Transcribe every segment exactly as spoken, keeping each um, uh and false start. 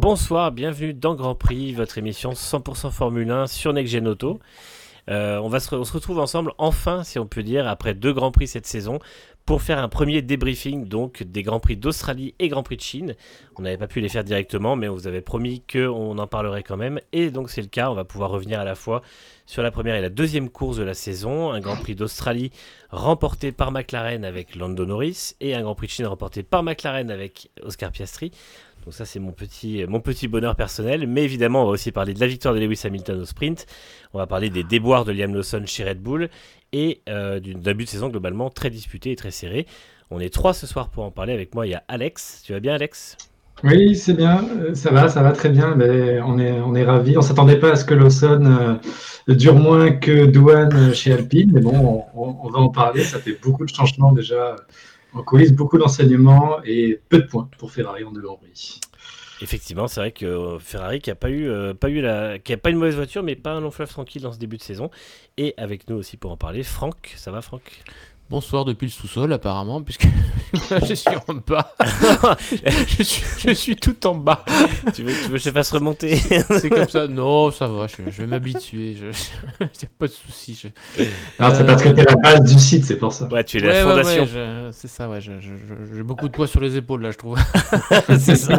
Bonsoir, bienvenue dans Grand Prix, votre émission cent pour cent Formule un sur Next Gen Auto. Euh, on, va se, on se retrouve ensemble enfin, si on peut dire, après deux Grands Prix cette saison, pour faire un premier débriefing donc des Grands Prix d'Australie et Grands Prix de Chine. On n'avait pas pu les faire directement, mais on vous avait promis qu'on en parlerait quand même, et donc c'est le cas. On va pouvoir revenir à la fois sur la première et la deuxième course de la saison, un Grand Prix d'Australie remporté par McLaren avec Lando Norris, et un Grand Prix de Chine remporté par McLaren avec Oscar Piastri. Donc ça c'est mon petit, mon petit bonheur personnel, mais évidemment on va aussi parler de la victoire de Lewis Hamilton au sprint, on va parler des déboires de Liam Lawson chez Red Bull, et euh, d'un début de saison globalement très disputé et très serré. On est trois ce soir pour en parler. Avec moi il y a Alex. Tu vas bien, Alex ? Oui, c'est bien, euh, ça va, ça va très bien. Mais on est, on est ravis. On s'attendait pas à ce que Lawson euh, dure moins que Douane chez Alpine, mais bon, on, on va en parler. Ça fait beaucoup de changements déjà en coulisses, beaucoup d'enseignements et peu de points pour Ferrari en deux Grands Prix. Effectivement, c'est vrai que euh, Ferrari qui a pas eu, euh, pas eu la, qui a pas une mauvaise voiture, mais pas un long fleuve tranquille dans ce début de saison. Et avec nous aussi pour en parler, Franck. Ça va, Franck ? Bonsoir depuis le sous-sol apparemment, puisque je suis en bas. je, suis, je suis tout en bas. tu, veux, tu veux que je te fasse remonter ? C'est comme ça. Non, ça va, je, je vais m'habituer. Il n'y a pas de souci. Je... Non, c'est parce que tu es la base du site, c'est pour ça. Ouais, tu es ouais, la ouais, fondation. Ouais, je, c'est ça, ouais. Je, je, je, j'ai beaucoup de poids sur les épaules là, je trouve. c'est ça.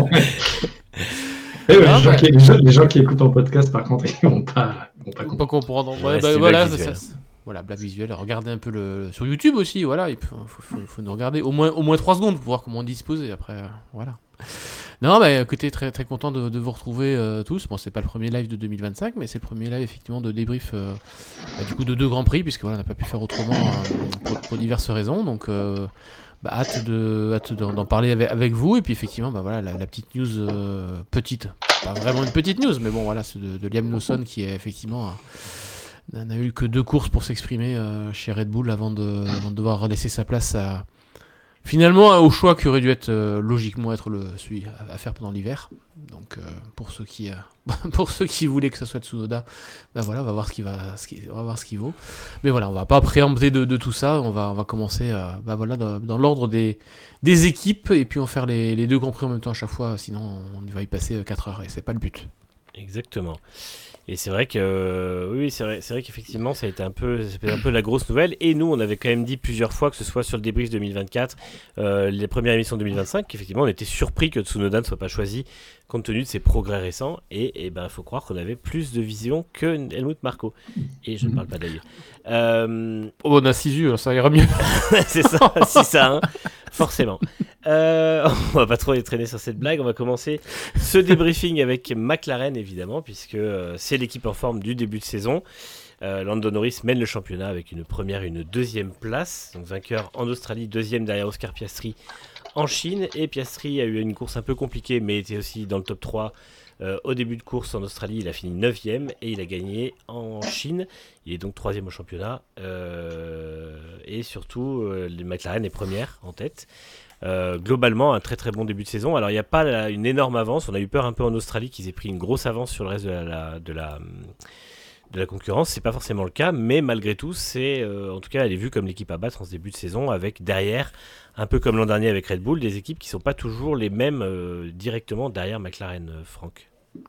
Et ouais, ah, les, gens bah... qui, les, gens, les gens qui écoutent en podcast, par contre, ils vont pas, ils vont pas comprendre. Pas comprendre. Ouais, ouais, bah, voilà, ça, ça, voilà, blague visuelle. Regardez un peu le sur YouTube aussi. Voilà, il faut, faut, faut, faut nous regarder au moins au moins trois secondes pour voir comment on disposer. Après, euh, voilà. Non, bah écoutez, très très content de, de vous retrouver euh, tous. Bon, c'est pas le premier live de deux mille vingt-cinq, mais c'est le premier live effectivement de débrief euh, bah, du coup de deux grands prix, puisque voilà, on n'a pas pu faire autrement euh, pour, pour diverses raisons. Donc euh, bah, hâte de hâte d'en parler avec, avec vous. Et puis effectivement, bah voilà, la, la petite news euh, petite, pas vraiment une petite news, mais bon voilà, c'est de, de Liam Lawson qui est effectivement euh, n'a eu que deux courses pour s'exprimer euh, chez Red Bull avant de, avant de devoir laisser sa place à finalement au choix qui aurait dû être euh, logiquement être le celui à, à faire pendant l'hiver. Donc euh, pour ceux qui euh, pour ceux qui voulaient que ça soit Tsunoda, ben voilà, on va voir ce qui va ce qui, on va voir ce qu'il vaut. Mais voilà, on va pas préempter de, de tout ça, on va on va commencer euh, ben voilà dans, dans l'ordre des des équipes et puis on va faire les, les deux grands prix en même temps à chaque fois, sinon on va y passer quatre heures et c'est pas le but. Exactement. Et c'est vrai que euh, oui, c'est vrai, c'est vrai qu'effectivement, ça a été un peu, ça a été un peu la grosse nouvelle. Et nous, on avait quand même dit plusieurs fois, que ce soit sur le débrief deux mille vingt-quatre, euh, les premières émissions deux mille vingt-cinq, qu'effectivement, on était surpris que Tsunoda ne soit pas choisi compte tenu de ses progrès récents. Et, et ben, faut croire qu'on avait plus de vision que Helmut Marko. Et je ne parle pas d'ailleurs. Euh... Oh, on a six U, ça ira mieux. C'est ça, six à un, forcément. Euh, on va pas trop les traîner sur cette blague. On va commencer ce débriefing avec McLaren évidemment, puisque euh, c'est l'équipe en forme du début de saison. Euh, Lando Norris mène le championnat avec une première et une deuxième place, donc vainqueur en Australie, deuxième derrière Oscar Piastri en Chine. Et Piastri a eu une course un peu compliquée, mais était aussi dans le top trois. Euh, au début de course en Australie, il a fini neuvième et il a gagné en Chine. Il est donc troisième au championnat. Euh, et surtout, euh, les McLaren est première en tête. Euh, globalement, un très très bon début de saison. Alors, il n'y a pas la, une énorme avance. On a eu peur un peu en Australie qu'ils aient pris une grosse avance sur le reste de la, la, de la, de la concurrence. C'est pas forcément le cas, mais malgré tout, c'est, euh, en tout cas, elle est vue comme l'équipe à battre en ce début de saison, avec derrière, un peu comme l'an dernier avec Red Bull, des équipes qui ne sont pas toujours les mêmes euh, directement derrière McLaren, euh, Franck.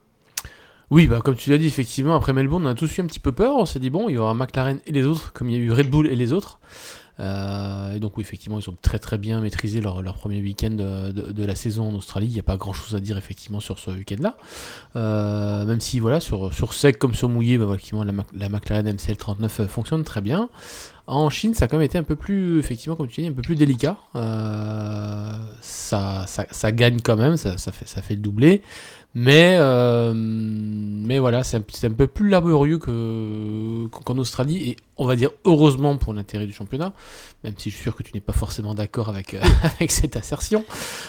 Oui, bah comme tu l'as dit, effectivement, après Melbourne, on a tous eu un petit peu peur. On s'est dit, bon, il y aura McLaren et les autres, comme il y a eu Red Bull et les autres. Euh, et donc, oui, effectivement, ils ont très très bien maîtrisé leur, leur premier week-end de, de, de la saison en Australie. Il n'y a pas grand-chose à dire, effectivement, sur ce week-end-là. Euh, même si, voilà, sur, sur sec comme sur mouillé, bah, effectivement, la, la McLaren M C L trente-neuf fonctionne très bien. En Chine, ça a quand même été un peu plus, effectivement, comme tu dis, un peu plus délicat. Euh, ça, ça, ça gagne quand même, ça, ça, fait, ça fait le doublé. Mais, euh, mais voilà, c'est un, c'est un peu plus laborieux que, qu'en Australie, et on va dire heureusement pour l'intérêt du championnat, même si je suis sûr que tu n'es pas forcément d'accord avec, avec cette assertion.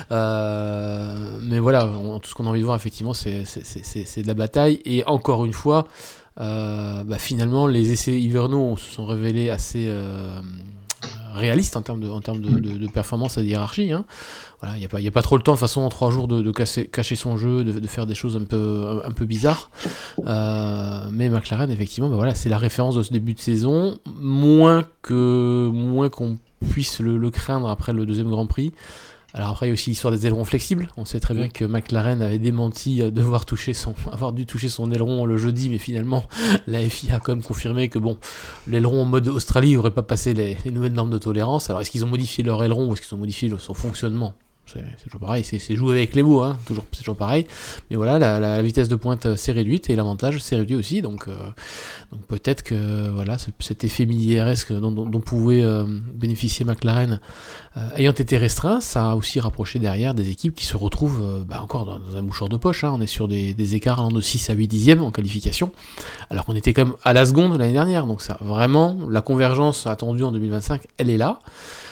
Euh, mais voilà, on, tout ce qu'on a envie de voir, effectivement, c'est, c'est, c'est, c'est de la bataille, et encore une fois, euh, bah finalement, les essais hivernaux se sont révélés assez euh, réalistes en termes de, en termes de, de, de performance et de hiérarchie, hein. Voilà, il n'y a pas, y a pas trop le temps de toute façon en trois jours de, de casser, cacher son jeu, de, de faire des choses un peu, un, un peu bizarres. Euh, mais McLaren, effectivement, bah voilà, c'est la référence de ce début de saison, moins que, moins qu'on puisse le, le craindre après le deuxième Grand Prix. Alors après, il y a aussi l'histoire des ailerons flexibles. On sait très bien que McLaren avait démenti euh, devoir toucher son, avoir dû toucher son aileron le jeudi, mais finalement, la F I A a quand même confirmé que bon, l'aileron en mode Australie n'aurait pas passé les, les nouvelles normes de tolérance. Alors est-ce qu'ils ont modifié leur aileron ou est-ce qu'ils ont modifié le- son fonctionnement? C'est c'est toujours pareil, c'est c'est jouer avec les mots, hein, toujours, c'est toujours pareil. Mais voilà, la, la vitesse de pointe euh, s'est réduite et l'avantage s'est réduit aussi. Donc, euh, donc peut-être que voilà, ce- cet effet militaresque dont, dont, dont pouvait euh, bénéficier McLaren euh, ayant été restreint, ça a aussi rapproché derrière des équipes qui se retrouvent euh, bah, encore dans, dans un mouchoir de poche. Hein. On est sur des, des écarts allant de six à huit dixièmes en qualification, alors qu'on était quand même à la seconde l'année dernière. Donc ça, vraiment, la convergence attendue en deux mille vingt-cinq, elle est là.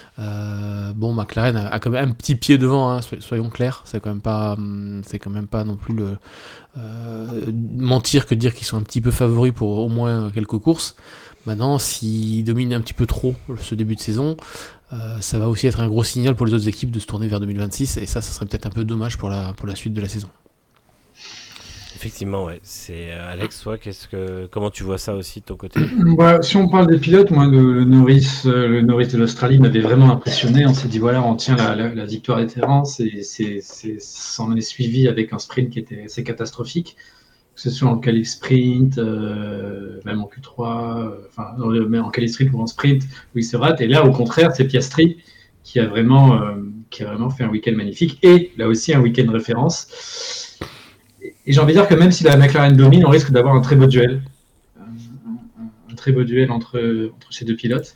Euh, bon, McLaren a, a quand même un petit pied devant, hein, soy- soyons clairs. C'est quand même pas, hum, c'est quand même pas non plus le euh, mentir que de dire qu'ils sont un petit peu favoris pour au moins quelques courses. Maintenant, s'ils dominent un petit peu trop ce début de saison, euh, ça va aussi être un gros signal pour les autres équipes de se tourner vers deux mille vingt-six, et ça, ça serait peut-être un peu dommage pour la, pour la suite de la saison. Effectivement, ouais. C'est euh, Alex, toi, qu'est-ce que, comment tu vois ça aussi de ton côté? Bah, si on parle des pilotes, moi, le, le Norris, euh, le Norris de l'Australie m'avait vraiment impressionné. On s'est dit, voilà, on tient la, la, la victoire des Terrence et c'est, c'est, s'en est suivi avec un sprint qui était assez catastrophique, que ce soit en quali sprint, euh, même en Q trois, euh, enfin, dans le- même en quali sprint ou en sprint, où il se rate. Et là, au contraire, c'est Piastri qui a vraiment, euh, qui a vraiment fait un week-end magnifique et là aussi un week-end référence. Et j'ai envie de dire que même si la McLaren domine, on risque d'avoir un très beau duel. Un, un- un très beau duel entre, entre ces deux pilotes.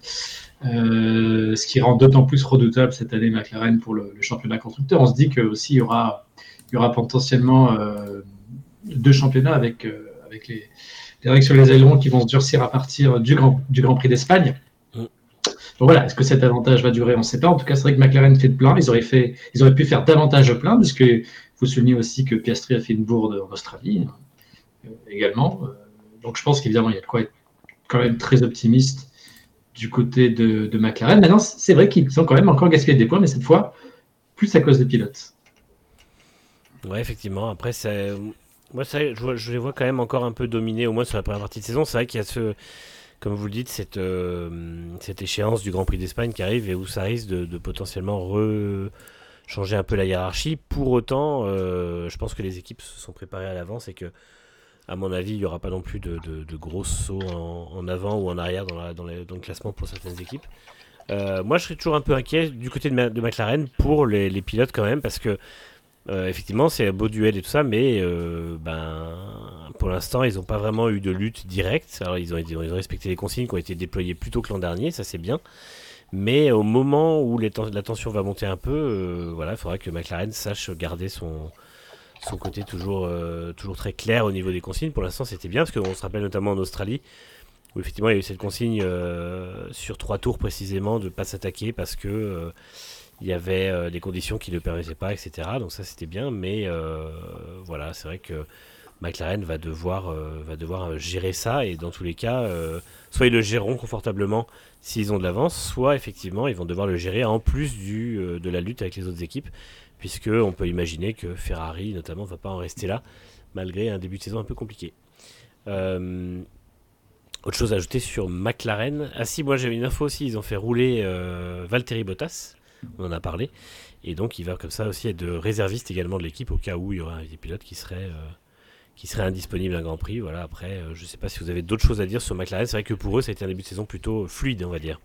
Euh, ce qui rend d'autant plus redoutable cette année McLaren pour le, le championnat constructeur. On se dit qu'aussi il y aura, il y aura potentiellement euh, deux championnats avec, euh, avec les, les règles sur les ailerons qui vont se durcir à partir du Grand, du Grand Prix d'Espagne. Mm. Donc voilà, est-ce que cet avantage va durer? On ne sait pas. En tout cas, c'est vrai que McLaren fait de plein. Ils auraient, fait, ils auraient pu faire davantage de plein, puisque il faut souligner aussi que Piastri a fait une bourde en Australie euh, également. Euh, donc je pense qu'évidemment, il y a de quoi être quand même très optimiste du côté de, de McLaren. Maintenant, c'est vrai qu'ils ont quand même encore gaspillé des points, mais cette fois, plus à cause des pilotes. Ouais, effectivement. Après, c'est... moi, ça, je, vois- je les vois quand même encore un peu dominés, au moins sur la première partie de saison. C'est vrai qu'il y a ce, comme vous le dites, cette, euh, cette échéance du Grand Prix d'Espagne qui arrive et où ça risque de, de potentiellement re- changer un peu la hiérarchie. Pour autant, euh, je pense que les équipes se sont préparées à l'avance et que, à mon avis, il n'y aura pas non plus de, de, de gros sauts en, en avant ou en arrière dans, la- dans, les- dans le classement pour certaines équipes. Euh, moi, je serais toujours un peu inquiet du côté de, Ma- de McLaren pour les, les pilotes quand même, parce que euh, effectivement, c'est un beau duel et tout ça, mais euh, ben, pour l'instant, ils n'ont pas vraiment eu de lutte directe. Alors, ils ont, ils ont respecté les consignes qui ont été déployées plus tôt que l'an dernier, ça c'est bien. Mais au moment où les ten- la tension va monter un peu, euh, voilà, il faudra que McLaren sache garder son, son côté toujours, euh, toujours très clair au niveau des consignes. Pour l'instant, c'était bien, parce qu'on se rappelle notamment en Australie, où effectivement il y a eu cette consigne euh, sur trois tours précisément de ne pas s'attaquer parce que euh, il y avait euh, des conditions qui ne le permettaient pas, et cetera. Donc ça c'était bien, mais euh, voilà, c'est vrai que McLaren va devoir, euh, va devoir gérer ça, et dans tous les cas, euh, soit ils le géreront confortablement s'ils ont de l'avance, soit effectivement ils vont devoir le gérer en plus du, euh, de la lutte avec les autres équipes, puisque on peut imaginer que Ferrari notamment ne va pas en rester là, malgré un début de saison un peu compliqué. Euh, autre chose à ajouter sur McLaren. Ah si, moi j'avais une info aussi, ils ont fait rouler euh, Valtteri Bottas, on en a parlé, et donc il va comme ça aussi être de réserviste également de l'équipe au cas où il y aura des pilotes qui seraient, euh, qui seraient indisponibles à un Grand Prix. Voilà, après, euh, je ne sais pas si vous avez d'autres choses à dire sur McLaren. C'est vrai que pour eux, ça a été un début de saison plutôt fluide, on va dire.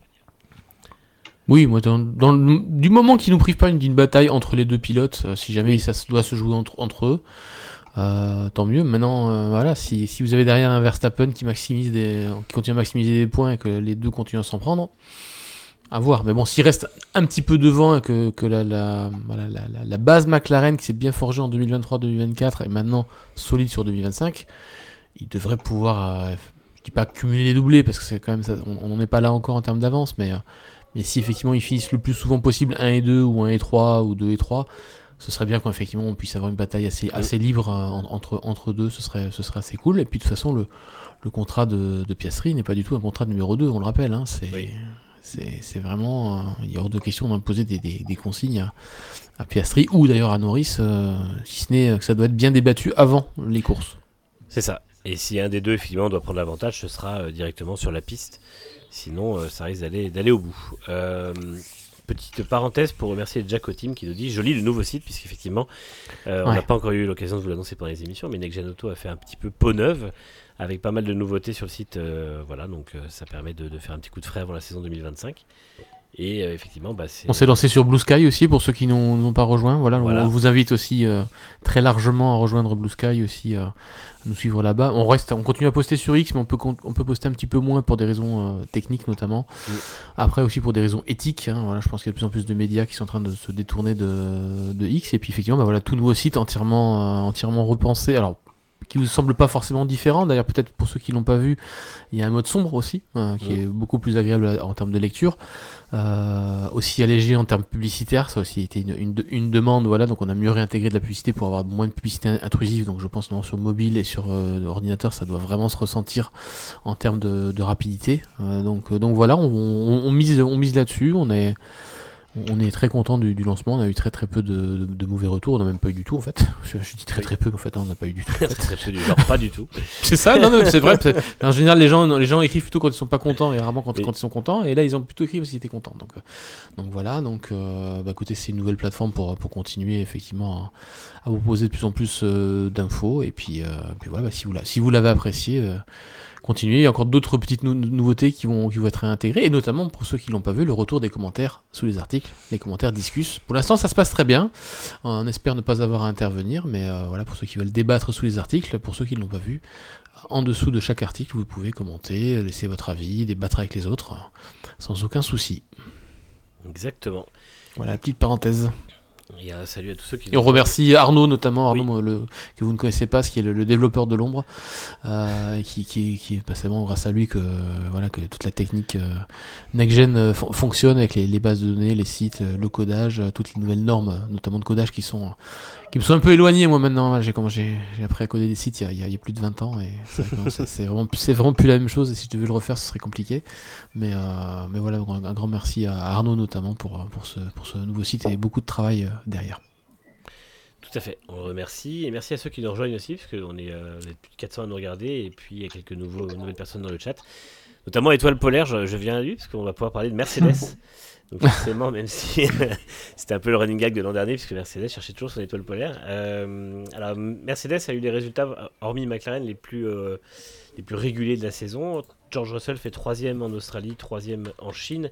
Oui, moi, dans, dans le- du moment qu'ils nous privent pas une- d'une bataille entre les deux pilotes, euh, si jamais ça se- doit se jouer entre, entre eux, euh, tant mieux. Maintenant, euh, voilà, si, si vous avez derrière un Verstappen qui maximise des, qui continue à maximiser des points et que les deux continuent à s'en prendre, à voir. Mais bon, s'il reste un petit peu devant et que, que la, la, voilà, la, la- la base McLaren qui s'est bien forgée en deux mille vingt-trois deux mille vingt-quatre est maintenant solide sur deux mille vingt-cinq, il devrait pouvoir, euh, je dis pas cumuler les doublés parce que c'est quand même ça, on n'en est pas là encore en termes d'avance, mais, euh, mais si effectivement ils finissent le plus souvent possible un et deux ou un et trois ou deux et trois, ce serait bien qu'effectivement on puisse avoir une bataille assez, assez libre euh, en- entre, entre deux, ce serait, ce serait assez cool. Et puis de toute façon, le, le contrat de, de Piastri n'est pas du tout un contrat numéro deux, on le rappelle. Hein, c'est, Oui. c'est, c'est vraiment. euh, il y a hors de question d'imposer des, des, des consignes à, à Piastri ou d'ailleurs à Norris, euh, si ce n'est que ça doit être bien débattu avant les courses. C'est ça. Et si un des deux, effectivement, doit prendre l'avantage, ce sera euh, directement sur la piste. Sinon, euh, ça risque d'aller, d'aller au bout. Euh, petite parenthèse pour remercier Jack Otim qui nous dit joli le nouveau site, puisqu'effectivement, euh, on Ouais. n'a pas encore eu l'occasion de vous l'annoncer pendant les émissions, mais Next Gen Auto a fait un petit peu peau neuve avec pas mal de nouveautés sur le site. euh, voilà, donc euh, ça permet de, de faire un petit coup de frais avant la saison deux mille vingt-cinq. Et euh, effectivement, bah, c'est. On s'est lancé sur Blue Sky aussi pour ceux qui n'ont n'ont pas rejoint. Voilà, Voilà. on vous invite aussi euh, très largement à rejoindre Blue Sky aussi, euh, à nous suivre là-bas. On reste, on continue à poster sur X, mais on peut con- on peut poster un petit peu moins pour des raisons euh, techniques notamment. Mm. Après aussi pour des raisons éthiques. Hein, voilà, je pense qu'il y a de plus en plus de médias qui sont en train de se détourner de, de X. Et puis effectivement, bah voilà, tout nouveau site entièrement, euh, entièrement repensé. Alors qui vous semble pas forcément différent. D'ailleurs, peut-être pour ceux qui l'ont pas vu, il y a un mode sombre aussi, euh, qui Mm. est beaucoup plus agréable à- en termes de lecture. Euh, aussi allégé en termes publicitaires, ça a aussi été une, une, une demande, voilà, donc on a mieux réintégré de la publicité pour avoir moins de publicité intrusive, donc je pense non, sur mobile et sur euh, ordinateur ça doit vraiment se ressentir en termes de, de rapidité, euh, donc, euh, donc voilà, on, on, on mise, on mise là-dessus, on est, on est très content du, du lancement, on a eu très très peu de, de, de mauvais retours, on n'a même pas eu du tout en fait, je, je dis très très peu, en fait on n'a pas eu du tout. En fait. Très peu du genre, pas du tout. C'est ça, non, non, c'est vrai. c'est- En général, les gens, les gens écrivent plutôt quand ils sont pas contents et rarement quand, Oui. quand ils sont contents. Et là, ils ont plutôt écrit parce qu'ils étaient contents. Donc, euh, donc voilà. Donc, euh, bah, écoutez, c'est une nouvelle plateforme pour, pour continuer effectivement à, à vous poser de plus en plus euh, d'infos. Et puis, euh, puis voilà, bah, si vous, la- si vous l'avez apprécié, euh, continuez. Il y a encore d'autres petites nou- nouveautés qui vont, qui vont être réintégrées. Et notamment pour ceux qui l'ont pas vu, le retour des commentaires sous les articles, les commentaires discus. Pour l'instant, ça se passe très bien. On espère ne pas avoir à intervenir, mais euh, voilà, pour ceux qui veulent débattre sous les articles, pour ceux qui ne l'ont pas vu, en dessous de chaque article, vous pouvez commenter, laisser votre avis, débattre avec les autres, euh, sans aucun souci. Exactement. Voilà, petite parenthèse. Et un salut à tous ceux qui. Et on remercie Arnaud notamment, Arnaud Oui. moi, le, que vous ne connaissez pas, ce qui est le, le développeur de l'ombre, euh, et qui, qui, qui est passablement grâce à lui que, euh, voilà, que toute la technique euh, next-gen euh, fon- fonctionne avec les, les bases de données, les sites, euh, le codage, euh, toutes les nouvelles normes, euh, notamment de codage qui sont... euh, qui me sont un peu éloignés moi maintenant. J'ai comment j'ai j'ai appris à coder des sites il y a, il y a, il y a plus de vingt ans et c'est vrai que non, ça, c'est vraiment c'est vraiment plus la même chose et si je devais le refaire ce serait compliqué. Mais euh, mais voilà, un, un grand merci à Arnaud notamment pour pour ce pour ce nouveau site et beaucoup de travail euh, derrière. Tout à fait, on le remercie. Et merci à ceux qui nous rejoignent aussi, parce qu'on est, euh, on est plus de quatre cents à nous regarder, et puis il y a quelques nouveaux, nouvelles personnes dans le chat. Notamment Étoile Polaire, je, je viens à lui, parce qu'on va pouvoir parler de Mercedes. Donc forcément, même si c'était un peu le running gag de l'an dernier, puisque Mercedes cherchait toujours son étoile polaire. Euh, alors Mercedes a eu des résultats, hormis McLaren, les plus, euh, les plus réguliers de la saison. George Russell fait troisième en Australie, troisième en Chine.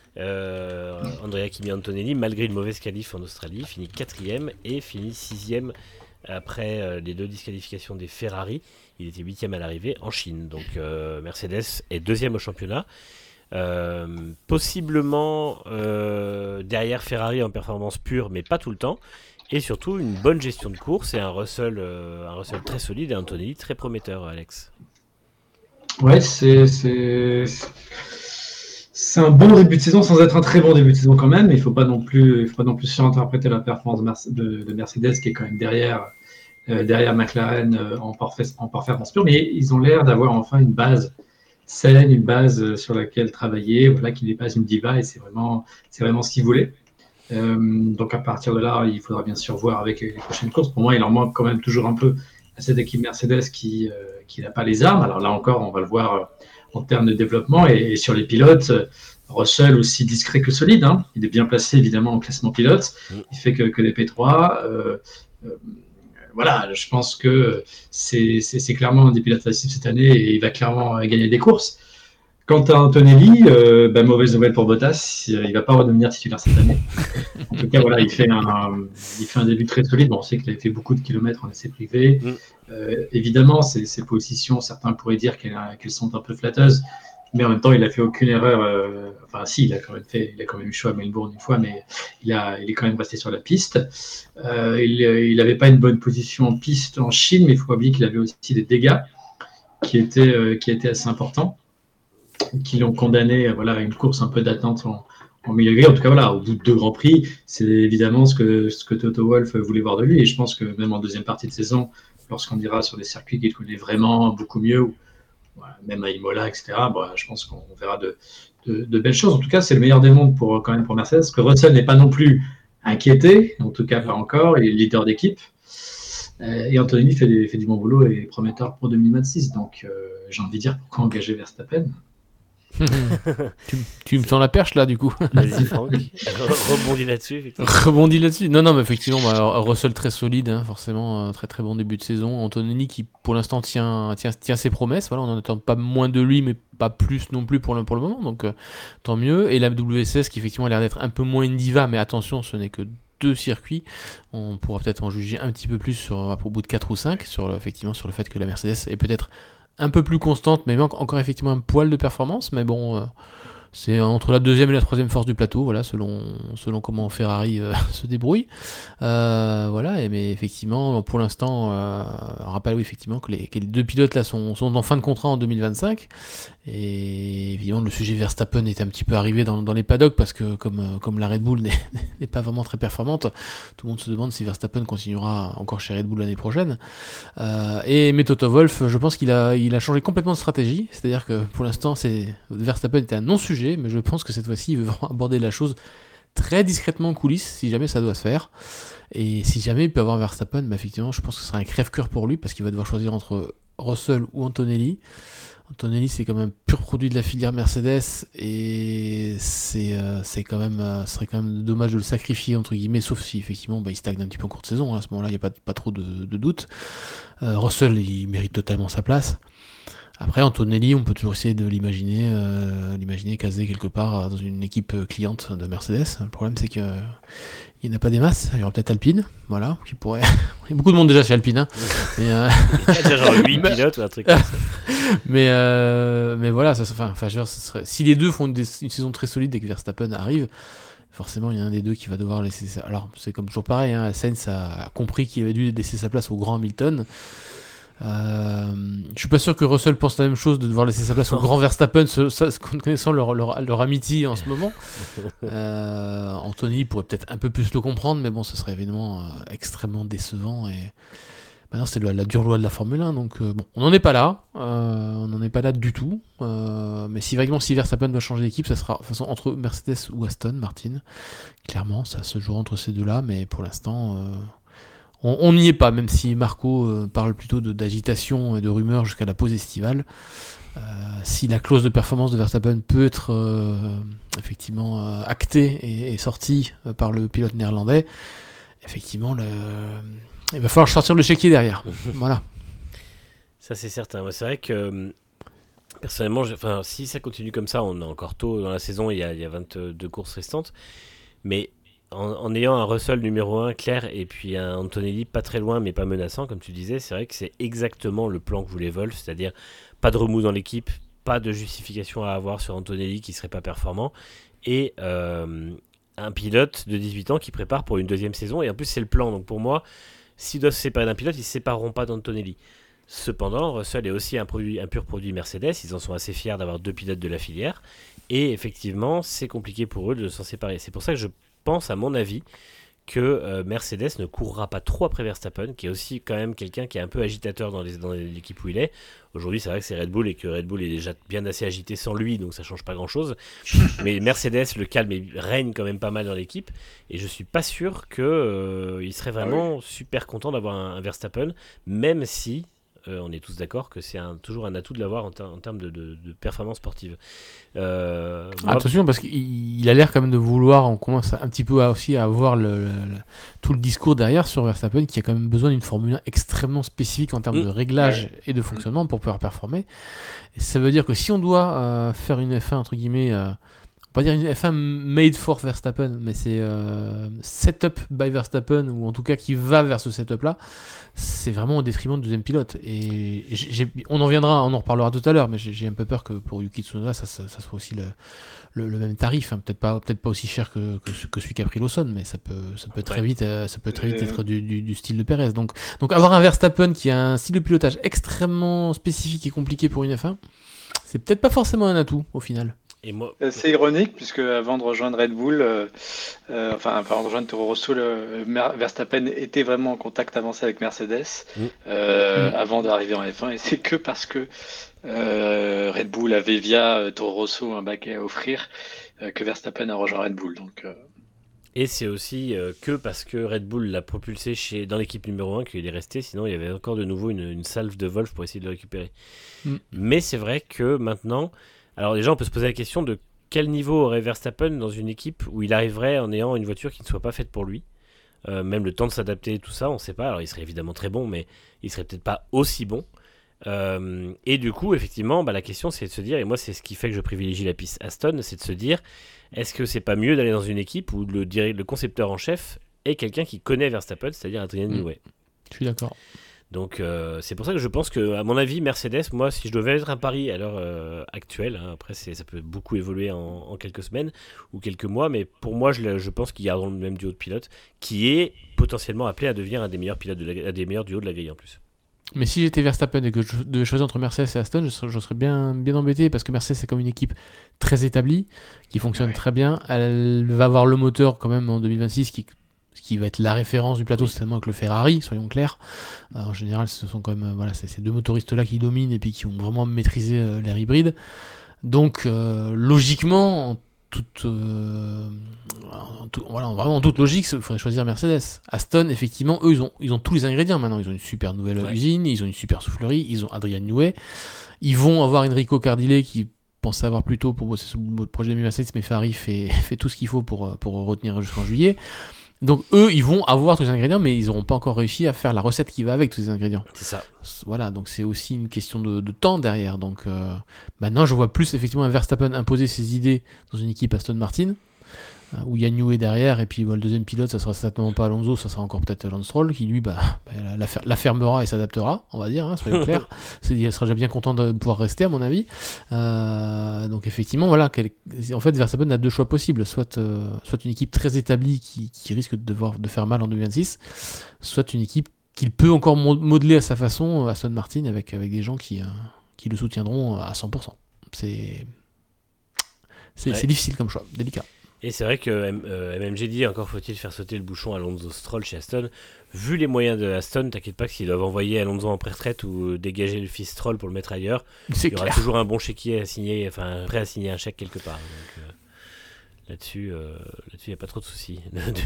Euh, Andrea Kimi Antonelli, malgré une mauvaise qualif en Australie, finit quatrième et finit sixième après euh, les deux disqualifications des Ferrari. Il était huitième à l'arrivée en Chine. Donc euh, Mercedes est deuxième au championnat. Euh, possiblement euh, derrière Ferrari en performance pure, mais pas tout le temps. Et surtout une bonne gestion de course et un Russell, euh, un Russell très solide et un Antonelli très prometteur, Alex. Ouais, c'est, c'est, c'est un bon début de saison sans être un très bon début de saison quand même. Il ne faut pas non plus, il faut pas non plus surinterpréter la performance de, de Mercedes qui est quand même derrière, euh, derrière McLaren euh, en, parfait, en performance pure. Mais ils ont l'air d'avoir enfin une base saine, une base sur laquelle travailler, voilà, qui n'est pas une diva et c'est vraiment, c'est vraiment ce qu'ils voulaient. Euh, donc à partir de là, il faudra bien sûr voir avec les prochaines courses. Pour moi, il en manque quand même toujours un peu à cette équipe Mercedes qui, euh, qui n'a pas les armes. Alors là encore, on va le voir euh, en termes de développement et, et sur les pilotes. euh, Russell aussi discret que solide. Hein. Il est bien placé évidemment au classement pilote. Il fait que, que des P trois. Euh, euh, voilà, je pense que c'est, c'est, c'est clairement un des pilotes faciles cette année et il va clairement gagner des courses. Quant à Antonelli, euh, bah, mauvaise nouvelle pour Bottas, il ne va pas redevenir titulaire cette année. En tout cas, voilà, il fait un, il fait un début très solide. Bon, on sait qu'il a fait beaucoup de kilomètres en essai privé. Mm. Euh, évidemment, ses, ses positions, certains pourraient dire qu'elles, qu'elles sont un peu flatteuses, mais en même temps, il n'a fait aucune erreur. Euh, enfin, si, il a quand même fait, il a quand même eu choix à Melbourne une fois, mais il, a, il est quand même resté sur la piste. Euh, il n'avait pas une bonne position en piste en Chine, mais il faut pas oublier qu'il avait aussi des dégâts qui étaient, euh, qui étaient assez importants, qui l'ont condamné voilà, à une course un peu d'attente en, en milieu de grille. En tout cas, voilà, au bout de deux Grands Prix, c'est évidemment ce que, ce que Toto Wolff voulait voir de lui. Et je pense que même en deuxième partie de saison, lorsqu'on ira sur des circuits qu'il connaît vraiment beaucoup mieux, ou, voilà, même à Imola, et cetera, bon, je pense qu'on verra de, de, de belles choses. En tout cas, c'est le meilleur des mondes pour, quand même pour Mercedes, parce que Russell n'est pas non plus inquiété, en tout cas pas encore, il est leader d'équipe. Et Antonelli fait, des, fait du bon boulot et est prometteur pour deux mille vingt-six. Donc, euh, j'ai envie de dire, pourquoi engager Verstappen ? tu, tu me sens la perche là du coup. Vas-y Franck, rebondis là-dessus. Effectivement. Rebondis là-dessus. Non, non, mais effectivement, bah, Russell très solide, hein, forcément, euh, très très bon début de saison. Antonelli qui pour l'instant tient, tient, tient ses promesses. Voilà, on n'en attend pas moins de lui, mais pas plus non plus pour le, pour le moment, donc euh, tant mieux. Et la W S S qui effectivement a l'air d'être un peu moins une diva, mais attention, ce n'est que deux circuits. On pourra peut-être en juger un petit peu plus sur, au bout de quatre ou cinq, sur le, effectivement sur le fait que la Mercedes est peut-être un peu plus constante, mais manque encore effectivement un poil de performance. Mais bon, euh, c'est entre la deuxième et la troisième force du plateau, voilà, selon, selon comment Ferrari euh, se débrouille. Euh, voilà, et, mais effectivement, pour l'instant, euh, on rappelle oui, effectivement que les, que les deux pilotes là sont, sont en fin de contrat en deux mille vingt-cinq. Et évidemment, le sujet Verstappen est un petit peu arrivé dans, dans les paddocks parce que comme, comme la Red Bull n'est, n'est pas vraiment très performante, tout le monde se demande si Verstappen continuera encore chez Red Bull l'année prochaine. Euh, et mais Toto Wolff, je pense qu'il a, il a changé complètement de stratégie. C'est-à-dire que pour l'instant, c'est, Verstappen était un non-sujet, mais je pense que cette fois-ci, il veut vraiment aborder la chose très discrètement en coulisses, si jamais ça doit se faire. Et si jamais il peut avoir Verstappen, bah effectivement, je pense que ce sera un crève-cœur pour lui parce qu'il va devoir choisir entre Russell ou Antonelli. Antonelli, c'est quand même un pur produit de la filière Mercedes et c'est, euh, c'est quand même, euh, ce serait quand même dommage de le sacrifier, entre guillemets, sauf si effectivement bah, il stagne un petit peu en courte saison. Hein, à ce moment-là, il n'y a pas, pas trop de, de doute. Euh, Russell, il mérite totalement sa place. Après, Antonelli, on peut toujours essayer de l'imaginer, euh, l'imaginer casé quelque part dans une équipe cliente de Mercedes. Le problème, c'est que euh, il n'y en a pas des masses. Il y aura peut-être Alpine, voilà, qui pourrait. Il y a beaucoup de monde déjà chez Alpine, hein. Mais euh... il y a déjà genre huit pilotes ou un truc comme ça. mais euh... mais voilà, ça, enfin, enfin, je veux dire, ça serait... si les deux font une, des... une saison très solide et que Verstappen arrive, forcément, il y a un des deux qui va devoir laisser. Sa... Alors, c'est comme toujours pareil. Hein, Sainz a compris qu'il avait dû laisser sa place au grand Hamilton. Euh, je suis pas sûr que Russell pense la même chose de devoir laisser sa place au grand Verstappen, ce, ça, connaissant leur, leur, leur amitié en ce moment. Euh, Anthony pourrait peut-être un peu plus le comprendre, mais bon, ce serait évidemment euh, extrêmement décevant. Et maintenant, c'est la, la dure loi de la Formule un, donc euh, bon, on n'en est pas là, euh, on n'en est pas là du tout. Euh, mais si vraiment si Verstappen doit changer d'équipe, ça sera de toute façon entre Mercedes ou Aston Martin. Clairement, ça se joue entre ces deux-là, mais pour l'instant. Euh, On n'y est pas, même si Marco euh, parle plutôt de, d'agitation et de rumeurs jusqu'à la pause estivale. Euh, si la clause de performance de Verstappen peut être euh, effectivement euh, actée et, et sortie euh, par le pilote néerlandais, effectivement, le... il va falloir sortir le chéquier derrière. Voilà. Ça, c'est certain. C'est vrai que personnellement, enfin, si ça continue comme ça, on est encore tôt dans la saison, il y a, il y a vingt-deux courses restantes. Mais En, en ayant un Russell numéro un clair et puis un Antonelli pas très loin mais pas menaçant comme tu disais, c'est vrai que c'est exactement le plan que voulait Wolff, c'est-à-dire pas de remous dans l'équipe, pas de justification à avoir sur Antonelli qui serait pas performant et euh, un pilote de dix-huit ans qui prépare pour une deuxième saison et en plus c'est le plan, donc pour moi s'ils doivent se séparer d'un pilote, ils se sépareront pas d'Antonelli. Cependant, Russell est aussi un, produit, un pur produit Mercedes, ils en sont assez fiers d'avoir deux pilotes de la filière et effectivement c'est compliqué pour eux de s'en séparer, c'est pour ça que je pense, à mon avis, que euh, Mercedes ne courra pas trop après Verstappen, qui est aussi quand même quelqu'un qui est un peu agitateur dans, les, dans l'équipe où il est. Aujourd'hui, c'est vrai que c'est Red Bull et que Red Bull est déjà bien assez agité sans lui, donc ça change pas grand-chose. Mais Mercedes, le calme règne quand même pas mal dans l'équipe, et je suis pas sûr qu'il euh, serait vraiment ah oui. super content d'avoir un, un Verstappen, même si euh, on est tous d'accord que c'est un, toujours un atout de l'avoir en, ter- en termes de, de, de performance sportive. Euh, moi... Attention, parce qu'il a l'air quand même de vouloir, on commence un petit peu à, aussi à avoir le, le, le, tout le discours derrière sur Verstappen qui a quand même besoin d'une Formule un extrêmement spécifique en termes mmh. de réglage ouais. et de fonctionnement pour pouvoir performer. Et ça veut dire que si on doit euh, faire une F un, entre guillemets, euh, on va pas dire une F un made for Verstappen, mais c'est euh, setup by Verstappen, ou en tout cas qui va vers ce setup-là, c'est vraiment au détriment du deuxième pilote. Et j'ai, on en viendra, on en reparlera tout à l'heure, mais j'ai, j'ai un peu peur que pour Yuki Tsunoda, ça, ça, ça soit aussi le, le, le même tarif. Hein. Peut-être pas, peut-être pas aussi cher que, que, que celui qu'a pris Lawson, mais ça peut, ça peut très vite, euh, ça peut très vite être du, du, du style de Perez. Donc, donc avoir un Verstappen qui a un style de pilotage extrêmement spécifique et compliqué pour une F un, c'est peut-être pas forcément un atout au final. Et moi... C'est ironique puisque avant de rejoindre Red Bull, euh, euh, enfin avant de rejoindre Toro Rosso, le, Verstappen était vraiment en contact avancé avec Mercedes mmh. Euh, mmh. avant d'arriver en F un, et c'est que parce que euh, Red Bull avait via Toro Rosso un baquet à offrir euh, que Verstappen a rejoint Red Bull. Donc, euh... Et c'est aussi euh, que parce que Red Bull l'a propulsé chez, dans l'équipe numéro un qu'il est resté, sinon il y avait encore de nouveau une, une salve de Wolff pour essayer de le récupérer. Mmh. Mais c'est vrai que maintenant, Alors déjà, on peut se poser la question de quel niveau aurait Verstappen dans une équipe où il arriverait en ayant une voiture qui ne soit pas faite pour lui. Euh, même le temps de s'adapter, tout ça, on ne sait pas. Alors il serait évidemment très bon, mais il serait peut-être pas aussi bon. Euh, et du coup, effectivement, bah, la question c'est de se dire, et moi c'est ce qui fait que je privilégie la piste Aston, c'est de se dire, est-ce que c'est pas mieux d'aller dans une équipe où le, le concepteur en chef est quelqu'un qui connaît Verstappen, c'est-à-dire Adrian Newey. Je suis d'accord. Donc euh, c'est pour ça que je pense que, à mon avis, Mercedes, moi, si je devais être un pari à l'heure euh, actuelle, hein, après c'est, ça peut beaucoup évoluer en, en quelques semaines ou quelques mois, mais pour moi, je, je pense qu'ils garderont le même duo de pilotes, qui est potentiellement appelé à devenir un des meilleurs pilotes, de la, un des meilleurs duos de la grille en plus. Mais si j'étais Verstappen et que je devais choisir entre Mercedes et Aston, je serais, je serais bien, bien embêté parce que Mercedes c'est comme une équipe très établie, qui fonctionne ouais. très bien. Elle va avoir le moteur quand même en deux mille vingt-six qui, qui va être la référence du plateau, certainement avec le Ferrari, soyons clairs. Alors, en général, ce sont quand même voilà, c'est ces deux motoristes-là qui dominent et puis qui ont vraiment maîtrisé euh, l'air hybride. Donc, euh, logiquement, en toute, euh, en tout, voilà, vraiment en toute logique, il faudrait choisir Mercedes. Aston, effectivement, eux, ils ont, ils ont tous les ingrédients maintenant. Ils ont une super nouvelle ouais. usine, ils ont une super soufflerie, ils ont Adrian Newey. Ils vont avoir Enrico Cardile qui pensait avoir plus tôt pour bosser sur le projet de Mercedes, mais Ferrari fait, fait tout ce qu'il faut pour, pour retenir jusqu'en juillet. Donc eux, ils vont avoir tous les ingrédients, mais ils n'auront pas encore réussi à faire la recette qui va avec tous les ingrédients. C'est ça. Voilà, donc c'est aussi une question de, de temps derrière. Donc euh, maintenant, je vois plus effectivement un Verstappen imposer ses idées dans une équipe Aston Martin, euh, où il y a Newey derrière, et puis bah, le deuxième pilote, ça sera certainement pas Alonso, ça sera encore peut-être Lance Stroll, qui lui, bah, bah, la, la fermera et s'adaptera, on va dire, hein, soyons clairs. Il sera déjà bien content de pouvoir rester, à mon avis. Euh, donc effectivement, voilà, quel, en fait, Verstappen a deux choix possibles, soit, euh, soit une équipe très établie qui, qui risque de devoir de faire mal en deux mille vingt-six, soit une équipe qu'il peut encore modeler à sa façon, Aston Martin, avec, avec des gens qui, euh, qui le soutiendront à cent pour cent. C'est, c'est, ouais. c'est difficile comme choix, délicat. Et c'est vrai que euh, M M G dit, encore faut-il faire sauter le bouchon Alonso Stroll chez Aston. Vu les moyens de Aston, t'inquiète pas que s'ils doivent envoyer Alonso en pré-retraite ou dégager le fils Stroll pour le mettre ailleurs, c'est il y aura clair. toujours un bon chéquier à signer, enfin prêt à signer un chèque quelque part. Donc, euh, là-dessus, euh, là-dessus, il n'y a pas trop de soucis.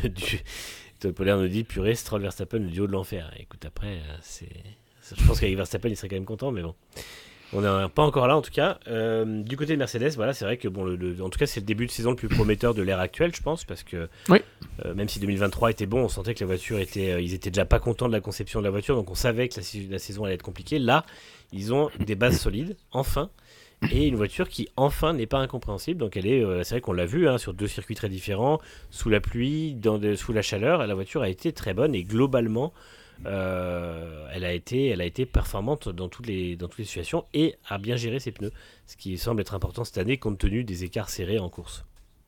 Tom Poller nous dit, purée, Stroll Verstappen, le duo de l'enfer. Écoute, après, c'est... je pense qu'avec Verstappen, il serait quand même content, mais bon. On n'est pas encore là en tout cas. Euh, du côté de Mercedes, voilà, c'est vrai que bon, le, le, en tout cas, c'est le début de saison le plus prometteur de l'ère actuelle, je pense, parce que oui. euh, même si deux mille vingt-trois était bon, on sentait que la voiture était, euh, ils étaient déjà pas contents de la conception de la voiture, donc on savait que la, la saison allait être compliquée. Là, ils ont des bases solides, enfin, et une voiture qui enfin n'est pas incompréhensible. Donc elle est, euh, c'est vrai qu'on l'a vu hein, sur deux circuits très différents, sous la pluie, dans de, sous la chaleur, la voiture a été très bonne et globalement. Euh, elle a été, elle a été performante dans toutes les dans toutes les situations et a bien géré ses pneus, ce qui semble être important cette année compte tenu des écarts serrés en course.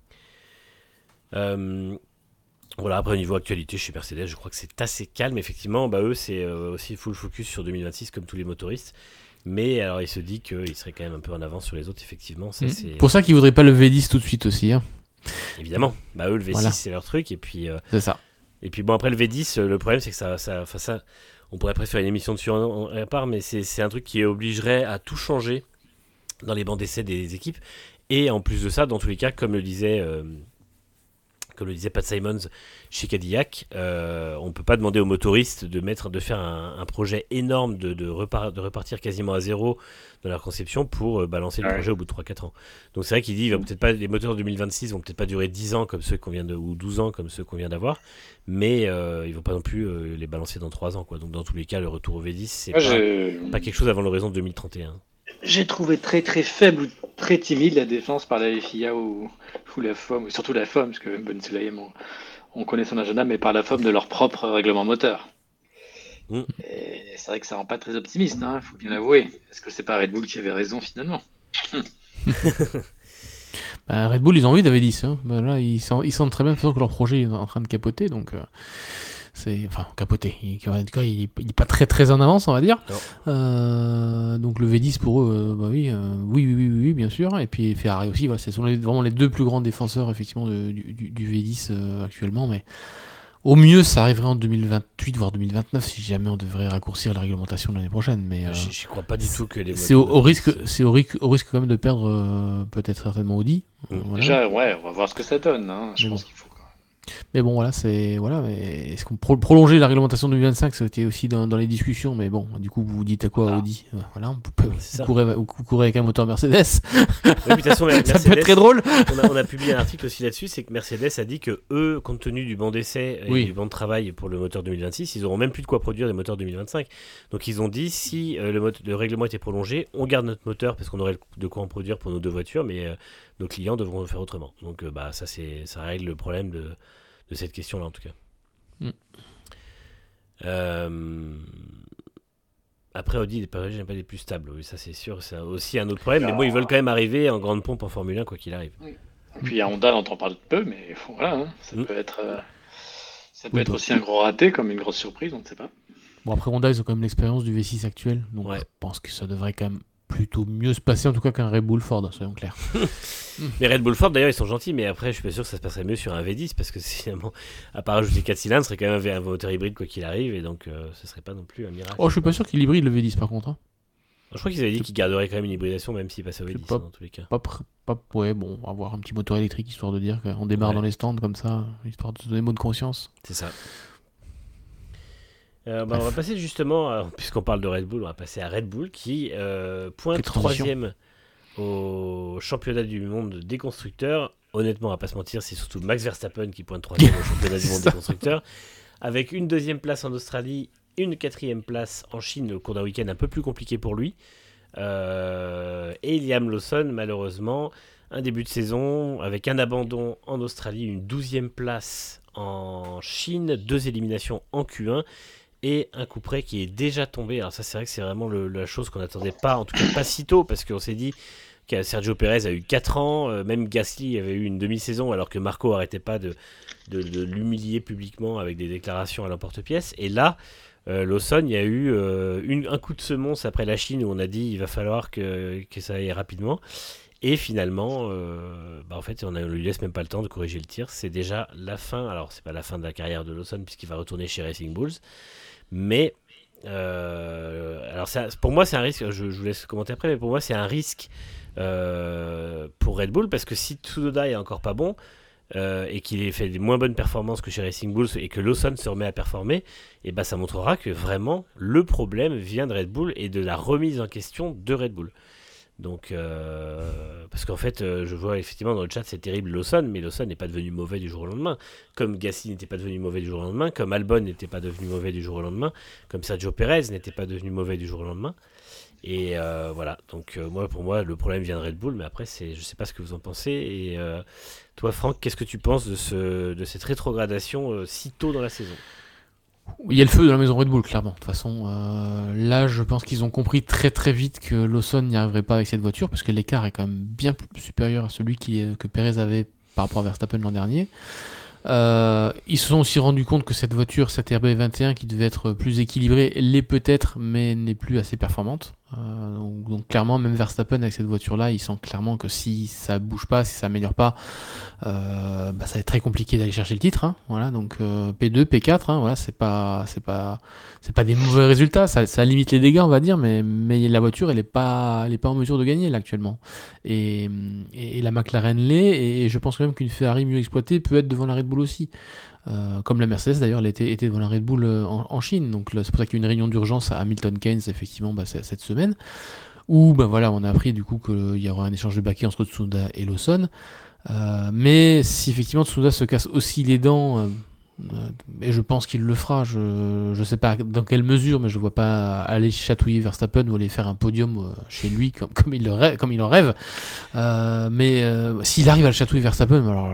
Euh, voilà, après au niveau actualité chez Mercedes, je crois que c'est assez calme effectivement. Bah eux c'est euh, aussi full focus sur deux mille vingt-six comme tous les motoristes. Mais alors il se dit qu'il serait quand même un peu en avance sur les autres effectivement. Ça, mmh. c'est... Pour ça qu'ils voudraient pas le V dix tout de suite aussi. Hein. Évidemment, bah eux le V six voilà. c'est leur truc et puis. Euh, c'est ça. Et puis bon après le V dix, le problème c'est que ça, ça, enfin ça, on pourrait presque faire une émission dessus en, en, à part, mais c'est, c'est un truc qui obligerait à tout changer dans les bancs d'essai des équipes. Et en plus de ça, dans tous les cas, comme le disait, euh, comme le disait Pat Simons chez Cadillac, euh, on peut pas demander aux motoristes de mettre, de faire un, un projet énorme de, de, repart, de repartir quasiment à zéro dans leur conception pour euh, balancer le ouais. projet au bout de trois quatre ans. Donc c'est vrai qu'il dit, il va peut-être pas, les moteurs deux mille vingt-six vont peut-être pas durer dix ans comme ceux qu'on vient de, ou douze ans comme ceux qu'on vient d'avoir, mais euh, ils vont pas non plus euh, les balancer dans trois ans, quoi. Donc dans tous les cas, le retour au V dix, c'est Moi, pas, je... pas quelque chose avant l'horizon de deux mille trente et un. J'ai trouvé très très faible ou très timide la défense par la F I A ou, ou la F O M, surtout la F O M, parce que Ben Sulayem, on, on connaît son agenda, mais par la F O M de leur propre règlement moteur. Mm. Et c'est vrai que ça rend pas très optimiste, il hein, faut bien l'avouer. Est-ce que c'est pas Red Bull qui avait raison finalement? bah, Red Bull, ils ont envie d'A V dix. Hein. Bah, là, ils sentent, ils sentent très bien que leur projet est en train de capoter, donc... Euh... C'est, enfin, capoté. Il, en tout cas, il n'est pas très très en avance, on va dire. Euh, donc le V dix pour eux, euh, bah oui, euh, oui, oui, oui, oui, bien sûr. Et puis Ferrari aussi. Voilà, ce sont les, vraiment les deux plus grands défenseurs effectivement de, du, du V dix euh, actuellement. Mais au mieux, ça arriverait en deux mille vingt-huit voire deux mille vingt-neuf si jamais on devrait raccourcir la réglementation de l'année prochaine. Mais euh, je crois pas du tout que les. C'est au, au risque, c'est au risque, au risque quand même de perdre euh, peut-être certainement Audi. Mmh. Voilà. Déjà, ouais, on va voir ce que ça donne. Hein. Je mais pense bon. qu'il faut. Mais bon, voilà, c'est voilà. Mais est-ce qu'on pro- prolonger la réglementation deux mille vingt-cinq, c'était aussi dans, dans les discussions. Mais bon, du coup, vous vous dites à quoi, Ah. Audi? Euh, Voilà, on peut, C'est vous, ça. courez, vous courez avec un moteur Mercedes. Oui, mais de toute façon, Ça peut être Mercedes, très drôle. on a, on a publié un article aussi là-dessus, c'est que Mercedes a dit que eux, compte tenu du banc d'essai et Oui. du banc de travail pour le moteur deux mille vingt-six, ils auront même plus de quoi produire des moteurs deux mille vingt-cinq. Donc ils ont dit, si euh, le, mot- le règlement était prolongé, on garde notre moteur parce qu'on aurait de quoi en produire pour nos deux voitures, mais euh, nos clients devront le faire autrement. Donc euh, bah ça, c'est, ça règle le problème de, de cette question-là en tout cas. Mm. Euh, Après, Audi, les pavés, j'aime pas les plus stables. Oui, ça c'est sûr, c'est aussi un autre problème. Mais bon, ils veulent quand même arriver en grande pompe en Formule un, quoi qu'il arrive. Et puis il y a Honda dont on parle peu, mais voilà, hein, ça Mm. peut être, euh, ça peut Oui, être bah. aussi un gros raté comme une grosse surprise, on ne sait pas. Bon, après Honda, ils ont quand même l'expérience du V six actuel, donc Ouais. je pense que ça devrait quand même plutôt mieux se passer, en tout cas qu'un Red Bull Ford, soyons clairs. Mais Red Bull Ford, d'ailleurs, ils sont gentils, mais après, je suis pas sûr que ça se passerait mieux sur un V dix parce que finalement, à part ajouter quatre cylindres, ce serait quand même un V- un moteur hybride quoi qu'il arrive, et donc euh, ce serait pas non plus un miracle. Oh, je suis pas sûr qu'il hybride le V dix par contre. Hein. Je crois qu'ils avaient dit qu'ils garderaient quand même une hybridation, même s'ils passaient au V Je dix, sais pas. hein, dans tous les cas. Pas, pr- pas, ouais, bon, avoir un petit moteur électrique histoire de dire qu'on démarre Ouais. dans les stands comme ça, histoire de se donner mot de conscience. C'est ça. Euh, bah, on va passer justement, à- puisqu'on parle de Red Bull, on va passer à Red Bull qui euh, pointe Quelle transition. troisième au championnat du monde des constructeurs. Honnêtement, on va pas se mentir, c'est surtout Max Verstappen qui pointe troisième au championnat du C'est monde ça. des constructeurs, avec une deuxième place en Australie, une quatrième place en Chine au cours d'un week-end un peu plus compliqué pour lui. Euh, et Liam Lawson, malheureusement, un début de saison avec un abandon en Australie, une douzième place en Chine, deux éliminations en Q un et un coup près qui est déjà tombé. Alors ça, c'est vrai que c'est vraiment le- la chose qu'on n'attendait pas, en tout cas pas si tôt, parce qu'on s'est dit que Sergio Pérez a eu quatre ans, euh, même Gasly avait eu une demi-saison, alors que Marco arrêtait pas de, de, de l'humilier publiquement avec des déclarations à l'emporte-pièce. Et là, euh, Lawson, il y a eu euh, une, un coup de semonce après la Chine où on a dit il va falloir que, que ça aille rapidement. Et finalement, euh, bah en fait, on ne lui laisse même pas le temps de corriger le tir. C'est déjà la fin. Alors, c'est pas la fin de la carrière de Lawson puisqu'il va retourner chez Racing Bulls. Mais, euh, alors ça, pour moi, c'est un risque. Je, je vous laisse commenter après, mais pour moi, c'est un risque euh, pour Red Bull parce que si Tsunoda est encore pas bon euh, et qu'il ait fait des moins bonnes performances que chez Racing Bulls et que Lawson se remet à performer, et ben ça montrera que vraiment le problème vient de Red Bull et de la remise en question de Red Bull. Donc, euh, parce qu'en fait, euh, je vois effectivement dans le chat, c'est terrible Lawson, mais Lawson n'est pas devenu mauvais du jour au lendemain. Comme Gasly n'était pas devenu mauvais du jour au lendemain, comme Albon n'était pas devenu mauvais du jour au lendemain, comme Sergio Pérez n'était pas devenu mauvais du jour au lendemain. Et euh, voilà, donc euh, moi, pour moi, le problème vient de Red Bull, mais après, c'est, je sais pas ce que vous en pensez. Et euh, toi, Franck, qu'est-ce que tu penses de, ce, de cette rétrogradation euh, si tôt dans la saison ? Il y a le feu dans la maison Red Bull, clairement. De toute façon, euh, là, je pense qu'ils ont compris très très vite que Lawson n'y arriverait pas avec cette voiture, parce que l'écart est quand même bien plus supérieur à celui qui, que Pérez avait par rapport à Verstappen l'an dernier. Euh, ils se sont aussi rendus compte que cette voiture, cette R B vingt et un, qui devait être plus équilibrée, l'est peut-être, mais n'est plus assez performante. Euh, donc, donc clairement, même Verstappen avec cette voiture-là, il sent clairement que si ça bouge pas, si ça améliore pas, euh, bah, ça va être très compliqué d'aller chercher le titre. Hein. Voilà, donc euh, P deux, P quatre, hein, voilà, c'est pas, c'est pas, c'est pas des mauvais résultats. Ça, ça limite les dégâts, on va dire, mais, mais la voiture, elle est pas, elle est pas en mesure de gagner là actuellement. Et, et, et la McLaren l'est, et je pense quand même qu'une Ferrari mieux exploitée peut être devant la Red Bull aussi. Euh, comme la Mercedes d'ailleurs, elle était, était devant la Red Bull en, en Chine, donc là, c'est pour ça qu'il y a eu une réunion d'urgence à Hamilton Keynes effectivement bah, cette semaine, où bah, voilà, on a appris du coup qu'il y aura un échange de baquets entre Tsunoda et Lawson. Euh, mais si effectivement Tsunoda se casse aussi les dents, euh, euh, et je pense qu'il le fera, je ne sais pas dans quelle mesure, mais je ne vois pas aller chatouiller Verstappen ou aller faire un podium euh, chez lui comme, comme, il, le rêve, comme il en rêve. Euh, mais euh, s'il arrive à le chatouiller Verstappen, alors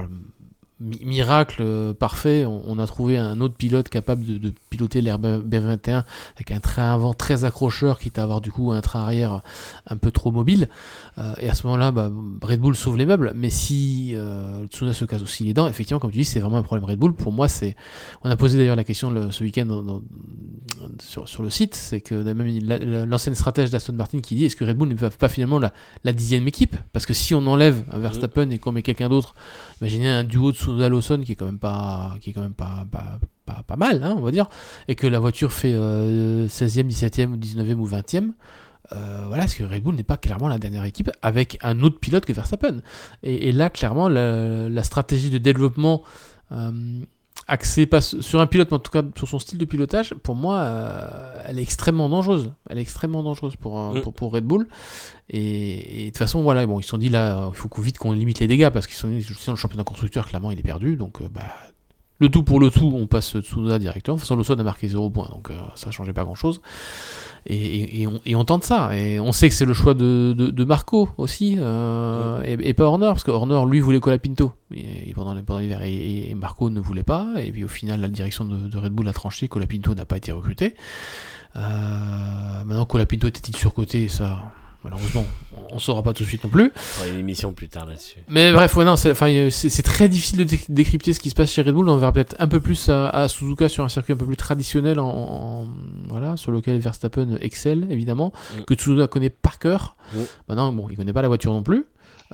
miracle euh, parfait, on, on a trouvé un autre pilote capable de, de piloter l'R B vingt et un avec un train avant très accrocheur, quitte à avoir du coup un train arrière un peu trop mobile. Euh, et à ce moment-là, bah, Red Bull sauve les meubles. Mais si euh, Tsunoda se casse aussi les dents, effectivement, comme tu dis, c'est vraiment un problème Red Bull. Pour moi, c'est. On a posé d'ailleurs la question le, ce week-end dans, dans, sur, sur le site, c'est que même la, la, l'ancienne stratège d'Aston Martin qui dit est-ce que Red Bull ne peut pas finalement la, la dixième équipe ? Parce que si on enlève un Verstappen et qu'on met quelqu'un d'autre, imaginez un duo de Tsunoda Lawson qui est quand même pas, qui est quand même pas, pas, pas, pas mal, hein, on va dire, et que la voiture fait euh, seizième, dix-septième, dix-neuvième ou vingtième. Euh, voilà, parce que Red Bull n'est pas clairement la dernière équipe avec un autre pilote que Verstappen. Et, et là, clairement, la, la stratégie de développement Euh, axée pas sur un pilote, mais en tout cas sur son style de pilotage, pour moi, euh, elle est extrêmement dangereuse. Elle est extrêmement dangereuse pour, euh, Mm. pour, pour Red Bull. Et, et de toute façon, voilà, bon, ils se sont dit là, il faut qu'on vite qu'on limite les dégâts parce qu'ils sont dit, sinon le championnat constructeur, clairement, il est perdu. Donc, euh, bah, le tout pour le tout, on passe Tsunoda directement. De toute façon, Lawson a marqué zéro point, donc euh, ça ne changeait pas grand-chose. Et, et, et, on, et on tente ça. Et on sait que c'est le choix de, de, de Marco aussi, euh, et, et pas Horner, parce que Horner, lui, voulait Colapinto et, et pendant, pendant l'hiver. Et, et Marco ne voulait pas. Et puis au final, la direction de, de Red Bull a tranché. Colapinto n'a pas été recruté. Euh, maintenant, Colapinto était-il surcoté? Ça, malheureusement, on ne saura pas tout de suite non plus. On fera une émission plus tard là-dessus. Mais bref, ouais, non, c'est, enfin, c'est, c'est très difficile de dé- décrypter ce qui se passe chez Red Bull. On verra peut-être un peu plus à, à Suzuka sur un circuit un peu plus traditionnel, en, en- voilà, sur lequel Verstappen excelle évidemment, Mm. que Tsunoda connaît par cœur. Mm. Maintenant, bon, il connaît pas la voiture non plus.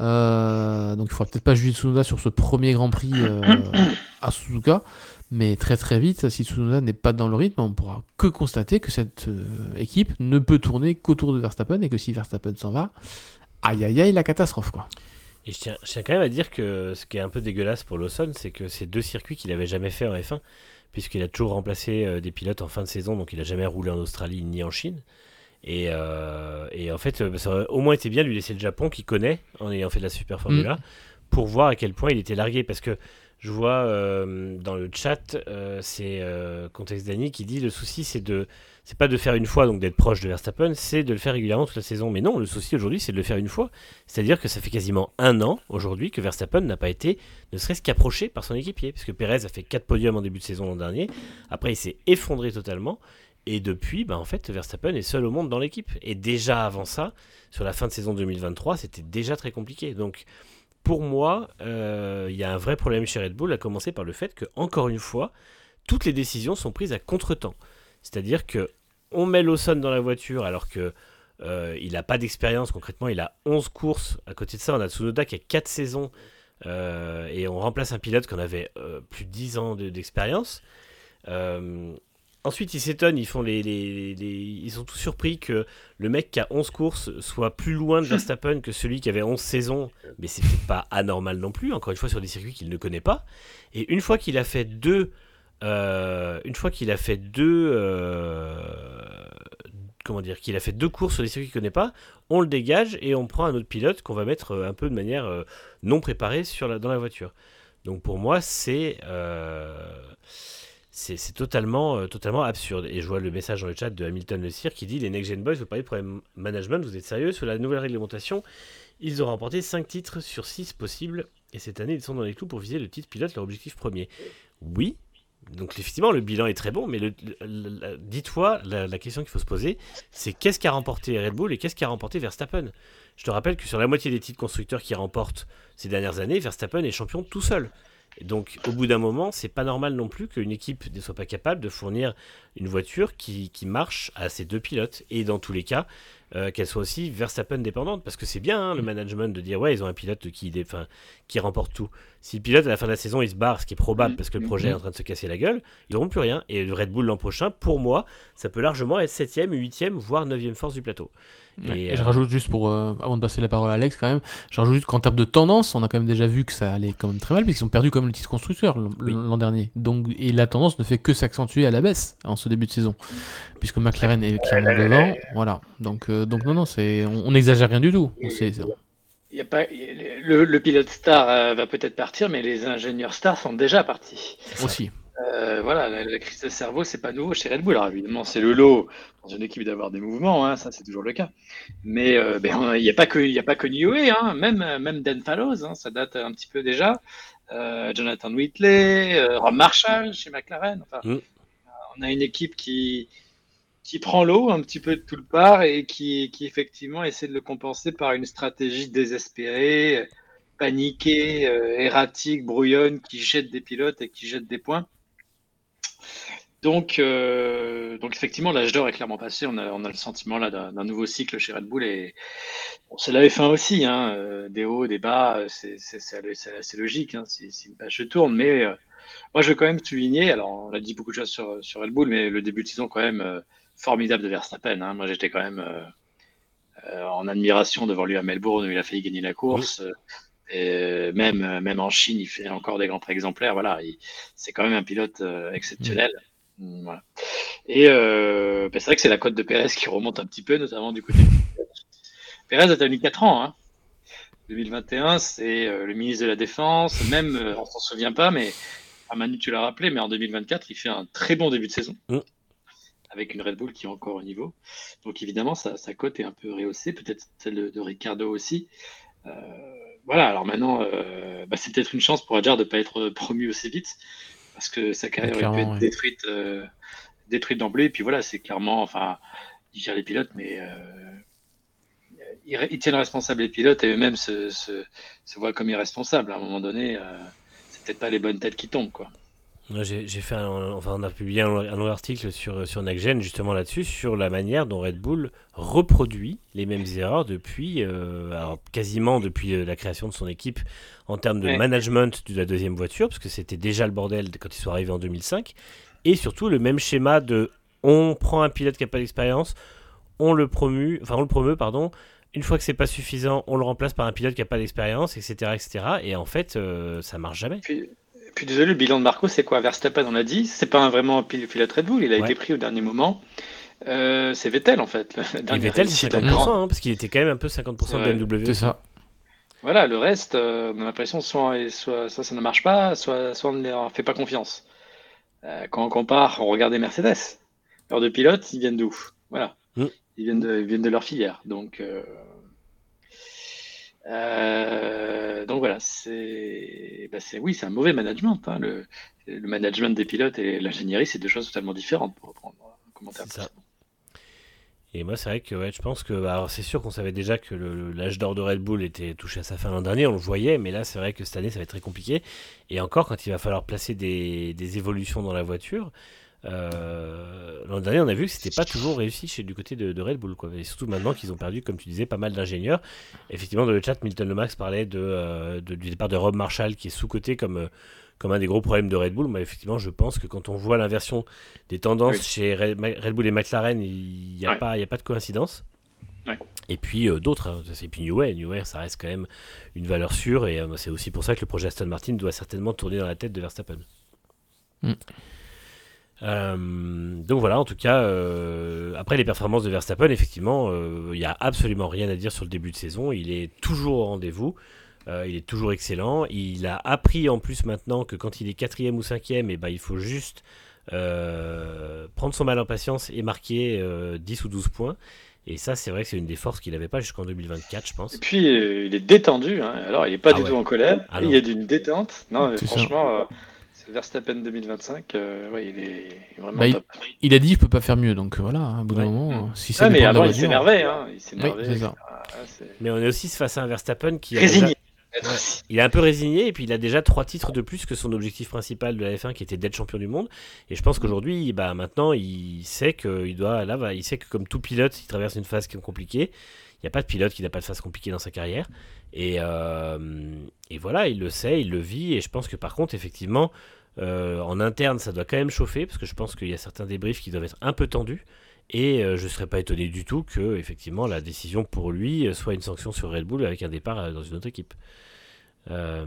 Euh, donc il faudra peut-être pas juger Tsunoda sur ce premier Grand Prix euh, à Suzuka. Mais très très vite, si Tsunoda n'est pas dans le rythme, on pourra que constater que cette euh, équipe ne peut tourner qu'autour de Verstappen et que si Verstappen s'en va, aïe aïe aïe, la catastrophe quoi. Et je tiens, je tiens quand même à dire que ce qui est un peu dégueulasse pour Lawson, c'est que c'est deux circuits qu'il n'avait jamais fait en F un, puisqu'il a toujours remplacé euh, des pilotes en fin de saison, donc il n'a jamais roulé en Australie ni en Chine. Et, euh, et en fait, euh, ça aurait au moins été bien de lui laisser le Japon, qu'il connaît, en ayant fait de la Super Formula, pour voir à quel point il était largué. Parce que je vois euh, dans le chat, euh, c'est euh, Contexte Dany qui dit le souci, c'est de, c'est pas de faire une fois, donc d'être proche de Verstappen, c'est de le faire régulièrement toute la saison. Mais non, le souci aujourd'hui, c'est de le faire une fois. C'est-à-dire que ça fait quasiment un an aujourd'hui que Verstappen n'a pas été, ne serait-ce qu'approché par son équipier. Parce que Perez a fait quatre podiums en début de saison l'an dernier. Après, il s'est effondré totalement. Et depuis, bah, en fait, Verstappen est seul au monde dans l'équipe. Et déjà avant ça, sur la fin de saison deux mille vingt-trois, c'était déjà très compliqué. Donc, pour moi, euh, il y a un vrai problème chez Red Bull, à commencer par le fait que, encore une fois, toutes les décisions sont prises à contre-temps. C'est-à-dire que on met Lawson dans la voiture alors que euh, il n'a pas d'expérience. Concrètement, il a onze courses. À côté de ça, on a Tsunoda qui a quatre saisons euh, et on remplace un pilote qu'on avait euh, plus de dix ans de, d'expérience. Euh, Ensuite, ils s'étonnent, ils font les, les, les- ils sont tous surpris que le mec qui a onze courses soit plus loin de Verstappen que celui qui avait onze saisons, mais c'est peut-être pas anormal non plus, encore une fois sur des circuits qu'il ne connaît pas. Et une fois qu'il a fait deux, euh, une fois qu'il a fait deux, euh, comment dire, qu'il a fait deux courses sur des circuits qu'il connaît pas, on le dégage et on prend un autre pilote qu'on va mettre euh, un peu de manière euh, non préparée sur la, dans la voiture. Donc pour moi, c'est euh, c'est c'est totalement, euh, totalement absurde. Et je vois le message dans le chat de Hamilton Le Cire qui dit: les Next Gen Boys, vous parlez de problème management, vous êtes sérieux? Sur la nouvelle réglementation, ils ont remporté cinq titres sur six possibles. Et cette année, ils sont dans les clous pour viser le titre pilote, leur objectif premier. Oui. Donc effectivement, le bilan est très bon, mais le, le- le- dis-toi, la, la question qu'il faut se poser, c'est qu'est-ce qu'a remporté Red Bull et qu'est-ce qu'a remporté Verstappen? Je te rappelle que sur la moitié des titres constructeurs qui remportent ces dernières années, Verstappen est champion tout seul. Et donc, au bout d'un moment, c'est pas normal non plus qu'une équipe ne soit pas capable de fournir une voiture qui, qui marche à ses deux pilotes. Et dans tous les cas, euh, qu'elle soit aussi Verstappen dépendante. Parce que c'est bien hein, le management de dire ouais, ils ont un pilote qui, dé- enfin, qui remporte tout. Si le pilote à la fin de la saison il se barre, ce qui est probable parce que le projet est en train de se casser la gueule, ils n'auront plus rien. Et le Red Bull l'an prochain, pour moi, ça peut largement être septième, huitième, voire neuvième force du plateau. Ouais. Et, Et je euh, rajoute juste pour, euh, avant de passer la parole à Alex quand même, je rajoute juste qu'en termes de tendance, on a quand même déjà vu que ça allait quand même très mal, puisqu'ils ont perdu comme le titre constructeur l'an Oui. l'an dernier. Donc, et la tendance ne fait que s'accentuer à la baisse en ce début de saison, puisque McLaren est clairement devant. Voilà. Donc, euh, donc non, non, c'est, on on n'exagère rien du tout. On sait- c'est- Il y a pas, le, le pilote star euh, va peut-être partir, mais les ingénieurs stars sont déjà partis. aussi. Euh, voilà, la, la crise de cerveau, c'est pas nouveau chez Red Bull. Alors évidemment, c'est le lot dans une équipe d'avoir des mouvements, hein, ça c'est toujours le cas. Mais euh, ben, il n'y a pas que, il y a pas que Nioé, hein, même même Dan Fallows, hein, ça date un petit peu déjà. Euh, Jonathan Whitley, euh, Rob Marshall chez McLaren. Enfin, Mm. on a une équipe qui qui prend l'eau un petit peu de toutes parts et qui, qui effectivement essaie de le compenser par une stratégie désespérée, paniquée, euh, erratique, brouillonne, qui jette des pilotes et qui jette des points. Donc, euh, donc effectivement, l'âge d'or est clairement passé. On a, on a le sentiment là d'un d'un nouveau cycle chez Red Bull et bon, c'est la F un aussi, hein, euh, des hauts, des bas, euh, c'est c'est- c'est- c'est assez logique, hein, si, si une page se tourne. Mais euh, moi, je veux quand même souligner, alors on a dit beaucoup de choses sur, sur Red Bull, mais le début de saison quand même euh, formidable de Verstappen, hein. Moi, j'étais quand même euh, euh, en admiration devant lui à Melbourne où il a failli gagner la course. Euh, Et même, même en Chine, il fait encore des grands prix exemplaires. Voilà, il, c'est quand même un pilote euh, exceptionnel. Mmh. Voilà. Et euh, bah, c'est vrai que c'est la cote de Pérez qui remonte un petit peu, notamment du côté. Pérez a tenu quatre ans. Hein. deux mille vingt et un, c'est euh, le ministre de la Défense. Même, euh, on s'en souvient pas, mais ah, Manu, tu l'as rappelé, mais en deux mille vingt-quatre, il fait un très bon début de saison. Mmh. Avec une Red Bull qui est encore au niveau. Donc évidemment, sa, sa cote est un peu rehaussée, peut-être celle de, de Ricciardo aussi. Euh, voilà, alors maintenant, euh, bah, c'est peut-être une chance pour Hadjar de ne pas être promu aussi vite, parce que sa carrière aurait pu être ouais. détruite, euh, détruite d'emblée. Et puis voilà, c'est clairement, enfin, il gère les pilotes, mais euh, ils, ils tiennent responsable les pilotes et eux-mêmes se, se, se voient comme irresponsables. À un moment donné, euh, c'est peut-être pas les bonnes têtes qui tombent, quoi. J'ai, j'ai fait un, enfin, on a publié un, un long article sur, sur NextGen justement là-dessus, sur la manière dont Red Bull reproduit les mêmes erreurs depuis, euh, alors quasiment depuis la création de son équipe en termes de ouais. management de la deuxième voiture, parce que c'était déjà le bordel quand ils sont arrivés en deux mille cinq, et surtout le même schéma de on prend un pilote qui n'a pas d'expérience, on le promue, enfin on le promeut, pardon. Une fois que c'est pas suffisant, on le remplace par un pilote qui n'a pas d'expérience, et cetera, et cetera. Et en fait, euh, ça marche jamais. Puis... Puis désolé, le bilan de Marco, c'est quoi? Verstappen, on l'a dit, c'est pas un vraiment pilote Red Bull, il a ouais. été pris au dernier moment. Euh, c'est Vettel en fait. Et Vettel, c'est cinquante pour cent, hein, parce qu'il était quand même un peu cinquante pour cent de B M W. C'est ça. Voilà, le reste, euh, on a l'impression soit, soit, soit ça ne marche pas, soit, soit on ne leur fait pas confiance. Euh, quand on compare, on regarde les Mercedes. Leurs deux pilotes, ils viennent d'où? Voilà. Mm. Ils, viennent de, ils viennent de leur filière. Donc. Euh... Euh, donc voilà, c'est, bah c'est oui, c'est un mauvais management. Hein. Le, le management des pilotes et l'ingénierie, c'est deux choses totalement différentes pour reprendre un commentaire. C'est ça. Et moi, c'est vrai que ouais, je pense que, alors c'est sûr qu'on savait déjà que le, l'âge d'or de Red Bull était touché à sa fin l'an dernier, on le voyait, mais là, c'est vrai que cette année, ça va être très compliqué. Et encore, quand il va falloir placer des, des évolutions dans la voiture. Euh, l'an dernier, on a vu que c'était pas toujours réussi chez du côté de, de Red Bull, quoi. Et surtout maintenant qu'ils ont perdu, comme tu disais, pas mal d'ingénieurs. Effectivement, dans le chat, Milton Lomax parlait de, euh, de, du départ de Rob Marshall qui est sous-coté comme, euh, comme un des gros problèmes de Red Bull. Mais effectivement, je pense que quand on voit l'inversion des tendances oui. chez Red, Red Bull et McLaren, il n'y a, ouais. a pas de coïncidence. Ouais. Et puis euh, d'autres, hein. Et puis New Way, New Way, ça reste quand même une valeur sûre. Et euh, c'est aussi pour ça que le projet Aston Martin doit certainement tourner dans la tête de Verstappen. Mm. Euh, donc voilà, en tout cas, euh, après les performances de Verstappen, effectivement, il euh, n'y a absolument rien à dire sur le début de saison. Il est toujours au rendez-vous, euh, il est toujours excellent. Il a appris en plus maintenant que quand il est quatrième ou cinquième, eh ben, il faut juste euh, prendre son mal en patience et marquer euh, dix ou douze points. Et ça, c'est vrai que c'est une des forces qu'il n'avait pas jusqu'en deux mille vingt-quatre, je pense. Et puis, euh, il est détendu. Hein. Alors, il n'est pas ah du ouais. tout en colère. Ah il y a d'une détente. Non, franchement... Verstappen deux mille vingt-cinq, euh, ouais, il est vraiment bah, top. Il, il a dit qu'il ne peut pas faire mieux, donc voilà, à un bout d'un ouais. moment, si ça ah, dépend mais avant, de la il s'énervait, hein, il s'énervait. Oui, c'est ça. Ah, c'est... Mais on est aussi face à un Verstappen qui résigné. A déjà... ouais. Il est un peu résigné et puis il a déjà trois titres de plus que son objectif principal de la F un qui était d'être champion du monde. Et je pense qu'aujourd'hui, bah, maintenant, il sait qu'il doit, là, bah, il sait que comme tout pilote, il traverse une phase qui est compliquée. Il n'y a pas de pilote qui n'a pas de phase compliquée dans sa carrière. Et, euh, et voilà, il le sait, il le vit. Et je pense que par contre, effectivement, Euh, en interne, ça doit quand même chauffer parce que je pense qu'il y a certains débriefs qui doivent être un peu tendus et euh, je ne serais pas étonné du tout que effectivement la décision pour lui soit une sanction sur Red Bull avec un départ dans une autre équipe. Euh...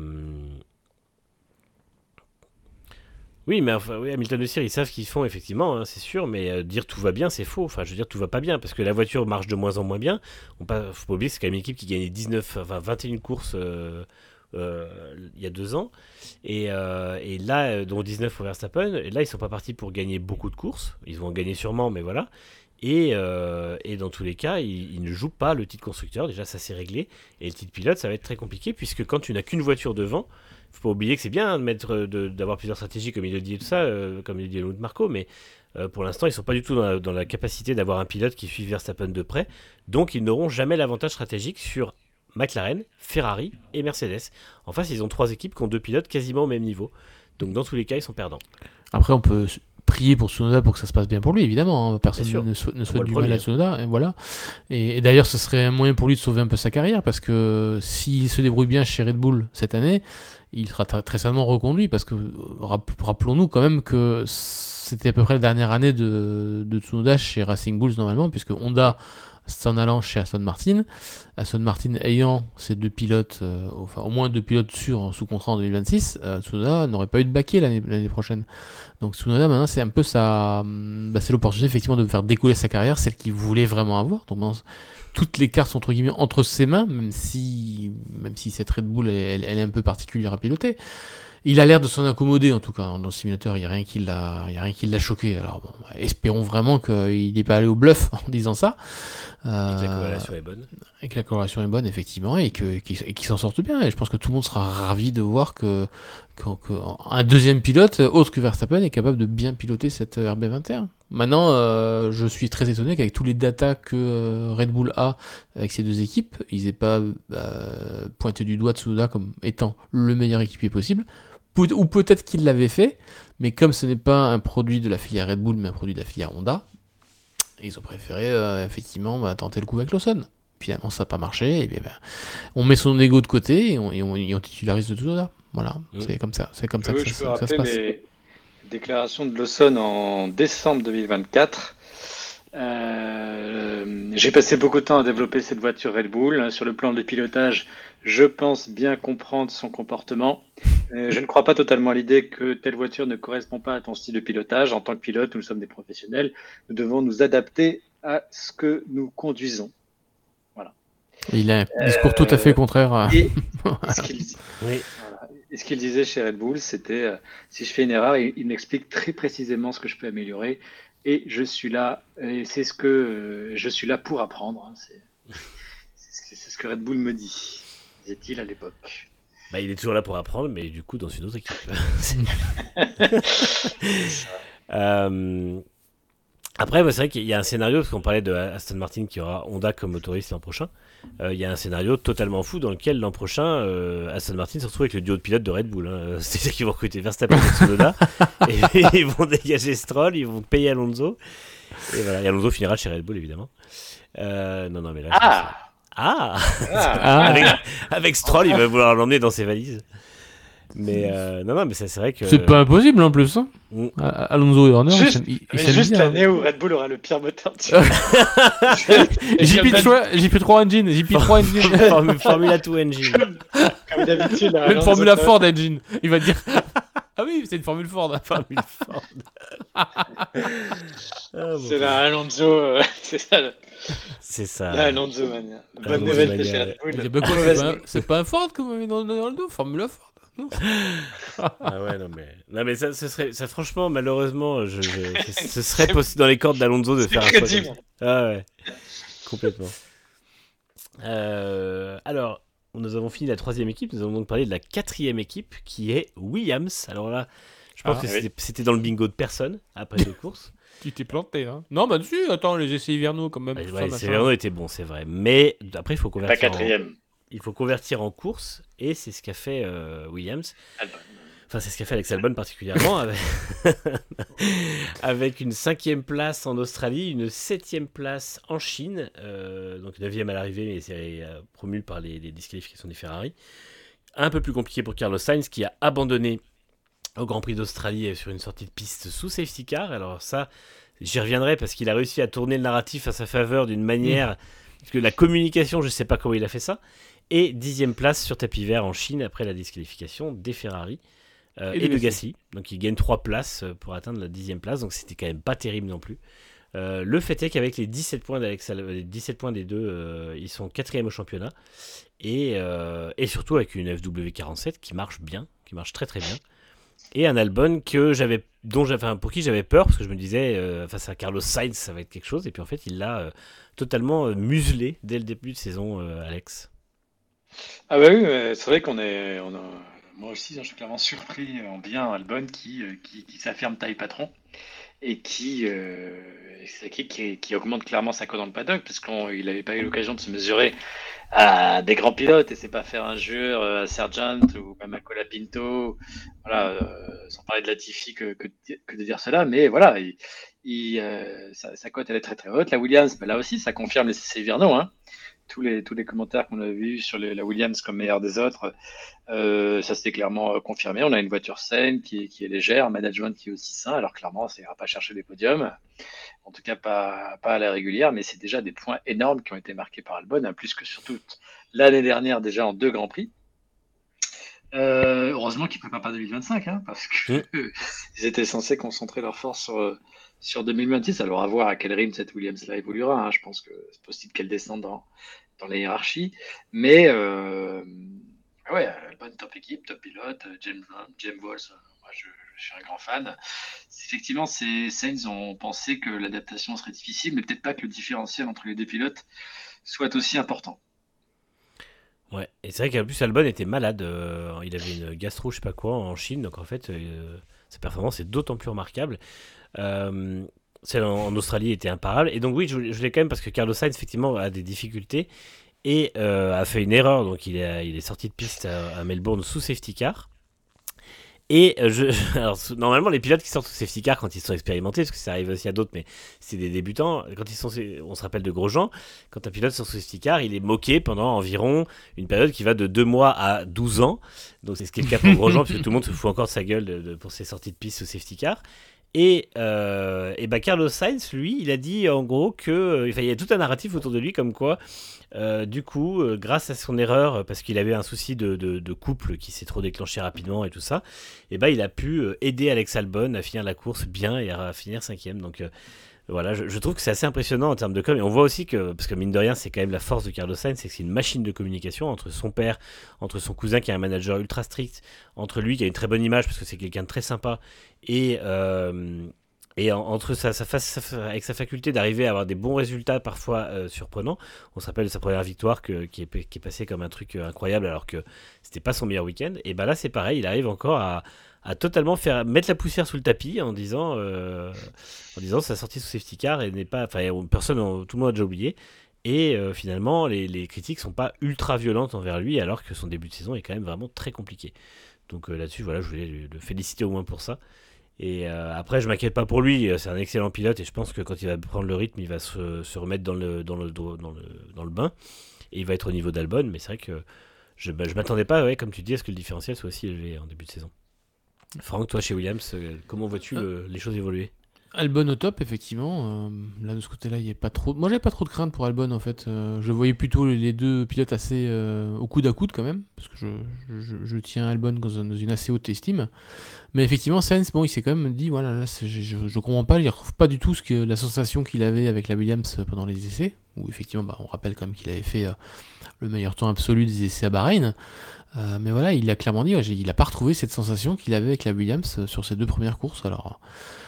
Oui, mais enfin, oui, Hamilton et Cyr, ils savent ce qu'ils font effectivement, hein, c'est sûr, mais euh, dire tout va bien, c'est faux. Enfin, je veux dire, tout va pas bien parce que la voiture marche de moins en moins bien. On pas, faut pas oublier que c'est quand même une équipe qui gagnait dix-neuf, enfin vingt et une courses. Euh, Euh, il y a deux ans et, euh, et là dont dix-neuf pour Verstappen et là ils sont pas partis pour gagner beaucoup de courses, ils vont en gagner sûrement mais voilà et, euh, et dans tous les cas ils, ils ne jouent pas le titre constructeur, déjà ça c'est réglé et le titre pilote ça va être très compliqué puisque quand tu n'as qu'une voiture devant, faut pas oublier que c'est bien de mettre, de, d'avoir plusieurs stratégies comme il le dit et tout ça euh, comme il le dit Helmut Marko mais euh, pour l'instant ils sont pas du tout dans la, dans la capacité d'avoir un pilote qui suit Verstappen de près, donc ils n'auront jamais l'avantage stratégique sur McLaren, Ferrari et Mercedes. En face, ils ont trois équipes qui ont deux pilotes quasiment au même niveau. Donc, dans tous les cas, ils sont perdants. Après, on peut prier pour Tsunoda pour que ça se passe bien pour lui, évidemment. Hein. Personne ne, so- ne souhaite du mal à Tsunoda. Et, voilà. et, et d'ailleurs, ce serait un moyen pour lui de sauver un peu sa carrière parce que s'il se débrouille bien chez Red Bull cette année, il sera t- très certainement reconduit parce que rappelons-nous quand même que c'était à peu près la dernière année de, de Tsunoda chez Racing Bulls normalement, puisque Honda s'en allant chez Aston Martin. Aston Martin ayant ces deux pilotes, euh, enfin au moins deux pilotes sûrs sous contrat en deux mille vingt-six, euh, Tsunoda n'aurait pas eu de baquet l'année, l'année prochaine. Donc Tsunoda maintenant c'est un peu sa, bah, c'est l'opportunité effectivement de faire décoller sa carrière, celle qu'il voulait vraiment avoir. Donc maintenant, toutes les cartes sont entre guillemets entre ses mains, même si, même si cette Red Bull elle, elle est un peu particulière à piloter. Il a l'air de s'en accommoder en tout cas dans le simulateur. Il n'y a rien qui l'a, il y a rien qui l'a choqué. Alors bon, espérons vraiment qu'il n'est pas allé au bluff en disant ça. Euh, et que la corrélation est bonne. Et que la corrélation est bonne effectivement et que qu'il, et qu'il s'en sorte bien. Et je pense que tout le monde sera ravi de voir que, que, que un deuxième pilote autre que Verstappen est capable de bien piloter cette R B vingt et un. Maintenant, euh, je suis très étonné qu'avec tous les datas que euh, Red Bull a avec ces deux équipes, ils n'aient pas euh, pointé du doigt Tsunoda comme étant le meilleur équipier possible. Ou peut-être qu'il l'avait fait, mais comme ce n'est pas un produit de la filière Red Bull, mais un produit de la filière Honda, ils ont préféré euh, effectivement bah, tenter le coup avec Lawson. Finalement, ça n'a pas marché, et bien, bah, on met son ego de côté et on, et on, et on titularise de tout ça. Voilà, mmh. c'est comme ça, c'est comme ça oui, que, je ça, peux que ça se passe. Les déclarations de Lawson en décembre deux mille vingt-quatre. Euh, j'ai passé beaucoup de temps à développer cette voiture Red Bull. Sur le plan de pilotage, je pense bien comprendre son comportement. Euh, je ne crois pas totalement à l'idée que telle voiture ne correspond pas à ton style de pilotage. En tant que pilote, nous sommes des professionnels. Nous devons nous adapter à ce que nous conduisons. Voilà. Il a un discours euh, tout à fait contraire à... Et, et, ce qu'il, oui. voilà. et ce qu'il disait chez Red Bull, c'était euh, si je fais une erreur, il, il m'explique très précisément ce que je peux améliorer. Et je suis là, et c'est ce que euh, je suis là pour apprendre. Hein, c'est, c'est, c'est ce que Red Bull me dit, disait-il à l'époque. Bah, il est toujours là pour apprendre, mais du coup dans une autre équipe. euh, après, bah, c'est vrai qu'il y a un scénario, parce qu'on parlait de Aston Martin qui aura Honda comme motoriste l'an prochain. Euh, il y a un scénario totalement fou dans lequel l'an prochain, euh, Aston Martin se retrouve avec le duo de pilotes de Red Bull. Hein. C'est-à-dire qu'ils vont recruter Verstappen et Tsunoda, et ils vont dégager Stroll, ils vont payer Alonso. Et voilà, et Alonso finira chez Red Bull évidemment. Euh, non, non, mais là. Ah. Ah, ah avec, avec Stroll, il va vouloir l'emmener dans ses valises. Mais euh, non, non, mais ça, c'est vrai que. C'est pas impossible en plus. Hein. Mm. Alonso et Horner, juste, ils, ils mais juste l'année hein. où Red Bull aura le pire moteur. J P trois engine, J P trois engine. Formula deux engine. Comme, comme d'habitude. Même Formula Ford engine. Il va dire. Ah oui, c'est une Formule Ford. Hein. Formule Ford. ah, bon c'est la Alonso. Euh, c'est ça. Le... C'est ça. La Alonso mania. Bonne nouvelle chez Red Bull. Bah quoi, c'est, pas un, c'est pas un Ford comme on met dans, dans le dos, Formula Ford. Non. Ah ouais, non mais, non, mais ça, ce serait, ça franchement, malheureusement, je, je, ce serait possible dans les cordes d'Alonso de faire un choix comme ça. Ah ouais, complètement. Euh, alors, nous avons fini la troisième équipe, nous avons donc parlé de la quatrième équipe qui est Williams. Alors là, je pense ah, que oui. c'était, c'était dans le bingo de personne après deux courses. Tu t'es planté, hein? Non, bah dessus, attends, les essais hivernaux quand même. Ouais, ouais, les essais hivernaux étaient bons, c'est vrai. Mais après, il faut convertir. La quatrième. En... Il faut convertir en course, et c'est ce qu'a fait euh, Williams. Albon. Enfin, c'est ce qu'a fait Alex Albon particulièrement, avec... avec une cinquième place en Australie, une septième place en Chine, euh, donc neuvième à l'arrivée, mais c'est euh, promu par les, les disqualifications des Ferrari. Un peu plus compliqué pour Carlos Sainz, qui a abandonné au Grand Prix d'Australie sur une sortie de piste sous safety car. Alors ça, j'y reviendrai, parce qu'il a réussi à tourner le narratif à sa faveur d'une manière... Mmh. Parce que la communication, je ne sais pas comment il a fait ça. Et dixième place sur tapis vert en Chine après la disqualification des Ferrari euh, et, et de Gasly. Donc il gagne trois places pour atteindre la dixième place. Donc c'était quand même pas terrible non plus. Euh, le fait est qu'avec les dix-sept points, d'Alex, les dix-sept points des deux, euh, ils sont quatrième au championnat. Et, euh, et surtout avec une F W quarante-sept qui marche bien, qui marche très très bien. Et un Albon que j'avais, dont j'avais, enfin, pour qui j'avais peur, parce que je me disais, euh, face à Carlos Sainz, ça va être quelque chose. Et puis en fait, il l'a euh, totalement euh, muselé dès le début de saison, euh, Alex. Ah bah oui, c'est vrai qu'on est, on a, moi aussi, je suis clairement surpris en bien Albon qui, qui, qui s'affirme taille patron et qui, euh, qui, qui, qui augmente clairement sa cote dans le paddock, parce qu'il n'avait pas eu l'occasion de se mesurer à des grands pilotes, et c'est pas faire injure à Sargent ou même à Colapinto, voilà, euh, sans parler de Latifi que, que, que de dire cela, mais voilà, il, il, euh, sa, sa cote elle est très très haute. La Williams, ben là aussi, ça confirme les essais hivernaux, hein. tous les, tous les commentaires qu'on avait vus sur les, la Williams comme meilleure des autres, euh, ça s'était clairement confirmé. On a une voiture saine qui est, qui est légère, un management qui est aussi sain. Alors clairement, ça ira pas chercher des podiums, en tout cas pas, pas à la régulière, mais c'est déjà des points énormes qui ont été marqués par Albon, hein, plus que surtout l'année dernière déjà en deux Grands Prix. Euh, heureusement qu'ils ne préparent pas deux mille vingt-cinq, hein, parce qu'ils mmh. étaient censés concentrer leurs forces sur, sur deux mille vingt-six. Alors à voir à quel rythme cette Williams-là évoluera. Hein. Je pense que c'est possible qu'elle descende dans, dans la hiérarchie. Mais euh, ouais, bonne top équipe, top pilote, James, James Walls, moi je, je suis un grand fan. Effectivement, ces Sainz ont pensé que l'adaptation serait difficile, mais peut-être pas que le différentiel entre les deux pilotes soit aussi important. Ouais, et c'est vrai qu'en plus Albon était malade, euh, il avait une gastro, je sais pas quoi, en Chine, donc en fait, euh, sa performance est d'autant plus remarquable. Euh, celle en, en Australie était imparable, et donc oui, je, je voulais quand même, parce que Carlos Sainz, effectivement, a des difficultés, et euh, a fait une erreur, donc il est, il est sorti de piste à, à Melbourne sous safety car. Et je, alors, normalement, les pilotes qui sortent sous safety car quand ils sont expérimentés, parce que ça arrive aussi à d'autres, mais c'est des débutants, quand ils sont, on se rappelle de Grosjean, quand un pilote sort sous safety car, il est moqué pendant environ une période qui va de deux mois à douze ans. Donc c'est ce qui est le cas pour Grosjean, puisque tout le monde se fout encore de sa gueule de, de, pour ses sorties de piste sous safety car. Et, euh, et bah Carlos Sainz, lui, il a dit en gros que, enfin, il y a tout un narratif autour de lui comme quoi, euh, du coup, euh, grâce à son erreur, parce qu'il avait un souci de, de, de couple qui s'est trop déclenché rapidement et tout ça, et bah il a pu aider Alex Albon à finir la course bien et à finir cinquième. Donc euh, voilà, je, je trouve que c'est assez impressionnant en termes de com. Et on voit aussi que, parce que mine de rien, c'est quand même la force de Carlos Sainz, c'est que c'est une machine de communication entre son père, entre son cousin qui est un manager ultra strict, entre lui qui a une très bonne image parce que c'est quelqu'un de très sympa, et, euh, et en, entre sa, sa, sa, avec sa faculté d'arriver à avoir des bons résultats parfois euh, surprenants. On se rappelle de sa première victoire que, qui, est, qui est passée comme un truc incroyable alors que c'était pas son meilleur week-end. Et bah là, c'est pareil, il arrive encore à. à totalement faire mettre la poussière sous le tapis en disant euh, en disant sa sortie sous safety car et n'est pas, enfin personne, tout le monde a déjà oublié, et euh, finalement les, les critiques sont pas ultra violentes envers lui alors que son début de saison est quand même vraiment très compliqué. Donc euh, là-dessus voilà, je voulais le, le féliciter au moins pour ça. Et euh, après je m'inquiète pas pour lui, c'est un excellent pilote et je pense que quand il va prendre le rythme il va se, se remettre dans le dans le dans le dans le bain et il va être au niveau d'Albon. Mais c'est vrai que je, bah, je m'attendais pas, ouais, comme tu dis, à ce que le différentiel soit aussi élevé en début de saison. Franck, toi chez Williams, comment vois-tu le, les choses évoluer ? Albon au top, effectivement. Euh, là, de ce côté-là, il n'y a pas trop. Moi, j'avais pas trop de crainte pour Albon, en fait. Euh, je voyais plutôt les deux pilotes assez euh, au coude à coude, quand même, parce que je, je, je tiens Albon dans une assez haute estime. Mais effectivement, Sainz, bon, il s'est quand même dit, voilà, là, je, je, je comprends pas, il retrouve pas du tout ce que la sensation qu'il avait avec la Williams pendant les essais, où effectivement, bah, on rappelle quand même qu'il avait fait euh, le meilleur temps absolu des essais à Bahreïn. Euh, mais voilà, il a clairement dit, ouais, il n'a pas retrouvé cette sensation qu'il avait avec la Williams sur ses deux premières courses. Alors,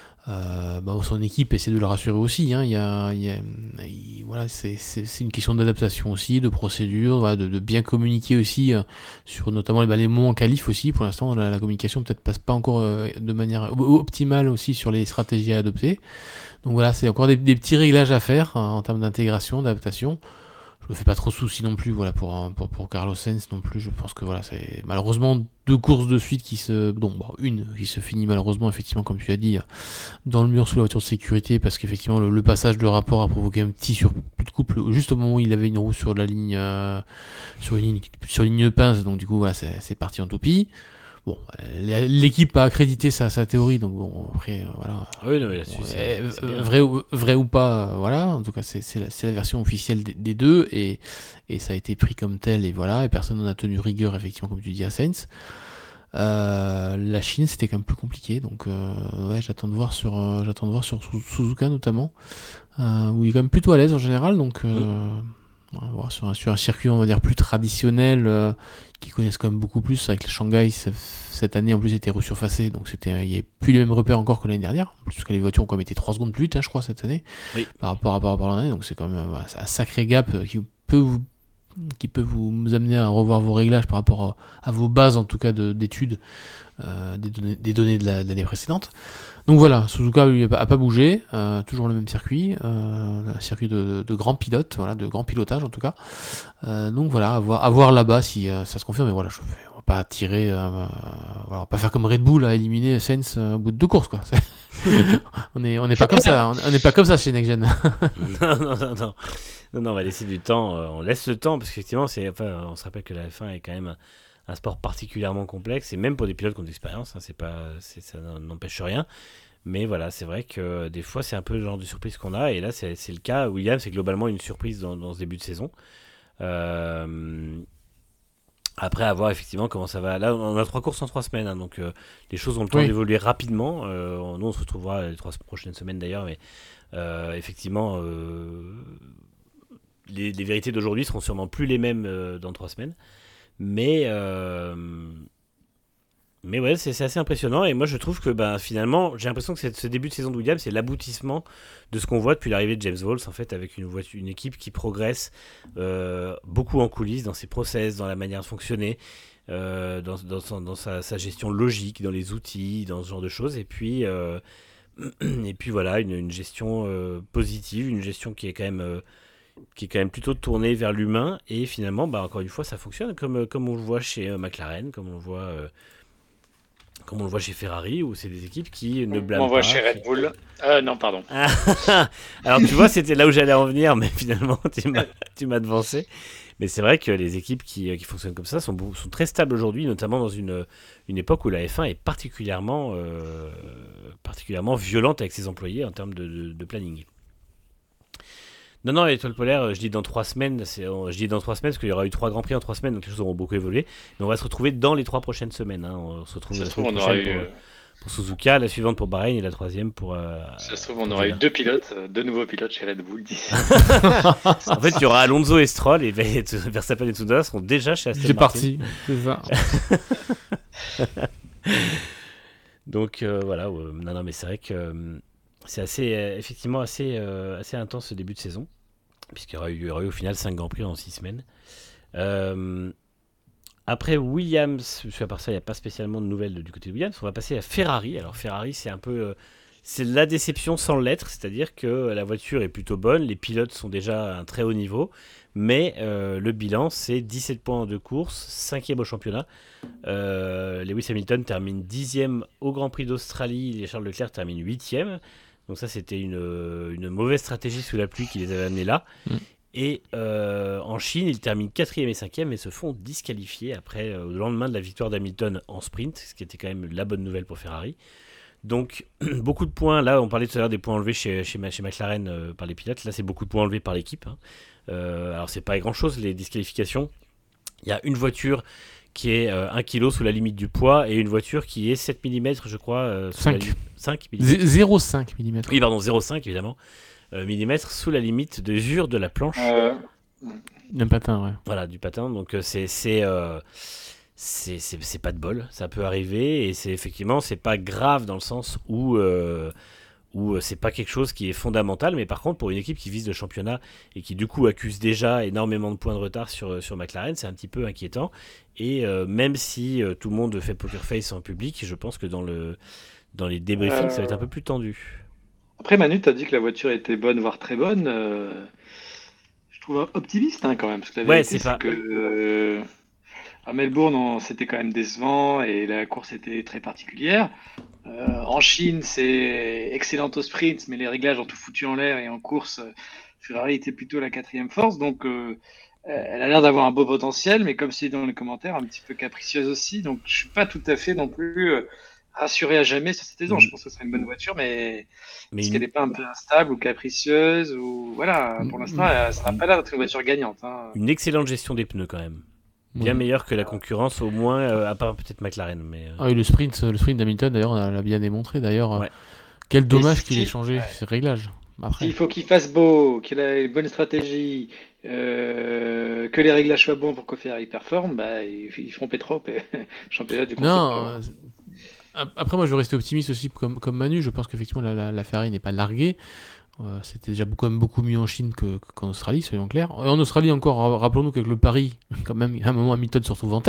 euh, bah, son équipe essaie de le rassurer aussi. Hein. Il y a, il y a, il, voilà, c'est, c'est, c'est une question d'adaptation aussi, de procédure, voilà, de, de bien communiquer aussi euh, sur notamment bah, les moments en qualif aussi. Pour l'instant, la, la communication peut-être passe pas encore euh, de manière optimale aussi sur les stratégies à adopter. Donc voilà, c'est encore des, des petits réglages à faire hein, en termes d'intégration, d'adaptation. Je me fais pas trop de soucis non plus, voilà, pour, pour, pour Carlos Sainz non plus. Je pense que voilà, c'est malheureusement deux courses de suite qui se, donc bon, une qui se finit malheureusement effectivement comme tu as dit dans le mur sous la voiture de sécurité parce qu'effectivement le, le passage de rapport a provoqué un petit surplus de couple juste au moment où il avait une roue sur la ligne, euh, sur une ligne, sur une ligne de pince, donc du coup voilà, c'est, c'est parti en toupie. Bon, l'équipe a accrédité sa, sa théorie, donc bon, après, voilà. Oui, non, mais là-dessus, c'est, euh, c'est bien. Vrai, ou, vrai ou pas, voilà. En tout cas, c'est, c'est, la, c'est la version officielle des, des deux, et, et ça a été pris comme tel, et voilà, et personne n'en a tenu rigueur, effectivement, comme tu dis, à Sainz. Euh, la Chine, c'était quand même plus compliqué, donc euh, ouais, j'attends de voir sur, euh, j'attends de voir sur Suzuka notamment, euh, où il est quand même plutôt à l'aise en général, donc euh, mmh. on va voir sur un, sur un circuit, on va dire, plus traditionnel, euh, qui connaissent quand même beaucoup plus. Avec le Shanghai, cette année en plus était resurfacé, donc c'était, il n'y avait plus les mêmes repères encore que l'année dernière, parce que les voitures ont quand même été trois secondes plus vite, hein, je crois, cette année, oui. par rapport à, par rapport à l'année, donc c'est quand même voilà, c'est un sacré gap qui peut vous qui peut vous amener à revoir vos réglages par rapport à, à vos bases en tout cas de, d'études euh, des données, des données de, la, de l'année précédente. Donc voilà, Suzuka lui a pas, a pas bougé, euh, toujours le même circuit, euh, un circuit de, de grands pilotes, voilà, de grand pilotage en tout cas. Euh, donc voilà, à voir, à voir là-bas si euh, ça se confirme. Mais voilà, je, on va pas tirer, euh, voilà, on va pas faire comme Red Bull à éliminer Sainz euh, au bout de deux courses quoi. on est on n'est pas comme ça, on n'est pas comme ça chez Next Gen. non non non non. Non, non, on va laisser du temps. euh, on laisse le temps parce qu'effectivement, c'est, enfin, on se rappelle que la F un est quand même un, un sport particulièrement complexe et même pour des pilotes qui ont de l'expérience, hein, c'est pas, c'est, ça n'empêche rien. Mais voilà, c'est vrai que euh, des fois, c'est un peu le genre de surprise qu'on a. Et là, c'est, c'est le cas. Williams, c'est globalement une surprise dans, dans ce début de saison. Euh, Après, à voir effectivement comment ça va. Là, on a trois courses en trois semaines, hein, donc euh, les choses ont le temps Oui. d'évoluer rapidement. Euh, nous, on se retrouvera les trois prochaines semaines d'ailleurs, mais euh, effectivement, euh, les, les vérités d'aujourd'hui seront sûrement plus les mêmes euh, dans trois semaines. Mais, euh, mais ouais, c'est, c'est assez impressionnant. Et moi, je trouve que ben, finalement, j'ai l'impression que cette- ce début de saison de Williams, c'est l'aboutissement de ce qu'on voit depuis l'arrivée de James Walls, en fait, avec une, voiture, une équipe qui progresse euh, beaucoup en coulisses, dans ses process, dans la manière de fonctionner, euh, dans, dans son- dans sa, sa gestion logique, dans les outils, dans ce genre de choses. Et puis, euh, et puis voilà, une, une gestion euh, positive, une gestion qui est quand même, euh, qui est quand même plutôt tournée vers l'humain. Et finalement, bah, encore une fois, ça fonctionne comme, euh, comme on le voit chez euh, McLaren, comme on le voit, euh, comme on le voit chez Ferrari, où c'est des équipes qui ne On blâment voit pas. chez qui- Red Bull. Euh, non, pardon. Ah, alors tu vois, c'était là où j'allais en venir, mais finalement tu m'as, tu m'as devancé. Mais c'est vrai que les équipes qui, qui fonctionnent comme ça sont, beau- sont très stables aujourd'hui, notamment dans une, une époque où la F un est particulièrement, euh, particulièrement violente avec ses employés en termes de, de- de planning. Non, non, l'étoile polaire, euh, je dis dans trois semaines, c'est, euh, je dis dans trois semaines parce qu'il y aura eu trois grands prix en trois semaines, donc les choses auront beaucoup évolué. Mais on va se retrouver dans les trois prochaines semaines, hein. On se retrouve Ça la se trouve, semaine on aurait prochaine eu, pour, euh, pour Suzuka, la suivante pour Bahreïn et la troisième pour. euh, ça se trouve, on pour aurait eu Jeddah. deux pilotes, euh, deux nouveaux pilotes chez Red Bull d'ici. En fait, il y aura Alonso et Stroll et Verstappen et Tsunoda seront déjà chez Aston C'est Martin. parti, c'est ça. Donc euh, voilà, euh, non, non, mais c'est vrai que euh, c'est assez, euh, effectivement assez, euh, assez intense ce début de saison, puisqu'il y aura eu, il y aura eu au final cinq Grands Prix en six semaines. Euh, Après Williams, parce qu'à part ça, il n'y a pas spécialement de nouvelles du côté de Williams. On va passer à Ferrari. Alors Ferrari, c'est un peu, euh, c'est la déception sans l'être, c'est-à-dire que la voiture est plutôt bonne, les pilotes sont déjà à un très haut niveau, mais euh, le bilan, c'est dix-sept points en deux courses, cinquième au championnat. Euh, Lewis Hamilton termine dixième au Grand Prix d'Australie, et Charles Leclerc termine huitième. Donc ça, c'était une, une mauvaise stratégie sous la pluie qui les avait amenés là. Mm. Et euh, en Chine, ils terminent quatrième et cinquième et se font disqualifier après, euh, au lendemain de la victoire d'Hamilton en sprint, ce qui était quand même la bonne nouvelle pour Ferrari. Donc, beaucoup de points. Là, on parlait tout à l'heure des points enlevés chez, chez, chez McLaren euh, par les pilotes. Là, c'est beaucoup de points enlevés par l'équipe, hein. Euh, alors, c'est pas grand-chose, les disqualifications. Il y a une voiture qui est euh, un kilo sous la limite du poids et une voiture qui est sept millimètres, je crois. Euh, sous cinq. la li- cinq millimètres. zéro virgule cinq millimètres. Oui, pardon, zéro virgule cinq évidemment. Euh, millimètres sous la limite de usure de la planche. Euh, D'un patin, ouais. Voilà, du patin. Donc, euh, c'est. c'est euh, c'est, c'est, c'est pas de bol, ça peut arriver et c'est effectivement c'est pas grave dans le sens où euh, où euh, c'est pas quelque chose qui est fondamental, mais par contre pour une équipe qui vise le championnat et qui du coup accuse déjà énormément de points de retard sur, sur McLaren, c'est un petit peu inquiétant. Et euh, même si euh, tout le monde fait poker face en public, je pense que dans le dans les débriefings Euh, ça va être un peu plus tendu. Après, Manu, tu as dit que la voiture était bonne, voire très bonne. euh, Je trouve optimiste hein, quand même, parce que la Ouais, vérité, c'est c'est pas. que euh, à Melbourne, on- c'était quand même décevant et la course était très particulière. Euh, en Chine, c'est excellent au sprint, mais les réglages ont tout foutu en l'air et en course, euh, Ferrari était plutôt la quatrième force. Donc, euh, elle a l'air d'avoir un beau potentiel, mais comme c'est dans les commentaires, un petit peu capricieuse aussi. Donc, je suis pas tout à fait non plus euh, rassuré à jamais sur cette saison. Je Mm. pense que ce serait une bonne voiture, mais Mais est-ce une, qu'elle n'est pas un peu instable ou capricieuse ou voilà. Pour l'instant, elle- ça n'a pas l'air d'être une voiture gagnante, hein. une excellente gestion des pneus quand même. Bien Ouais. meilleure que la concurrence, au moins, euh, à part peut-être McLaren. Mais, euh, Ah oui, le sprint, le sprint d'Hamilton, d'ailleurs, on l'a bien démontré. D'ailleurs, euh, Ouais. quel dommage si- qu'il ait changé ses réglages. Après, S'il faut qu'il fasse beau, qu'il ait une bonne stratégie, euh, que les réglages soient bons pour que Ferrari performe, bah, ils, ils feront P3 championnat du constructeur. non. euh, ap- Après, moi, je veux rester optimiste aussi, comme, comme Manu. Je pense qu'effectivement, la, la, la Ferrari n'est pas larguée. Euh, C'était déjà beaucoup, quand même beaucoup mieux en Chine que- qu'en Australie, soyons clairs. Et en Australie encore, ra- rappelons-nous qu'avec le Paris, quand même, à un moment, Hamilton se retrouve en tête.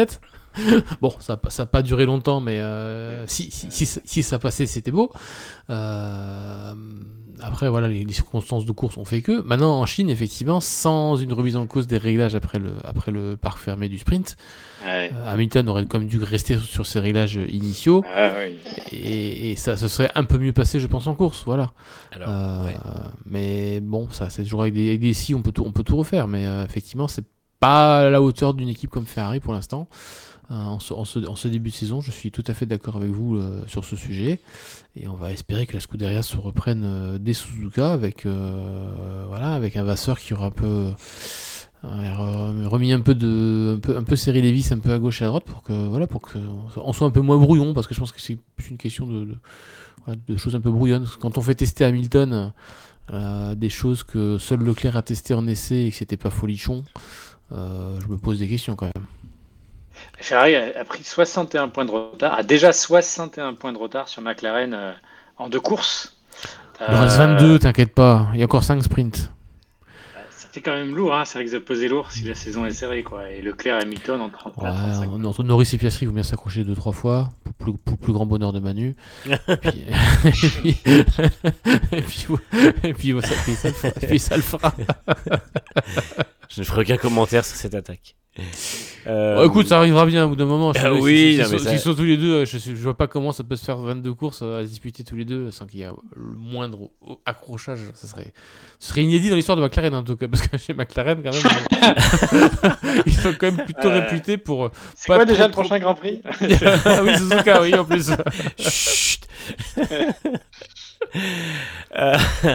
Bon, ça n'a pas duré longtemps, mais euh, si, si, si, si ça passait, c'était beau. Euh, après, voilà, les, les circonstances de course ont fait que. Maintenant, en Chine, effectivement, sans une remise en cause des réglages après le, après le parc fermé du sprint, Ouais. euh, Hamilton aurait quand même dû rester sur ses réglages initiaux. Ah, oui. Et, et ça se serait un peu mieux passé, je pense, en course. Voilà. Alors, Euh, ouais. Mais bon, ça, c'est toujours avec des, avec des si, on peut tout, on peut tout refaire. Mais euh, effectivement, c'est pas à la hauteur d'une équipe comme Ferrari pour l'instant. Euh, en, ce, en, ce, en ce début de saison, je suis tout à fait d'accord avec vous euh, sur ce sujet. Et on va espérer que la Scuderia se reprenne euh, des Suzuka avec, euh, voilà, avec un Vasseur qui aura un peu euh, remis un peu de, un peu, un peu serré les vis un peu à gauche et à droite pour que, voilà, pour que on soit un peu moins brouillon, parce que je pense que c'est plus une question de, de, voilà, de choses un peu brouillonnes. Quand on fait tester Hamilton euh, des choses que seul Leclerc a testé en essai et que c'était pas folichon, euh, je me pose des questions quand même. Ferrari a, a pris soixante et un points de retard, a déjà soixante et un points de retard sur McLaren euh, en deux courses. Il en reste vingt-deux, t'inquiète pas, il y a encore cinq sprints. Ça fait quand même lourd, hein. C'est vrai que ça pesait lourd si la saison est serrée, quoi. Et Leclerc et Hamilton en trente-quatre Ouais, trente-cinq. entre Norris et Piastri, il faut bien s'accrocher deux trois fois pour plus, pour plus grand bonheur de Manu. Et puis, et puis, et puis, et puis, ça, puis ça, le fera, et puis ça le fera. Je ne ferai aucun commentaire sur cette attaque. Euh... Bon, écoute, ça arrivera bien au bout d'un moment. Ah oui, si, non, si, mais si, ça... si sont tous les deux, je, je vois pas comment ça peut se faire vingt-deux courses à se disputer tous les deux sans qu'il y ait le moindre accrochage. Ça serait, ce serait inédit dans l'histoire de McLaren en tout cas, parce que chez McLaren quand même, ils sont quand même plutôt euh... réputés pour. C'est quoi déjà le prochain Grand Prix? Ah oui, Suzuka, oui en plus. Chut. euh...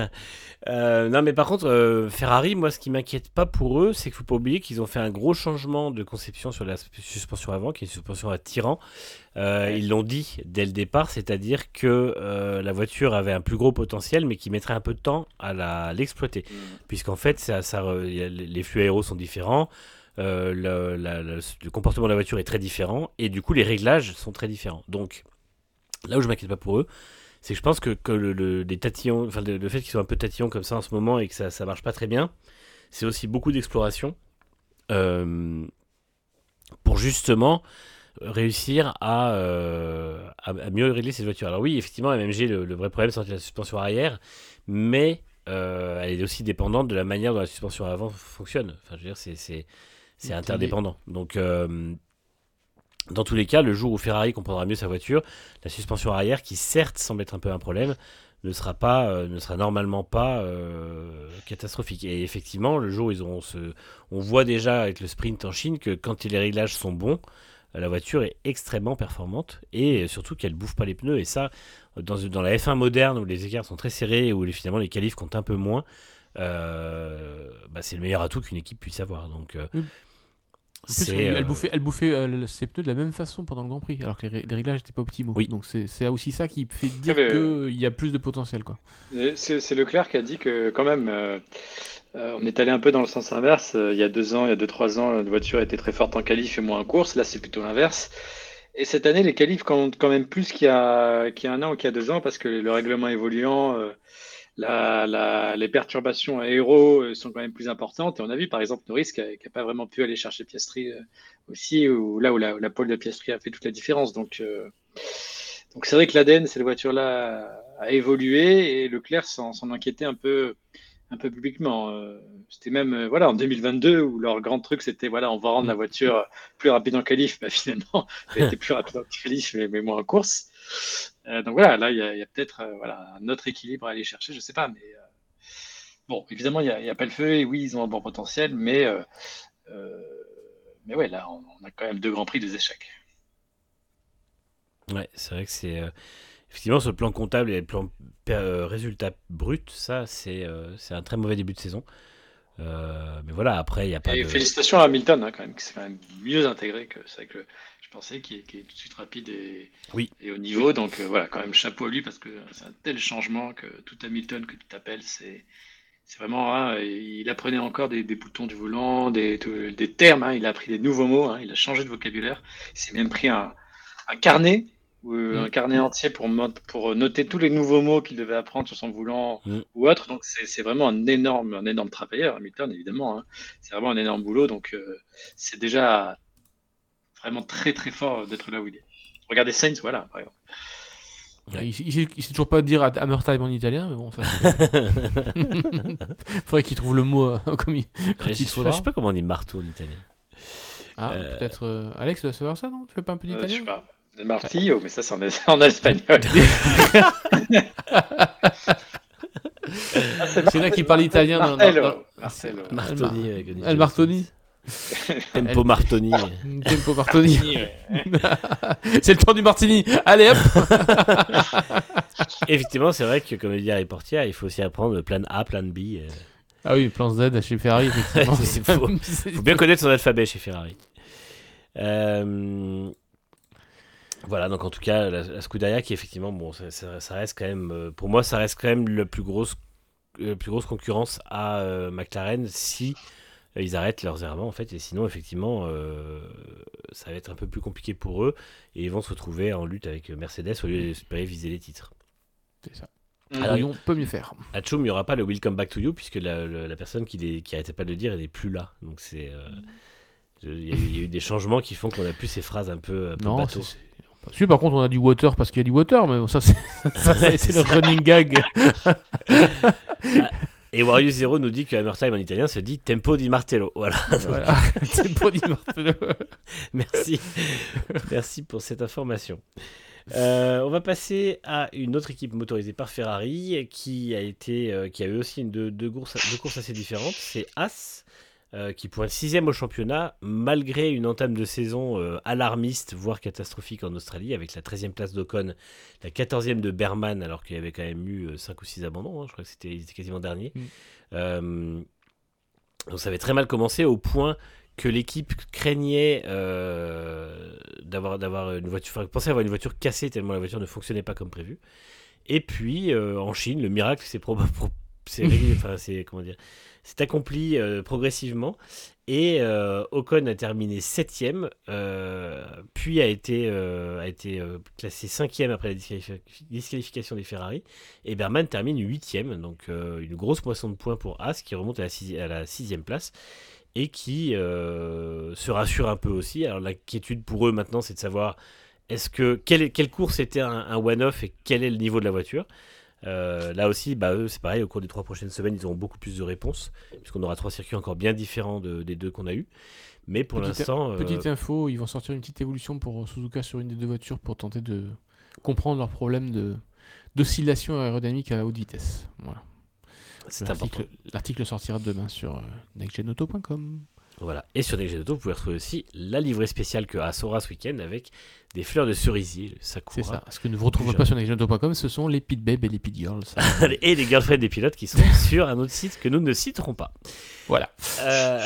Euh, non mais par contre euh, Ferrari, moi ce qui m'inquiète pas pour eux, c'est qu'il faut pas oublier qu'ils ont fait un gros changement de conception sur la suspension avant, qui est une suspension à tirant. Euh, ouais. Ils l'ont dit dès le départ, c'est-à-dire que euh, la voiture avait un plus gros potentiel, mais qui mettrait un peu de temps à, la, à l'exploiter, mmh. puisqu'en fait ça, ça, y a, les flux aéros sont différents, euh, le, la, la, le comportement de la voiture est très différent, et du coup les réglages sont très différents. Donc là où je m'inquiète pas pour eux, c'est que je pense que, que le, le, les tatillons, enfin le, le fait qu'ils soient un peu tatillons comme ça en ce moment et que ça, ça marche pas très bien, c'est aussi beaucoup d'exploration euh, pour justement réussir à, euh, à, à mieux régler ces voitures. Alors oui, effectivement, M M G, le, le vrai problème, c'est la suspension arrière, mais euh, elle est aussi dépendante de la manière dont la suspension avant fonctionne. Enfin, je veux dire, c'est, c'est, c'est interdépendant. Donc... Euh, Dans tous les cas, le jour où Ferrari comprendra mieux sa voiture, la suspension arrière, qui certes semble être un peu un problème, ne sera pas, euh, ne sera normalement pas euh, catastrophique. Et effectivement, le jour où ils auront ce, on voit déjà avec le sprint en Chine que quand les réglages sont bons, la voiture est extrêmement performante et surtout qu'elle bouffe pas les pneus. Et ça, dans, dans la F un moderne où les écarts sont très serrés et où les, finalement les qualifs comptent un peu moins, euh, bah, c'est le meilleur atout qu'une équipe puisse avoir. Donc euh, oui. En plus, c'est, elle, euh... elle bouffait, elle bouffait euh, ses pneus de la même façon pendant le Grand Prix, alors que les, les réglages n'étaient pas optimaux. Oui. Donc c'est, c'est aussi ça qui fait dire ouais, qu'il euh, y a plus de potentiel, quoi. C'est, c'est Leclerc qui a dit que quand même, euh, euh, on est allé un peu dans le sens inverse. Euh, il y a deux ans, il y a deux trois ans, la voiture était très forte en qualif et moins en course. Là, c'est plutôt l'inverse. Et cette année, les qualifs comptent quand même plus qu'il y a, qu'il y a un an ou qu'il y a deux ans parce que le règlement évoluant. Euh, La, la, les perturbations aéro sont quand même plus importantes. Et on a vu par exemple Norris qui n'a pas vraiment pu aller chercher Piastri euh, aussi, ou là où la, où la pole de Piastri a fait toute la différence. Donc, euh, donc c'est vrai que l'A D N, cette voiture-là, a évolué et Leclerc s'en, s'en inquiétait un peu, un peu publiquement. Euh, c'était même euh, voilà, en deux mille vingt-deux où leur grand truc c'était voilà, on va rendre la voiture plus rapide en qualif. Bah, finalement, elle était plus rapide en qualif, mais, mais moins en course. Euh, donc voilà, là, il y, y a peut-être euh, voilà, un autre équilibre à aller chercher, je sais pas. Mais euh, bon, évidemment, il n'y a, a pas le feu et oui, ils ont un bon potentiel, mais, euh, euh, mais ouais, là, on, on a quand même deux grands prix, deux échecs. Ouais, c'est vrai que c'est. Euh, effectivement, sur le plan comptable et le plan euh, résultat brut, ça, c'est, euh, c'est un très mauvais début de saison. Euh, mais voilà, après, il n'y a pas et de. Félicitations à Hamilton, hein, quand même, qui s'est quand même mieux intégré que c'est que je pensais, qui est, qui est tout de suite rapide et, oui. et au niveau. Donc euh, voilà, quand même chapeau à lui parce que c'est un tel changement que tout Hamilton que tu t'appelles, c'est, c'est vraiment. Hein, il apprenait encore des, des boutons du volant, des, des termes, hein, il a appris des nouveaux mots, hein, il a changé de vocabulaire. Il s'est même pris un, un carnet. Ou un carnet entier pour, pour noter tous les nouveaux mots qu'il devait apprendre sur son volant mmh. ou autre. Donc, c'est, c'est vraiment un énorme, un énorme travailleur, Hamilton, évidemment. Hein. C'est vraiment un énorme boulot. Donc, euh, c'est déjà vraiment très très fort d'être là où il est. Regardez Saints, voilà, par exemple. Ouais. Il, il, il sait toujours pas dire Hammer Time en italien, mais bon, ça. Faudrait qu'il trouve le mot euh, comme il, comme il faudra. Je sais pas comment on dit marteau en italien. Ah, euh... peut-être euh, Alex doit savoir ça, non? Tu fais pas un peu d'italien? euh, Je sais pas. Martillo, mais ça c'est en, en espagnol. Ah, c'est là qui parle italien. Martello. Dans, dans... Martello. Martoni. El, El Martoni. Tempo El... Martoni. Tempo Martoni. C'est le temps du Martini. Allez hop. Effectivement, c'est vrai que comme le dit Harry Portier, il faut aussi apprendre le plan A, plan B. Euh... Ah oui, plan Z chez Ferrari, effectivement. Il faut, faut bien connaître son alphabet chez Ferrari. Euh... Voilà, donc en tout cas, la, la Scuderia qui effectivement, bon, ça, ça, ça reste quand même, pour moi, ça reste quand même la plus grosse, la plus grosse concurrence à euh, McLaren si euh, ils arrêtent leurs errements en fait, et sinon effectivement, euh, ça va être un peu plus compliqué pour eux et ils vont se retrouver en lutte avec Mercedes au lieu d'espérer viser les titres. C'est ça. Alors, on peut mieux faire. À Tchoum, il n'y aura pas le Welcome Back to You puisque la, la, la personne qui, les, qui arrêtait pas de le dire, elle n'est plus là. Donc c'est, euh, il y, y a eu des changements qui font qu'on a plus ces phrases un peu, un peu non, bateau. C'est... Si, par contre, on a du water parce qu'il y a du water, mais bon, ça, c'est, ça, c'est, c'est le running gag. Et Wario Zero nous dit que Hammer Time en italien se dit Tempo di Martello. Voilà. voilà. Tempo di Martello. Merci. Merci pour cette information. Euh, on va passer à une autre équipe motorisée par Ferrari qui a, été, euh, qui a eu aussi une, deux, deux, courses, deux courses assez différentes. C'est Haas. Euh, qui pointe sixième au championnat, malgré une entame de saison euh, alarmiste, voire catastrophique en Australie, avec la treizième place d'Ocon, la quatorzième de Berman, alors qu'il y avait quand même eu euh, cinq ou six abandons, hein, je crois que c'était, c'était quasiment dernier. Mm. Euh, donc ça avait très mal commencé, au point que l'équipe craignait euh, d'avoir, d'avoir une voiture, enfin, pensait avoir une voiture cassée, tellement la voiture ne fonctionnait pas comme prévu. Et puis, euh, en Chine, le miracle, c'est probable... Pro- c'est, enfin, c'est, comment dire, c'est accompli euh, progressivement et euh, Ocon a terminé septième, euh, puis a été, euh, a été euh, classé cinquième après la disqualif- disqualification des Ferrari et Berman termine huitième, donc euh, une grosse moisson de points pour Haas qui remonte à la, sixi- à la sixième place et qui euh, se rassure un peu aussi. Alors l'inquiétude pour eux maintenant, c'est de savoir est-ce que, quelle, quelle course était un, un one-off et quel est le niveau de la voiture. Euh, là aussi, bah, eux, c'est pareil, au cours des trois prochaines semaines, ils auront beaucoup plus de réponses, puisqu'on aura trois circuits encore bien différents de, des deux qu'on a eu. Mais pour petite, l'instant... Euh... Petite info, ils vont sortir une petite évolution pour Suzuka sur une des deux voitures pour tenter de comprendre leur problème de, d'oscillation aérodynamique à haute vitesse. Voilà. C'est l'article, important. L'article sortira demain sur euh, next gen auto point com. Voilà. Et sur Next Gen Auto, vous pouvez retrouver aussi la livrée spéciale que Haas aura ce week-end avec des fleurs de cerisier, le Sakura. C'est ça. Ce que vous ne retrouverez pas sur next gen auto point com, ce sont les pit babes et les pit girls. Et les girlfriends des pilotes qui sont sur un autre site que nous ne citerons pas. Voilà. Euh...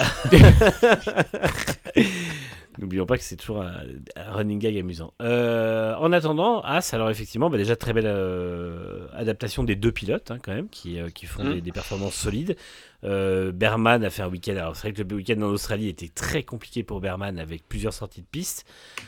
N'oublions pas que c'est toujours un, un running gag amusant. Euh, en attendant, Haas, alors effectivement, bah déjà très belle euh, adaptation des deux pilotes, hein, quand même, qui, euh, qui font mmh. des, des performances solides. Euh, Berman a fait un week-end. Alors c'est vrai que le week-end en Australie était très compliqué pour Berman avec plusieurs sorties de piste.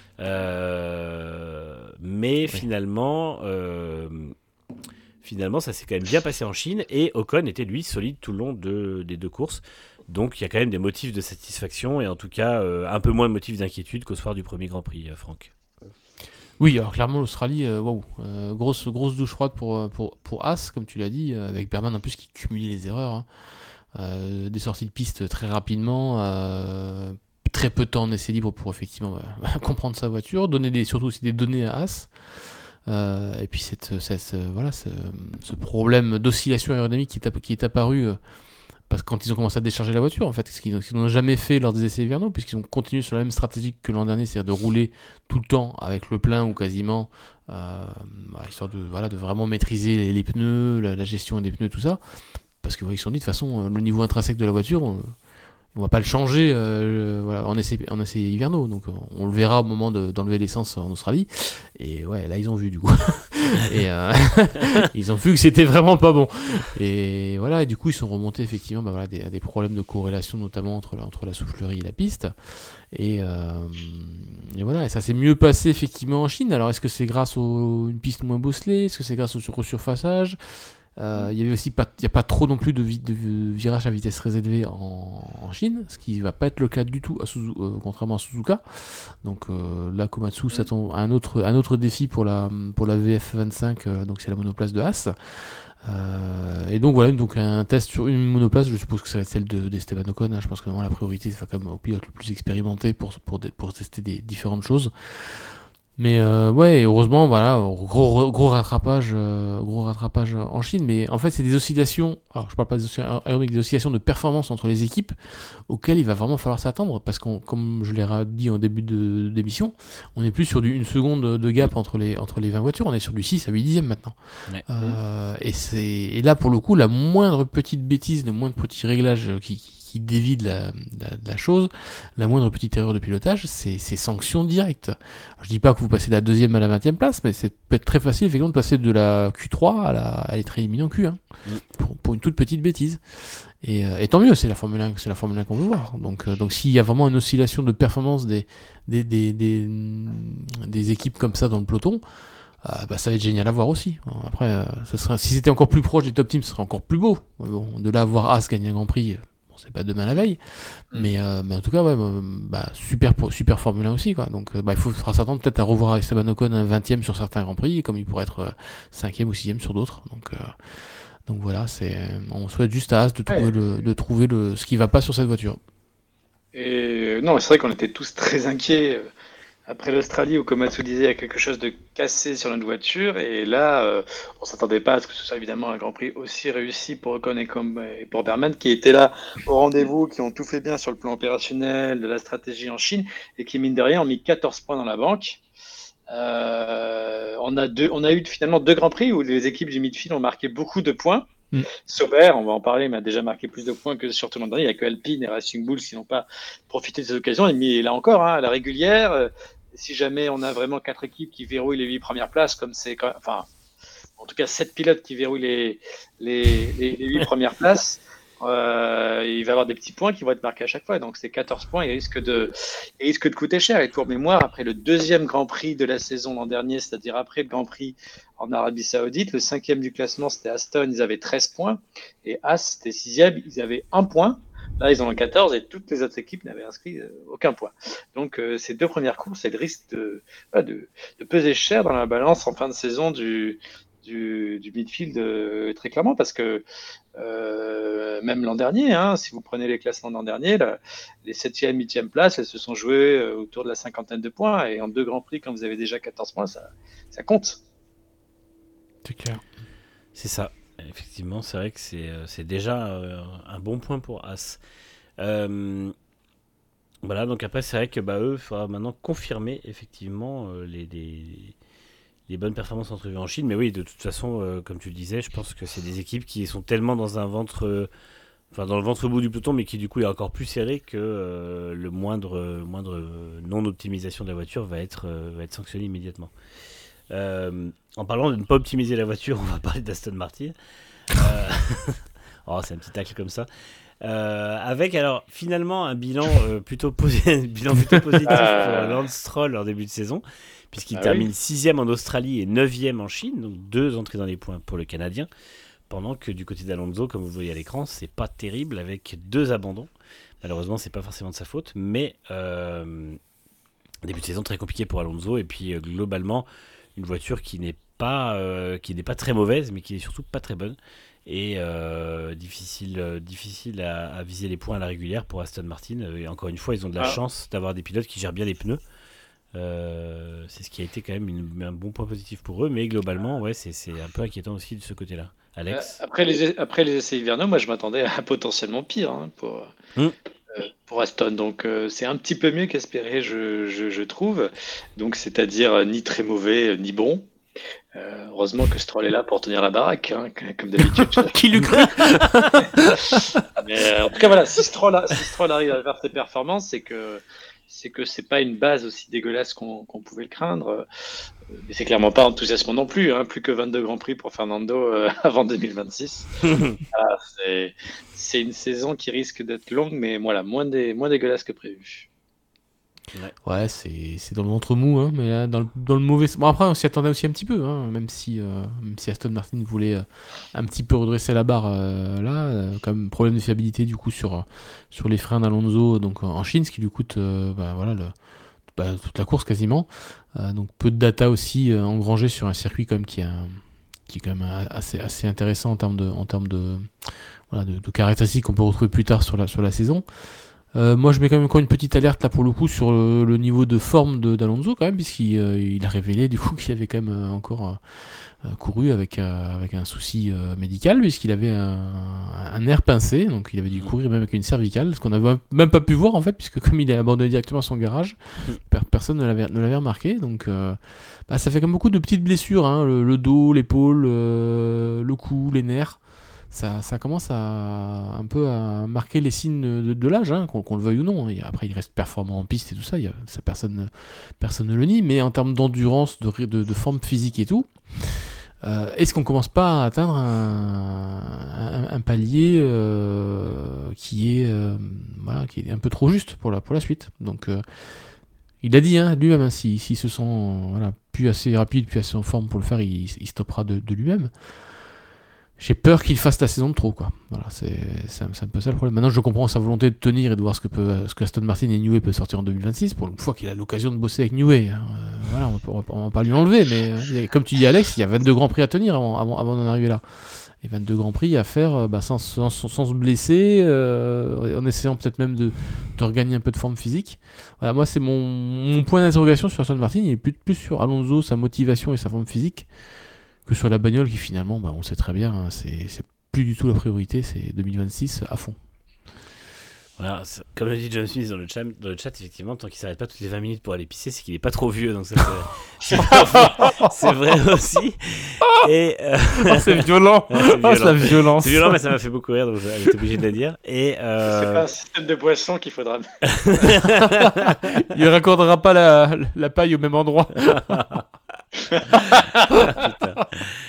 Euh, mais oui. finalement, euh, finalement, ça s'est quand même bien passé en Chine et Ocon était lui solide tout le long de, des deux courses. Donc il y a quand même des motifs de satisfaction et en tout cas euh, un peu moins de motifs d'inquiétude qu'au soir du premier Grand Prix, euh, Franck. Oui, alors clairement l'Australie, euh, waouh, euh, grosse grosse douche froide pour pour pour Haas, comme tu l'as dit, euh, avec Berman en plus qui cumulait les erreurs, hein. euh, des sorties de piste très rapidement, euh, très peu de temps en essai libre pour effectivement bah, comprendre sa voiture, donner des surtout aussi des données à Haas. Euh, et puis cette, cette, cette voilà ce, ce problème d'oscillation aérodynamique qui est, qui est apparu. Euh, Parce que quand ils ont commencé à décharger la voiture, en fait, ce qu'ils, ce qu'ils n'ont jamais fait lors des essais hivernaux, puisqu'ils ont continué sur la même stratégie que l'an dernier, c'est-à-dire de rouler tout le temps avec le plein ou quasiment, euh, histoire de, voilà, de vraiment maîtriser les, les pneus, la, la gestion des pneus, tout ça. Parce qu'ils ouais, se sont dit, de toute façon, le niveau intrinsèque de la voiture, on ne va pas le changer euh, voilà, en, essais, en essais hivernaux. Donc on, on le verra au moment de, d'enlever l'essence en Australie. Et ouais, là, ils ont vu du coup. Et euh, ils ont vu que c'était vraiment pas bon. Et voilà, et du coup, ils sont remontés effectivement bah, voilà, des, des problèmes de corrélation, notamment entre la, entre la soufflerie et la piste. Et, euh, et voilà, et ça s'est mieux passé effectivement en Chine. Alors, est-ce que c'est grâce à une piste moins bosselée? Est-ce que c'est grâce au resurfaçage? Il euh, y avait aussi pas, y a pas trop non plus de, vi, de virage à vitesse très élevée en, en en Chine, ce qui va pas être le cas du tout, à Suzu- euh, contrairement à Suzuka. Donc euh, là, Komatsu Mm. s'attend à un autre, un autre défi pour la, pour la V F vingt-cinq, euh, donc c'est la monoplace de Haas. Euh, et donc voilà, donc un test sur une monoplace, je suppose que ça va être celle de, d'Esteban Ocon. Hein. Je pense que vraiment la priorité, c'est quand même au pilote le plus expérimenté pour, pour, des- pour tester des différentes choses. Mais euh, ouais, heureusement, voilà, gros, gros rattrapage, euh, gros rattrapage en Chine. Mais en fait, c'est des oscillations. Alors, je parle pas des oscillations aérodynamiques, des oscillations de performance entre les équipes auxquelles il va vraiment falloir s'attendre, parce qu'on, comme je l'ai ra- dit en début de d'émission, on n'est plus sur du une seconde de gap entre les entre les vingt voitures, on est sur du six à huit dixièmes maintenant. Ouais. Euh, et c'est et là pour le coup, la moindre petite bêtise, le moindre petit réglage qui qui dévie de la, de la, de la chose, la moindre petite erreur de pilotage, c'est, c'est sanction directe. Alors, je dis pas que vous passez de la deuxième à la vingtième place, mais c'est peut-être très facile effectivement de passer de la Q trois à, la, à être éliminé en Q un, Mm. pour, pour une toute petite bêtise. Et, euh, et tant mieux, c'est la Formule un, c'est la Formule un qu'on veut voir. Donc, euh, donc s'il y a vraiment une oscillation de performance des, des, des, des, des équipes comme ça dans le peloton, euh, bah, ça va être génial à voir aussi. Après, euh, ce serait, si c'était encore plus proche des top teams, ce serait encore plus beau. Bon, de là à voir As gagner un Grand Prix, bon, c'est pas demain la veille. Mais, euh, mais en tout cas, ouais, bah, super, super Formule un aussi, quoi. Donc, euh, bah, il faut, faudra s'attendre peut-être à revoir Esteban Ocon un vingtième sur certains Grands Prix, comme il pourrait être euh, cinquième ou sixième sur d'autres. Donc, euh, donc voilà, c'est, on souhaite juste à As de trouver, Ouais. le, de trouver le, ce qui va pas sur cette voiture. Et euh, non, c'est vrai qu'on était tous très inquiets euh, après l'Australie où Komatsu disait il y a quelque chose de cassé sur notre voiture. Et là, euh, on s'attendait pas à ce que ce soit évidemment un Grand Prix aussi réussi pour Ocon et, Com- et pour Berman qui étaient là au rendez-vous, qui ont tout fait bien sur le plan opérationnel, de la stratégie en Chine et qui, mine de rien, ont mis quatorze points dans la banque. Euh, on a deux, on a eu finalement deux Grands Prix où les équipes du midfield ont marqué beaucoup de points. Mm. Sauber, on va en parler, m'a déjà marqué plus de points que sur tout le monde. Il n'y a que Alpine et Racing Bulls qui n'ont pas profité de cette occasion. Mais là encore, hein, à la régulière, euh, si jamais on a vraiment quatre équipes qui verrouillent les huit premières places, comme c'est quand même, enfin, en tout cas sept pilotes qui verrouillent les, les, les, les huit premières places, euh, il va y avoir des petits points qui vont être marqués à chaque fois. Donc ces quatorze points, ils risquent de, ils risquent de coûter cher. Et pour mémoire, après le deuxième Grand Prix de la saison l'an dernier, c'est-à-dire après le Grand Prix en Arabie Saoudite, le cinquième du classement, c'était Aston, ils avaient treize points. Et As, c'était sixième, ils avaient un point. Là, ils en ont quatorze et toutes les autres équipes n'avaient inscrit euh, aucun point. Donc, euh, ces deux premières courses, elles risquent de, de, de peser cher dans la balance en fin de saison du, du, du midfield, euh, très clairement, parce que euh, même l'an dernier, hein, si vous prenez les classements de l'an dernier, là, les septième, huitième places, elles se sont jouées euh, autour de la cinquantaine de points. Et en deux Grands Prix, quand vous avez déjà quatorze points, ça, ça compte. C'est clair. C'est ça. Effectivement, c'est vrai que c'est, euh, c'est déjà euh, un bon point pour As. Euh, voilà, donc après, c'est vrai que bah, eux, il faudra maintenant confirmer effectivement euh, les, les, les bonnes performances entrevues en Chine. Mais oui, de toute façon, euh, comme tu le disais, je pense que c'est des équipes qui sont tellement dans un ventre, euh, enfin dans le ventre bout du peloton, mais qui du coup est encore plus serré que euh, le moindre, moindre non-optimisation de la voiture va être, euh, va être sanctionné immédiatement. Euh, en parlant de ne pas optimiser la voiture, on va parler d'Aston Martin. Euh, oh, c'est un petit tacle comme ça. Euh, avec alors finalement un bilan, euh, plutôt, posi- bilan plutôt positif Euh, pour Lance Stroll en début de saison, puisqu'il Ah termine oui. sixième en Australie et neuvième en Chine, donc deux entrées dans les points pour le Canadien, pendant que du côté d'Alonso, comme vous le voyez à l'écran, c'est pas terrible avec deux abandons. Malheureusement, c'est pas forcément de sa faute, mais euh, début de saison très compliqué pour Alonso, et puis euh, globalement une voiture qui n'est pas euh, qui n'est pas très mauvaise, mais qui est surtout pas très bonne et euh, difficile euh, difficile à, à viser les points à la régulière pour Aston Martin. Et encore une fois, ils ont de la Ah, chance d'avoir des pilotes qui gèrent bien les pneus. Euh, c'est ce qui a été quand même une- un bon point positif pour eux, mais globalement, ouais, c'est, c'est un peu inquiétant aussi de ce côté-là. euh, Alex? après les, après les essais hivernaux, moi je m'attendais à potentiellement pire, hein, pour, Hum. euh, pour Aston. Donc euh, c'est un petit peu mieux qu'espéré, je, je, je trouve. Donc c'est-à-dire euh, ni très mauvais, euh, ni bon. Euh, heureusement que Stroll est là pour tenir la baraque, hein, c- comme d'habitude. Qui l'eût cru? Mais euh, en tout cas, voilà, si Stroll, a- si Stroll arrive à faire ses performances, c'est que c'est que c'est pas une base aussi dégueulasse qu'on qu'on pouvait le craindre. Euh, Mais c'est clairement pas enthousiasmant non plus, hein, plus que vingt-deux Grands Prix pour Fernando euh, avant deux mille vingt-six. Ah, c'est c'est une saison qui risque d'être longue, mais voilà, moins, dé- moins dégueulasse que prévu. Ouais, ouais c'est, c'est dans le ventre mou, hein, mais là, dans, le, dans le mauvais. Bon, après, on s'y attendait aussi un petit peu, hein, même, si, euh, même si Aston Martin voulait euh, un petit peu redresser la barre euh, là, euh, comme problème de fiabilité du coup sur, sur les freins d'Alonso donc, en Chine, ce qui lui coûte euh, bah, voilà, le, bah, toute la course quasiment. Euh, donc peu de data aussi euh, engrangée sur un circuit comme qui, a, qui est quand même assez, assez intéressant en termes de, en termes de, voilà, de, de caractéristiques qu'on peut retrouver plus tard sur la, sur la saison. Euh, moi, je mets quand même encore une petite alerte là pour le coup sur le, le niveau de forme de, d'Alonso quand même, puisqu'il euh, il a révélé du coup qu'il avait quand même euh, encore euh, couru avec, euh, avec un souci euh, médical, puisqu'il avait un, un nerf pincé, donc il avait dû courir même avec une cervicale, ce qu'on n'avait même pas pu voir en fait, puisque comme il est abandonné directement à son garage, per- personne ne l'avait, ne l'avait remarqué. Donc euh, bah, ça fait comme beaucoup de petites blessures, hein, le, le dos, l'épaule, euh, le cou, les nerfs. Ça, ça commence à un peu à marquer les signes de, de l'âge, hein, qu'on, qu'on le veuille ou non. Et après, il reste performant en piste et tout ça, il y a, ça personne, personne ne le nie. Mais en termes d'endurance, de, de, de forme physique et tout, euh, est-ce qu'on commence pas à atteindre un, un, un palier euh, qui est, euh, voilà, qui est un peu trop juste pour la, pour la suite. Donc, euh, il a dit hein, lui-même, hein, s'il, s'il se sent voilà, plus assez rapide, plus assez en forme pour le faire, il, il stoppera de, de lui-même. J'ai peur qu'il fasse la saison de trop, quoi. Voilà, c'est, c'est, un, c'est un peu ça le problème. Maintenant, je comprends sa volonté de tenir et de voir ce que, peut, ce que Aston Martin et Newey peuvent sortir en deux mille vingt-six, pour une fois qu'il a l'occasion de bosser avec Newey. Hein. Euh, voilà, on ne va pas lui enlever, mais euh, comme tu dis, Alex, il y a vingt-deux grands prix à tenir avant, avant, avant d'en arriver là. Et vingt-deux grands prix à faire bah, sans, sans, sans se blesser, euh, en essayant peut-être même de, de regagner un peu de forme physique. Voilà, moi, c'est mon, mon point d'interrogation sur Aston Martin. Il est plus, plus sur Alonso, sa motivation et sa forme physique, que sur la bagnole qui finalement, bah, on sait très bien, hein, c'est, c'est plus du tout la priorité, c'est deux mille vingt-six à fond. Voilà, comme le dit John Smith dans le chat, dans le chat, effectivement, tant qu'il s'arrête pas toutes les vingt minutes pour aller pisser, c'est qu'il est pas trop vieux, donc ça, c'est, c'est vrai aussi. Et euh... oh, c'est violent. Ouais, c'est violent. Oh, c'est la violence. C'est violent, mais ça m'a fait beaucoup rire, donc j'étais obligé de le dire. Et euh... c'est pas un système de boisson qu'il faudra. Il raccordera pas la, la paille au même endroit. Putain.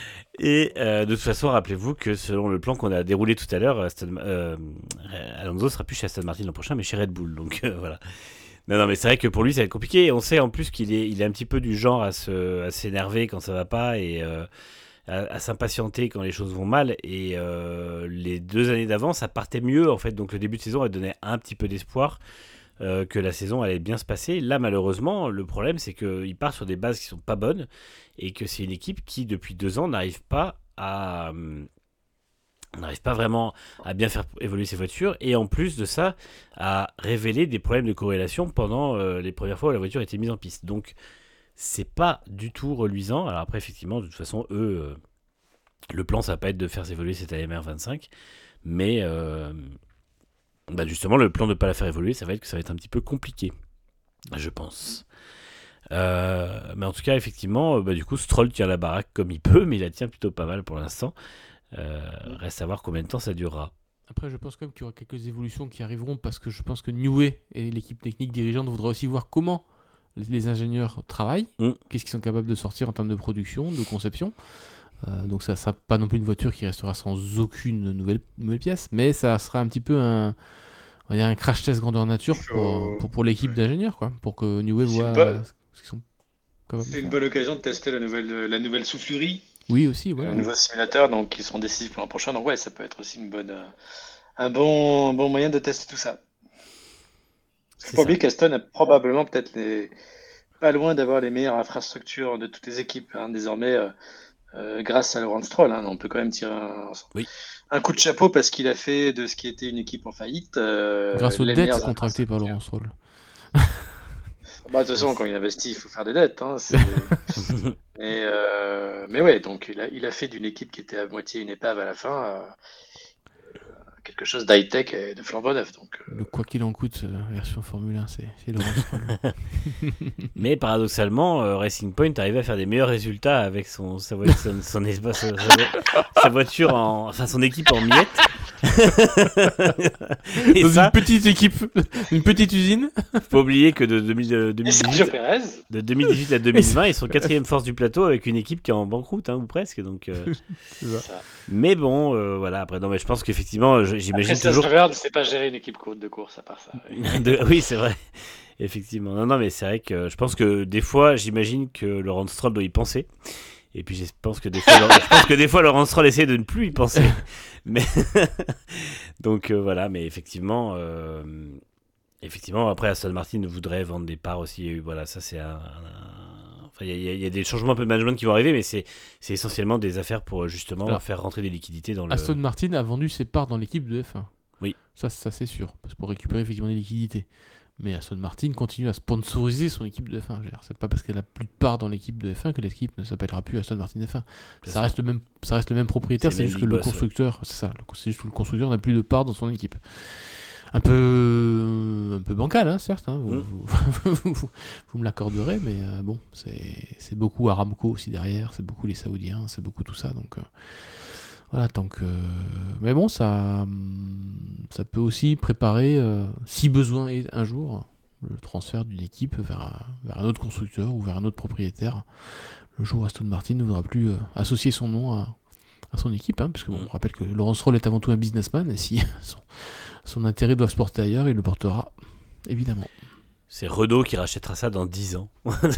Et euh, de toute façon, rappelez-vous que selon le plan qu'on a déroulé tout à l'heure, Aston, euh, Alonso sera plus chez Aston Martin l'an prochain, mais chez Red Bull. Donc euh, voilà. Non, non, mais c'est vrai que pour lui, ça va être compliqué. Et on sait en plus qu'il est, il est un petit peu du genre à, se, à s'énerver quand ça va pas et euh, à, à s'impatienter quand les choses vont mal. Et euh, les deux années d'avant, ça partait mieux en fait. Donc le début de saison a donné un petit peu d'espoir euh, que la saison allait bien se passer. Là, malheureusement, le problème, c'est qu'il part sur des bases qui sont pas bonnes. Et que c'est une équipe qui, depuis deux ans, n'arrive pas à euh, n'arrive pas vraiment à bien faire évoluer ses voitures, et en plus de ça, à révéler des problèmes de corrélation pendant euh, les premières fois où la voiture était mise en piste. Donc, c'est pas du tout reluisant. Alors après, effectivement, de toute façon, eux, euh, le plan, ça va pas être de faire évoluer cette A M R vingt-cinq, mais euh, bah justement, le plan de ne pas la faire évoluer, ça va être que ça va être un petit peu compliqué, je pense. Euh, mais en tout cas, effectivement, bah, du coup, Stroll tient la baraque comme il peut, mais il la tient plutôt pas mal pour l'instant. Euh, reste à voir combien de temps ça durera. Après, je pense quand même qu'il y aura quelques évolutions qui arriveront, parce que je pense que Newey et l'équipe technique dirigeante voudraient aussi voir comment les ingénieurs travaillent, mm. qu'est-ce qu'ils sont capables de sortir en termes de production, de conception. Euh, donc ça ne sera pas non plus une voiture qui restera sans aucune nouvelle, nouvelle pièce, mais ça sera un petit peu un... Il y a un crash test grandeur nature pour, pour, pour l'équipe d'ingénieurs, quoi, pour que Newey voit pas... ce qu'ils sont capables de faire. C'est une bonne occasion de tester la nouvelle, la nouvelle soufflerie. Oui, aussi, ouais. Un nouveau simulateur, donc qui seront décisifs pour l'an prochain. Donc ouais, ça peut être aussi une bonne, un bon, un bon moyen de tester tout ça. Parce faut oublier qu'Aston a probablement peut-être les... pas loin d'avoir les meilleures infrastructures de toutes les équipes, hein, désormais, euh, euh, grâce à Laurent Stroll. Hein, on peut quand même tirer un... Oui. un coup de chapeau parce qu'il a fait de ce qui était une équipe en faillite. Euh, grâce aux dettes contractées par Laurent Stroll. Bah, de toute façon, quand il investit, il faut faire des dettes. Hein, c'est... mais, euh, mais ouais, donc il a, il a fait d'une équipe qui était à moitié une épave à la fin euh, quelque chose d'high-tech et de flambant neuf. Donc, euh... Le quoi qu'il en coûte, euh, version Formule un, c'est, c'est Laurent Stroll. Mais paradoxalement, euh, Racing Point arrive à faire des meilleurs résultats avec son, sa, voiture, son, son espace, sa, sa voiture, en, enfin son équipe en miettes. Et Dans ça, une petite équipe, une petite usine. faut pas oublier que de, deux mille, de, Et Sergio deux mille dix-huit, Pérez. de deux mille dix-huit à deux mille vingt, ils sont quatrième force du plateau avec une équipe qui est en banqueroute, hein, ou presque. Donc, euh, Ça. mais bon, euh, voilà. Après, non, mais je pense qu'effectivement, je- j'imagine Après, toujours. Sergio Pérez ne sait pas gérer une équipe de course à part ça. Oui. De- Oui, c'est vrai. Effectivement. Non, non, mais c'est vrai que je pense que des fois, j'imagine que Laurent Stroll doit y penser. Et puis je pense que des fois, Laurent- je pense que des fois, Laurent Stroll essaie de ne plus y penser. Mais donc euh, voilà, mais effectivement, euh, effectivement, après Aston Martin voudrait vendre des parts aussi. Et voilà, ça c'est un. un- Enfin, il y, a- il y a des changements un peu de management qui vont arriver, mais c'est c'est essentiellement des affaires pour justement Alors, faire rentrer des liquidités dans le. Aston Martin a vendu ses parts dans l'équipe de F un. Oui. Ça, ça c'est sûr, parce que pour récupérer effectivement des liquidités. Mais Aston Martin continue à sponsoriser son équipe de F un. Je veux dire, c'est pas parce qu'elle a plus de parts dans l'équipe de F un que l'équipe ne s'appellera plus Aston Martin F un. Bien Ça sûr. reste le même, ça reste le même propriétaire, C'est c'est le juste même que le big boss, constructeur, c'est ça, le- c'est juste que le constructeur n'a plus de parts dans son équipe. Un peu, un peu bancal, hein, certes. Hein, vous, Mm. vous, vous- vous- vous me l'accorderez, mais euh, bon, c'est c'est beaucoup Aramco aussi derrière, c'est beaucoup les Saoudiens, c'est beaucoup tout ça, donc. euh, Voilà, tant que. Mais bon, ça, hum, ça peut aussi préparer, euh, si besoin est un jour, le transfert d'une équipe vers un, vers un autre constructeur ou vers un autre propriétaire. Le jour où Aston Martin ne voudra plus euh, associer son nom à, à son équipe, hein, parce que bon, on rappelle que Laurent Stroll est avant tout un businessman, et si son, son intérêt doit se porter ailleurs, il le portera, évidemment. C'est Renault qui rachètera ça dans dix ans.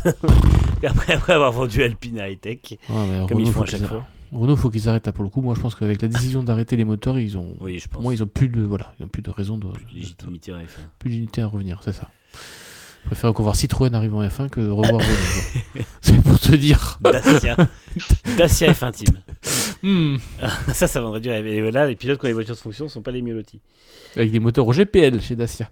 Et après, après avoir vendu Alpine à Hightech, Ouais, mais comme Renault, ils font faut à chaque qu'ils- fois. Renault, faut qu'ils arrêtent là pour le coup. Moi, je pense qu'avec la décision d'arrêter les moteurs, ils ont, Oui, je pense. pour moi, ils ont plus de, voilà, ils ont plus de raison de, Plus de légitimité en F un. plus d'unité à revenir, c'est ça. Je préfère encore voir Citroën arriver en F un que de revoir Renault. C'est pour te dire. Dacia. Dacia F un Team. Hmm. Ça, ça vendrait du rêve. Et là, les pilotes, quand les voitures de fonction, sont pas les mieux lotis. Avec des moteurs au G P L chez Dacia.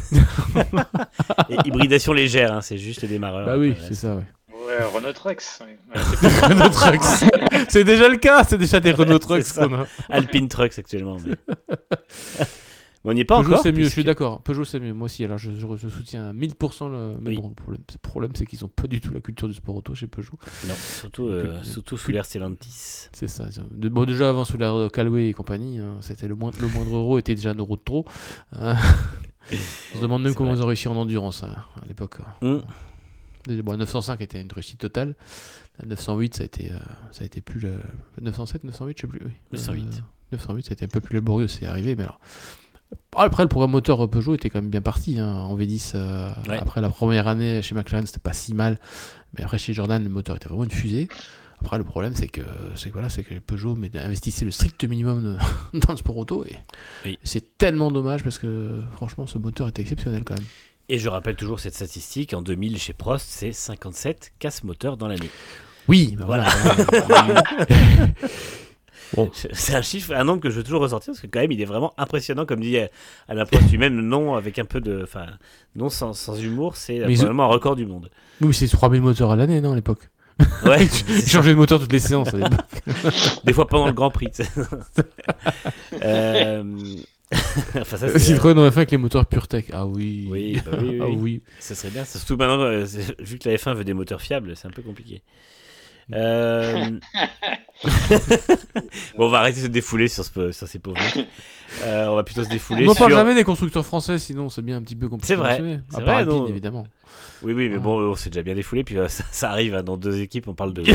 Et hybridation légère, hein, c'est juste les démarreurs. Bah oui, Après, c'est ça, ouais. Ouais, Renault Trucks. Oui. Ouais, c'est Renault Trucks. C'est déjà le cas, c'est déjà des Renault Trucks C'est ça. qu'on a. Alpine Trucks actuellement. Mais... mais on n'y est pas Peugeot, encore. c'est mieux, je suis puisque- d'accord. Peugeot, c'est mieux. Moi aussi, alors je, je, je soutiens à mille pour cent le. Mais Oui. bon, le problème, le problème c'est qu'ils ont pas du tout la culture du sport auto chez Peugeot. Non, surtout, euh, Plus- surtout sous plus- l'ère Stellantis. C'est ça. ils ont- de- bon, déjà avant sous l'ère Calway et compagnie, hein, c'était le moindre, le moindre euro était déjà un euro de trop. Hein. On se demande même C'est comment vrai. ils ont réussi en endurance hein, à l'époque. Hum. Bon, la neuf cent cinq était une réussite totale. La neuf cent huit, ça a été, euh, ça a été plus le... neuf cent sept, neuf cent huit, je sais plus. Oui. neuf cent huit. Euh, neuf cent huit, ça a été un peu plus laborieux, c'est arrivé, mais alors. Après, le programme moteur Peugeot était quand même bien parti hein, en V dix. euh, Ouais. Après la première année chez McLaren, c'était pas si mal. Mais après, chez Jordan, le moteur était vraiment une fusée. Après, le problème, c'est que, c'est que, voilà, c'est que Peugeot mais, investissait le strict minimum de- dans le sport auto. Et Oui. c'est tellement dommage parce que, franchement, ce moteur était exceptionnel quand même. Et je rappelle toujours cette statistique. En deux mille, chez Prost, c'est cinquante-sept casse-moteurs dans l'année. Oui, bah Voilà. voilà. Bon. C'est un chiffre, un nombre que je veux toujours ressortir parce que quand même il est vraiment impressionnant comme dit Alain Prost lui-même, le nom avec un peu de, enfin, non sans, sans humour, c'est Mais ils- probablement un record du monde. Oui, mais c'est trois mille moteurs à l'année, non, à l'époque. Ouais, Ils changeaient de moteur toutes les séances à l'époque. des fois pendant le Grand Prix. tu sais. euh... enfin, ça, c'est- Citroën en F un avec les moteurs PureTech. Ah oui. Oui, bah oui, oui, Ah oui. oui. Ça serait bien. Surtout maintenant, euh, c'est- vu que la F un veut des moteurs fiables, c'est un peu compliqué. Euh... bon, on va arrêter de se défouler sur, ce, sur ces pauvres mecs. Euh, on va plutôt se défouler On n'en sur... parle jamais des constructeurs français, sinon c'est bien un petit peu compliqué. C'est vrai, à mentionner. c'est À vrai, part Alpine, non. évidemment. Oui, oui, mais Ah. bon, on s'est déjà bien défoulé, puis euh, ça, ça arrive, hein, dans deux équipes, on parle de...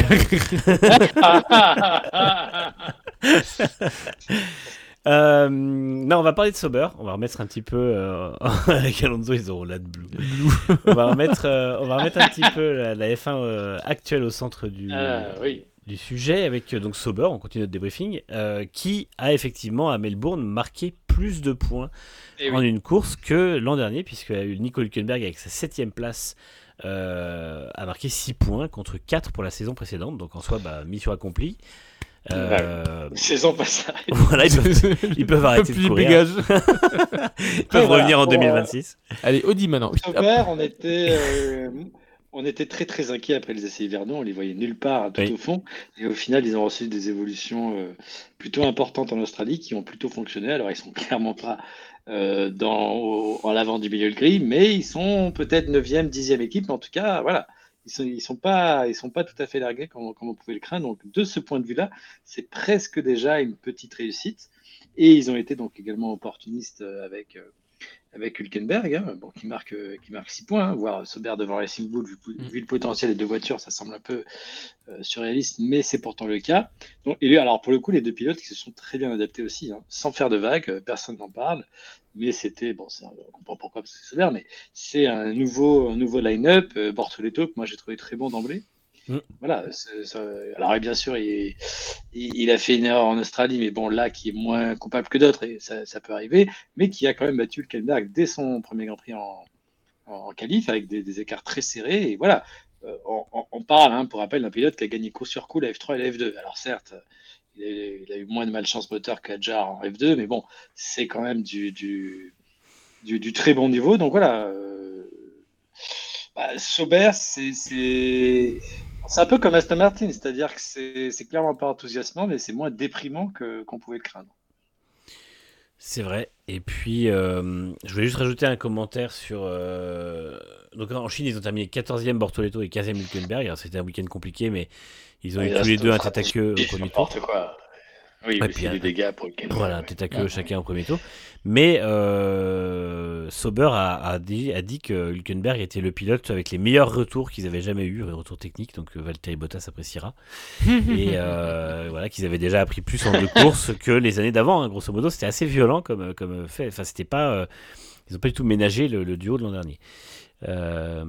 Euh, non, on va parler de Sauber, on va remettre un petit peu... Euh, avec Alonso, ils auront l'AdBlue. on, va remettre, euh, on va remettre un petit peu la, la F un euh, actuelle au centre du... Ah, oui. du sujet avec euh, donc Sauber, on continue notre débriefing, euh, qui a effectivement à Melbourne marqué plus de points Et en oui. une course que l'an dernier, puisqu'il y a eu Nico Hülkenberg avec sa septième place euh, a marqué six points contre quatre pour la saison précédente, donc en soi bah, mission accomplie. Euh, Saison passée. voilà, ils peuvent, ils peuvent arrêter de Philippe courir. Bégage. Ils peuvent Voilà, revenir en pour, deux mille vingt-six. Allez, Audi maintenant. Sauber, on était, euh, on était très très inquiets après les essais hivernaux, on les voyait nulle part tout Oui. au fond, et au final ils ont reçu des évolutions euh, plutôt importantes en Australie qui ont plutôt fonctionné. Alors ils sont clairement pas euh, dans, au- en l'avant du milieu de grille, mais ils sont peut-être neuvième, dixième équipe, mais en tout cas voilà. Ils sont, ils sont pas, ils sont pas tout à fait largués comme, comme on pouvait le craindre. Donc de ce point de vue-là, c'est presque déjà une petite réussite. Et ils ont été donc également opportunistes avec, euh, avec Hülkenberg, hein, bon, qui marque euh, qui marque six points, hein, voire Sauber devant Racing Bull, vu, vu le potentiel des deux voitures, ça semble un peu euh, surréaliste, mais c'est pourtant le cas. Donc, et lui, alors pour le coup, les deux pilotes qui se sont très bien adaptés aussi, hein, sans faire de vagues, euh, personne n'en parle, mais c'était, bon, c'est, on comprend pourquoi, parce que c'est Sauber, mais c'est un nouveau, un nouveau line-up, euh, Bortoleto, que moi j'ai trouvé très bon d'emblée. Mm. Voilà, c'est, ça, alors et bien sûr, il, il, il a fait une erreur en Australie, mais bon, là, qui est moins coupable que d'autres, et ça, ça peut arriver, mais qui a quand même battu le Hülkenberg dès son premier Grand Prix en, en, en qualif, avec des, des écarts très serrés, et voilà. Euh, on, on, parle, hein, pour rappel, d'un pilote qui a gagné coup sur coup la F trois et la F deux. Alors certes, il a, il a eu moins de malchance moteur qu'Adjar en F deux, mais bon, c'est quand même du, du, du, du très bon niveau. Donc voilà, euh, bah, Sauber, c'est, c'est, c'est un peu comme Aston Martin, c'est-à-dire que c'est, c'est clairement pas enthousiasmant, mais c'est moins déprimant que, qu'on pouvait le craindre. C'est vrai. Et puis, euh, je voulais juste rajouter un commentaire sur... Euh... Donc en Chine, ils ont terminé quatorzième Bortoleto et quinzième Hülkenberg. Alors, c'était un week-end compliqué, mais ils ont oui, eu là, tous les deux un tête à queue au premier tour. Quoi. Oui, mais c'est des dégâts pour le Hülkenberg. Voilà, un tête à queue chacun au premier tour. Mais euh, Sauber a, a, dit, a dit que Hülkenberg était le pilote avec les meilleurs retours qu'ils avaient jamais eu, les retours techniques, donc Valtteri Bottas appréciera. Et euh, voilà, qu'ils avaient déjà appris plus en deux courses que les années d'avant. Hein. Grosso modo, c'était assez violent comme, comme fait. Enfin, c'était pas, euh, ils n'ont pas du tout ménagé le, le duo de l'an dernier. Euh,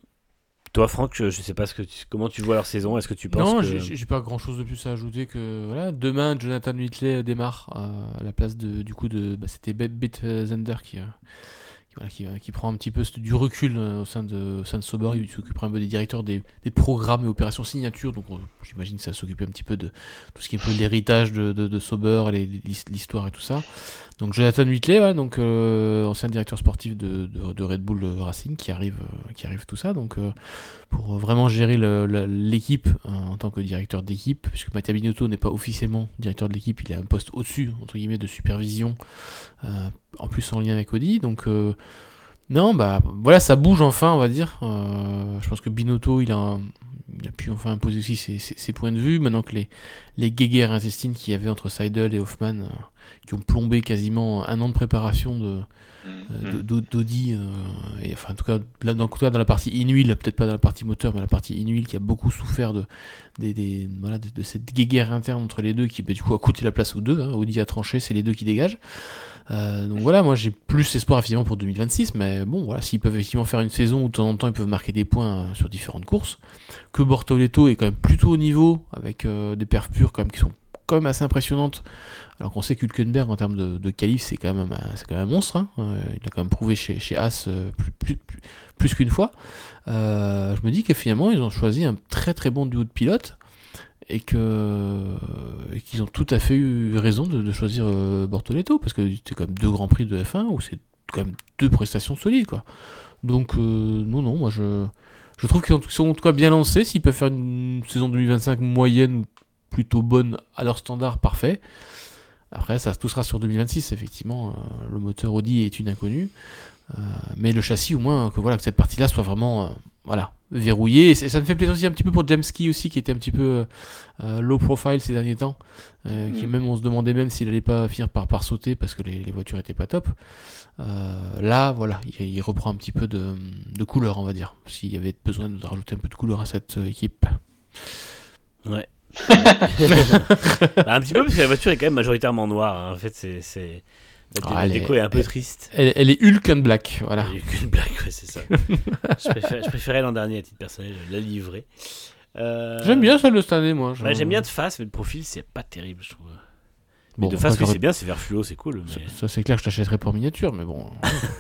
Toi, Franck, je ne sais pas ce que tu, comment tu vois leur saison. Est-ce que tu penses Non, que... j'ai, j'ai pas grand-chose de plus à ajouter que voilà. Demain, Jonathan Whitley démarre euh, à la place de du coup de bah, c'était Bette Zender qui, euh, qui, voilà, qui, qui prend un petit peu du recul euh, au sein de au sein de Sauber. Il s'occupera un peu des directeurs des, des programmes et opérations signature. Donc on, j'imagine que ça s'occupe un petit peu de tout ce qui est un peu l'héritage de, de, de Sauber, et les, l'histoire et tout ça. Donc Jonathan Whitley, ouais, donc euh, ancien directeur sportif de, de, de Red Bull Racing, qui arrive, euh, qui arrive tout ça, donc euh, pour vraiment gérer le, le, l'équipe euh, en tant que directeur d'équipe, puisque Mattia Binotto n'est pas officiellement directeur de l'équipe, il a un poste au-dessus entre guillemets de supervision, euh, en plus en lien avec Audi, donc euh, non, bah voilà, ça bouge enfin, on va dire. Euh, je pense que Binotto, il a, il a pu enfin imposer aussi ses, ses, ses points de vue. Maintenant que les, les guéguerres intestines qu'il y avait entre Seidel et Hoffmann, euh, qui ont plombé quasiment un an de préparation de, euh, de, d'Audi, euh, et enfin en tout cas, là, dans, dans la partie in-wheel, peut-être pas dans la partie moteur, mais la partie in-wheel qui a beaucoup souffert de, des, des, voilà, de, de cette guéguerre interne entre les deux qui bah, du coup a coûté la place aux deux. Hein. Audi a tranché, c'est les deux qui dégagent. Euh, donc voilà, moi j'ai plus espoir effectivement pour deux mille vingt-six, mais bon voilà, s'ils peuvent effectivement faire une saison où de temps en temps ils peuvent marquer des points euh, sur différentes courses, que Bortoleto est quand même plutôt au niveau, avec euh, des perfs pures quand même qui sont quand même assez impressionnantes, alors qu'on sait qu'Hülkenberg en termes de, de qualif c'est quand même un, c'est quand même un monstre, hein. euh, il a quand même prouvé chez, chez Haas euh, plus, plus, plus, plus qu'une fois. Euh, je me dis que finalement ils ont choisi un très très bon duo de pilotes, et que et qu'ils ont tout à fait eu raison de, de choisir euh, Bortoleto, parce que c'est quand même deux grands prix de F un où c'est quand même deux prestations solides, quoi. Donc euh, non non, moi je je trouve qu'ils sont en tout cas bien lancés. S'ils peuvent faire une saison deux mille vingt-cinq moyenne ou plutôt bonne à leur standard, parfait. Après ça tout sera sur deux mille vingt-six, effectivement. Euh, le moteur Audi est une inconnue, euh, mais le châssis au moins, que voilà, que cette partie là soit vraiment euh, voilà, verrouillé. Et ça me fait plaisir aussi un petit peu pour Jamski aussi, qui était un petit peu euh, low profile ces derniers temps, euh, mmh. qui même on se demandait même s'il allait pas finir par, par sauter parce que les, les voitures étaient pas top. Euh, là voilà, il, il reprend un petit peu de, de couleur, on va dire, s'il y avait besoin de rajouter un peu de couleur à cette euh, équipe. Ouais. bah, un petit peu, parce que la voiture est quand même majoritairement noire, hein. En fait c'est, c'est... La, ah, la déco est, est un peu elle, triste. Elle, elle est Hulk and Black, voilà. Hulk and Black, ouais, c'est ça. je, préfère, je préférais l'an dernier à titre personnel, je l'ai livré. Euh... J'aime bien celle de cette année, moi. Je... Ouais, j'aime bien de face, mais le profil, c'est pas terrible, je trouve. Bon, mais de face, oui, c'est bien, c'est vert fluo, c'est cool. Mais... Ça, ça, c'est clair que je t'achèterais pour miniature, mais bon.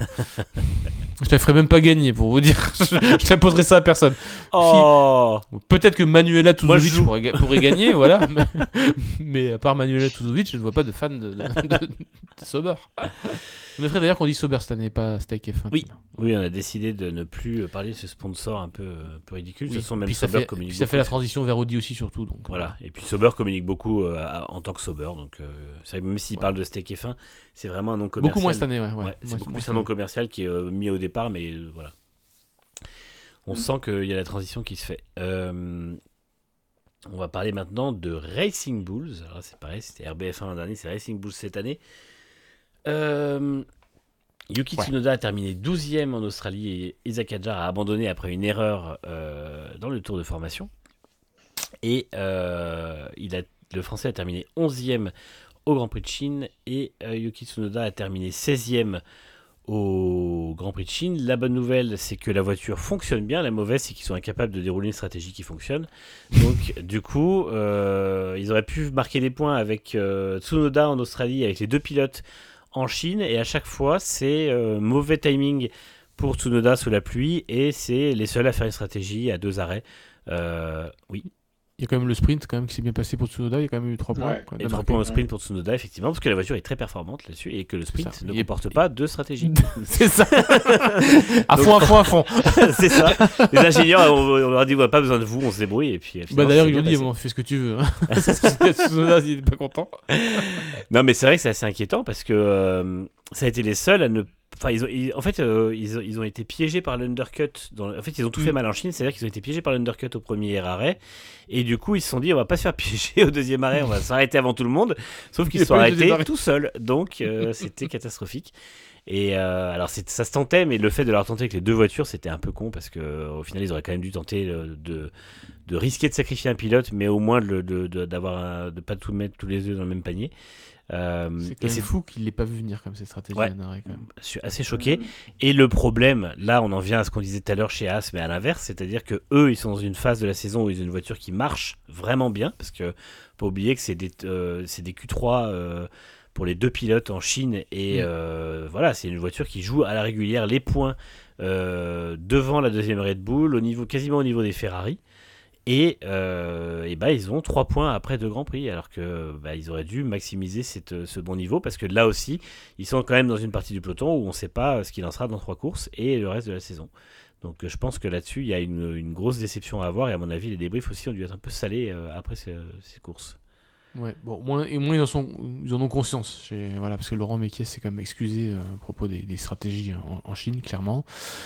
Je te ferais même pas gagner, pour vous dire. Je t'imposerais ça à personne. Oh si... Peut-être que Manuela Tuzovic je... pourrait, pourrait gagner, voilà. Mais... mais à part Manuela Tuzovic, je ne vois pas de fan de, de, de, de Sauber. On ferait d'ailleurs qu'on dit Sauber cette année, pas Steak F un. Oui. oui, on a décidé de ne plus parler de ce sponsor un peu, un peu ridicule. Oui. De toute façon, même puis Sauber ça fait, communique puis ça fait la transition vers Audi aussi, surtout. Donc, voilà. Et puis Sauber communique beaucoup euh, en tant que Sauber. Donc, euh, c'est vrai, même s'il ouais. parle de Steak F un, c'est vraiment un nom commercial. Beaucoup moins cette année, ouais. ouais. ouais c'est ouais, beaucoup plus un nom commercial qui est euh, mis au départ, mais euh, voilà. On mmh. sent qu'il y a la transition qui se fait. Euh... On va parler maintenant de Racing Bulls. Alors c'est pareil, c'était R B F un l'an dernier, c'est Racing Bulls cette année. Euh, Yuki Ouais. Tsunoda a terminé douzième en Australie et Isaac Hadjar a abandonné après une erreur euh, dans le tour de formation. Et euh, il a, le Français a terminé onzième au Grand Prix de Chine et euh, Yuki Tsunoda a terminé seizième au Grand Prix de Chine. La bonne nouvelle, c'est que la voiture fonctionne bien. La mauvaise, c'est qu'ils sont incapables de dérouler une stratégie qui fonctionne. Donc, du coup, euh, ils auraient pu marquer des points avec euh, Tsunoda en Australie, avec les deux pilotes en Chine. Et à chaque fois, c'est euh, mauvais timing pour Tsunoda sous la pluie. Et c'est les seuls à faire une stratégie à deux arrêts. Euh, oui. Il y a quand même le sprint quand même qui s'est bien passé pour Tsunoda, il y a quand même eu trois points. Ouais. quand même Et de trois marqué. points au sprint pour Tsunoda, effectivement, parce que la voiture est très performante là-dessus et que le sprint ça. ne Il est- comporte pas de stratégie. C'est ça. à fond, à fond, à fond. C'est ça. Les ingénieurs, on, on leur dit, ouais, pas besoin de vous, on se débrouille. Et puis, Bah finalement, d'ailleurs, c'est ils lui ont bien dit, passé. bon, fais ce que tu veux. hein. C'est ce qu'il dit à Tsunoda, il est pas content. Non, mais c'est vrai que c'est assez inquiétant parce que euh, ça a été les seuls à ne. Enfin, ils ont, ils- en fait, euh, ils, ont, ils ont été piégés par l'undercut. Dans... En fait, ils ont tout Mm. fait mal en Chine, c'est-à-dire qu'ils ont été piégés par l'undercut au premier arrêt. Et du coup, ils se sont dit, on va pas se faire piéger au deuxième arrêt, on va s'arrêter avant tout le monde. Sauf qu'ils Il y a se sont pas eu de arrêtés deuxième arrêt. tout seuls. Donc, euh, c'était catastrophique. Et euh, alors, c'est- ça se tentait, mais le fait de leur tenter avec les deux voitures, c'était un peu con parce que euh, au final, ils auraient quand même dû tenter euh, de, de risquer de sacrifier un pilote, mais au moins de, de, de, d'avoir un- de pas tout mettre tous les œufs dans le même panier. Euh, C'est et quand c'est même fou qu'il l'ait pas vu venir comme cette stratégie. Ouais. d'un arrêt, quand même. je suis assez choqué. Et le problème, là, on en vient à ce qu'on disait tout à l'heure chez Haas, mais à l'inverse, c'est-à-dire que eux, ils sont dans une phase de la saison où ils ont une voiture qui marche vraiment bien, parce que faut pas oublier que c'est des, euh, c'est des Q trois euh, pour les deux pilotes en Chine, et Mm. euh, voilà, c'est une voiture qui joue à la régulière les points euh, devant la deuxième Red Bull, au niveau, quasiment au niveau des Ferrari. Et, euh, et bah, ils ont trois points après deux Grands Prix, alors que bah, ils auraient dû maximiser cette, ce bon niveau, parce que là aussi, ils sont quand même dans une partie du peloton où on ne sait pas ce qu'il en sera dans trois courses et le reste de la saison. Donc euh, je pense que là-dessus, il y a une, une grosse déception à avoir, et à mon avis, les débriefs aussi ont dû être un peu salés euh, après ces, ces courses. Ouais, bon, au moins, et au moins ils, en sont, ils en ont conscience. J'ai- Voilà, parce que Laurent Mekies s'est quand même excusé euh, à propos des, des stratégies en, en Chine, clairement.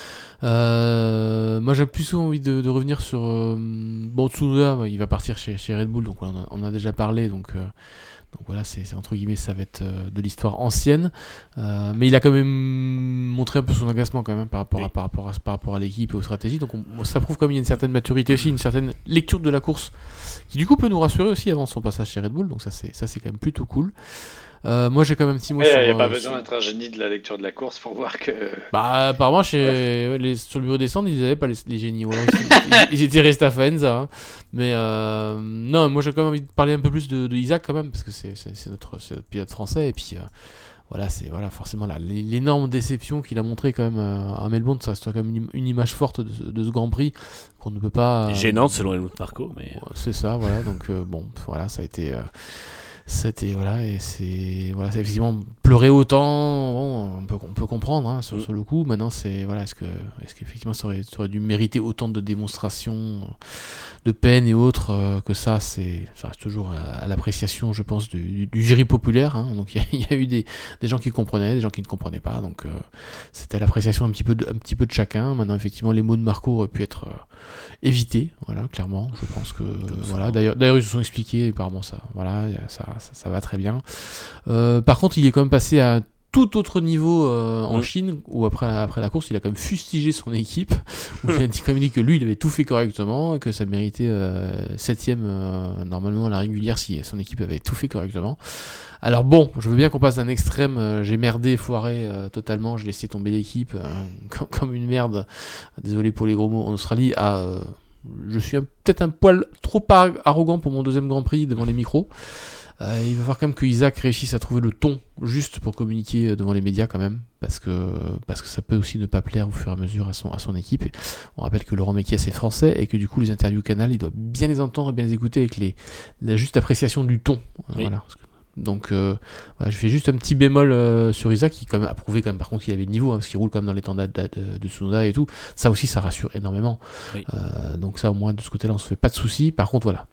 Euh, moi, j'ai plus envie de, de revenir sur. Euh, bon, Tsunoda, ouais, il va partir chez, chez Red Bull, donc on en a, on en a déjà parlé. Donc, euh, donc voilà, c'est c'est entre guillemets, ça va être euh, de l'histoire ancienne. Euh, mais il a quand même montré un peu son agacement quand même par rapport à, Oui. par rapport à, par rapport à l'équipe et aux stratégies. Donc on- ça prouve comme il y a une certaine maturité aussi, une certaine lecture de la course qui du coup peut nous rassurer aussi avant son passage chez Red Bull. Donc ça c'est ça c'est quand même plutôt cool. Euh, moi j'ai quand même un petit mot Il n'y sur. a pas euh, besoin sur- d'être un génie de la lecture de la course pour voir que. Bah apparemment chez ouais, les, sur le bureau des centres ils n'avaient pas les, les génies. Ou alors, ils, ils étaient restés à Faenza. Hein. Mais euh, non, moi j'ai quand même envie de parler un peu plus de, de Isaac quand même parce que c'est c'est- c'est notre, c'est notre pilote français et puis. Euh, Voilà, c'est voilà, forcément là, l'é- l'énorme déception qu'il a montré quand même euh, à Melbourne, ça reste quand même une, im- une image forte de, ce- de ce Grand Prix qu'on ne peut pas. euh, Gênante selon Helmut Marko, mais Ouais, c'est ça, voilà. Donc euh, bon, voilà, ça a été, euh, c'était voilà, et c'est voilà, c'est effectivement pleurer autant, bon, on peut on peut comprendre hein, sur, Mm. sur le coup. Maintenant, c'est voilà, est-ce que est-ce qu'effectivement ça aurait, ça aurait dû mériter autant de démonstrations, de peine et autres euh, que ça, c'est ça reste toujours à, à l'appréciation, je pense, du, du, du jury populaire. Hein. Donc il y, a- il y a eu des, des gens qui comprenaient, des gens qui ne comprenaient pas. Donc euh, c'était à l'appréciation un petit peu de, un petit peu de chacun. Maintenant, effectivement, les mots de Marco auraient pu être euh, évités. Voilà, clairement. Je pense que euh, voilà. D'ailleurs, d'ailleurs, ils se sont expliqués. Apparemment, ça, voilà, y a- ça, ça, ça va très bien. Euh, par contre, il est quand même passé à tout autre niveau euh, en Mm. Chine, où après, après la course, il a quand même fustigé son équipe. Où il a dit, quand même dit que lui, il avait tout fait correctement, et que ça méritait euh, septième euh, normalement à la régulière si son équipe avait tout fait correctement. Alors bon, je veux bien qu'on passe d'un extrême, euh, j'ai merdé, foiré euh, totalement, j'ai laissé tomber l'équipe euh, comme, comme une merde, désolé pour les gros mots, en Australie, à euh, je suis un- peut-être un poil trop ar- arrogant pour mon deuxième Grand Prix devant les micros. Euh, il va falloir quand même que Isaac réussisse à trouver le ton juste pour communiquer euh, devant les médias quand même, parce que parce que ça peut aussi ne pas plaire au fur et à mesure à son à son équipe. Et on rappelle que Laurent Mekies est français et que du coup les interviews Canal, il doit bien les entendre et bien les écouter avec les la juste appréciation du ton. Euh, Oui. Voilà. Donc euh, voilà, je fais juste un petit bémol euh, sur Isaac qui quand même a prouvé quand même par contre qu'il avait le niveau hein, parce qu'il roule quand même dans les temps de, de, de Tsunoda et tout. Ça aussi ça rassure énormément. Oui. Euh, donc ça au moins de ce côté-là on se fait pas de soucis. Par contre voilà,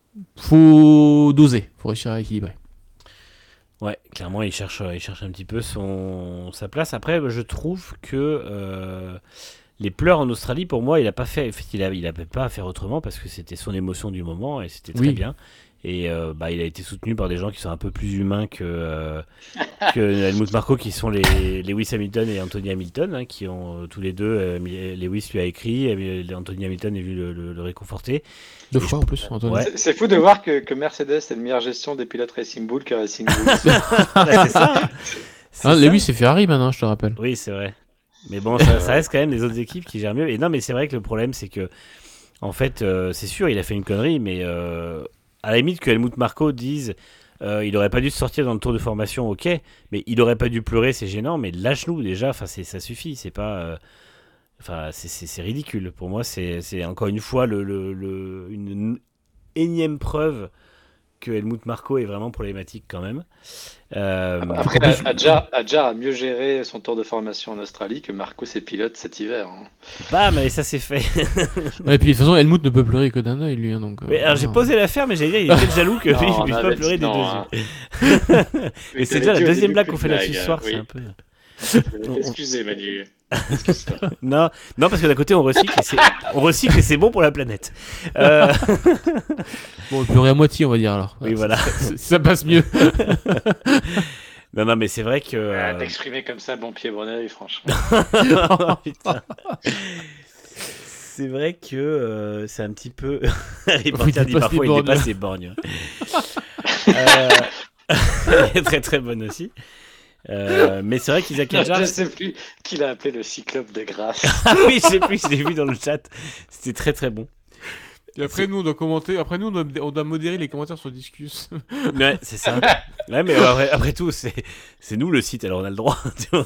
faut doser, faut réussir à équilibrer. ouais, clairement, il cherche, il cherche un petit peu son, sa place. Après, je trouve que euh, les pleurs en Australie, pour moi, il a pas fait, en fait, il a, il avait pas à faire autrement parce que c'était son émotion du moment et c'était très Oui. bien. Et euh, bah, il a été soutenu par des gens qui sont un peu plus humains que, euh, que Helmut Marko, qui sont les Lewis Hamilton et Anthony Hamilton, hein, qui ont euh, tous les deux. Euh, Lewis lui a écrit, et Anthony Hamilton est venu le, le, le réconforter. Deux Et fois je- en plus, Anthony. Ouais. C'est- C'est fou de voir que, que Mercedes est une meilleure gestion des pilotes Racing Bull que Racing Bull. Bah, c'est ça. hein. C'est Ah, ça. Lewis, c'est Ferrari maintenant, je te rappelle. Oui, c'est vrai. Mais bon, ça, ça reste quand même les autres équipes qui gèrent mieux. Et non, mais c'est vrai que le problème, c'est que, en fait, euh, c'est sûr, il a fait une connerie, mais euh, à la limite que Helmut Marko dise, euh, il aurait pas dû se sortir dans le tour de formation, ok, mais il aurait pas dû pleurer, c'est gênant, mais lâche-nous déjà, enfin, c'est, ça suffit, c'est pas. euh, Enfin, c'est, c'est, c'est ridicule. Pour moi, c'est, c'est encore une fois le, le, le- une, une énième preuve que Helmut Marko est vraiment problématique quand même. Euh, Après, Adjar, Adjar a mieux géré son tour de formation en Australie que Marco ses pilotes cet hiver. hein. bam, et ça c'est fait. Ouais, et puis de toute façon, Helmut ne peut pleurer que d'un œil, lui. hein, donc, euh, Mais alors j'ai voilà. posé l'affaire, mais j'allais dire, il est peut-être jaloux que Non, lui, on il puisse pas avait pleurer dit des non, deux hein. yeux. Et Oui, c'est t'avais déjà la dit au deuxième début blague que qu'on fait une là-dessus ce blague, soir, oui. c'est un peu. On- Excusez Manu. Excuse-toi. Non, non, parce que d'un côté on recycle, et c'est, on recycle et c'est bon pour la planète. Euh, Bon, pleurer à moitié, on va dire alors. Oui, voilà. Ça, ça passe mieux. Non, non, mais c'est vrai que. Ah, euh, T'exprimer comme ça, bon pied, bon oeil, franchement. Oh, putain. C'est vrai que euh, c'est un petit peu. Harry Il Potter dit dépasse parfois les il bornes. dépasse ses borgnes. Euh, Elle est très très bonne aussi. Euh, mais c'est vrai qu'Isaac Adjar. Je sais plus qui l'a appelé le cyclope de grâce. Ah oui, je sais plus, je l'ai vu dans le chat. C'était très très bon. Et après, nous, on doit commenter. Après, nous, on doit, on doit modérer les commentaires sur Discus. Ouais, c'est ça. Ouais, mais après, après tout, c'est, c'est nous le site, alors on a le droit. tu vois.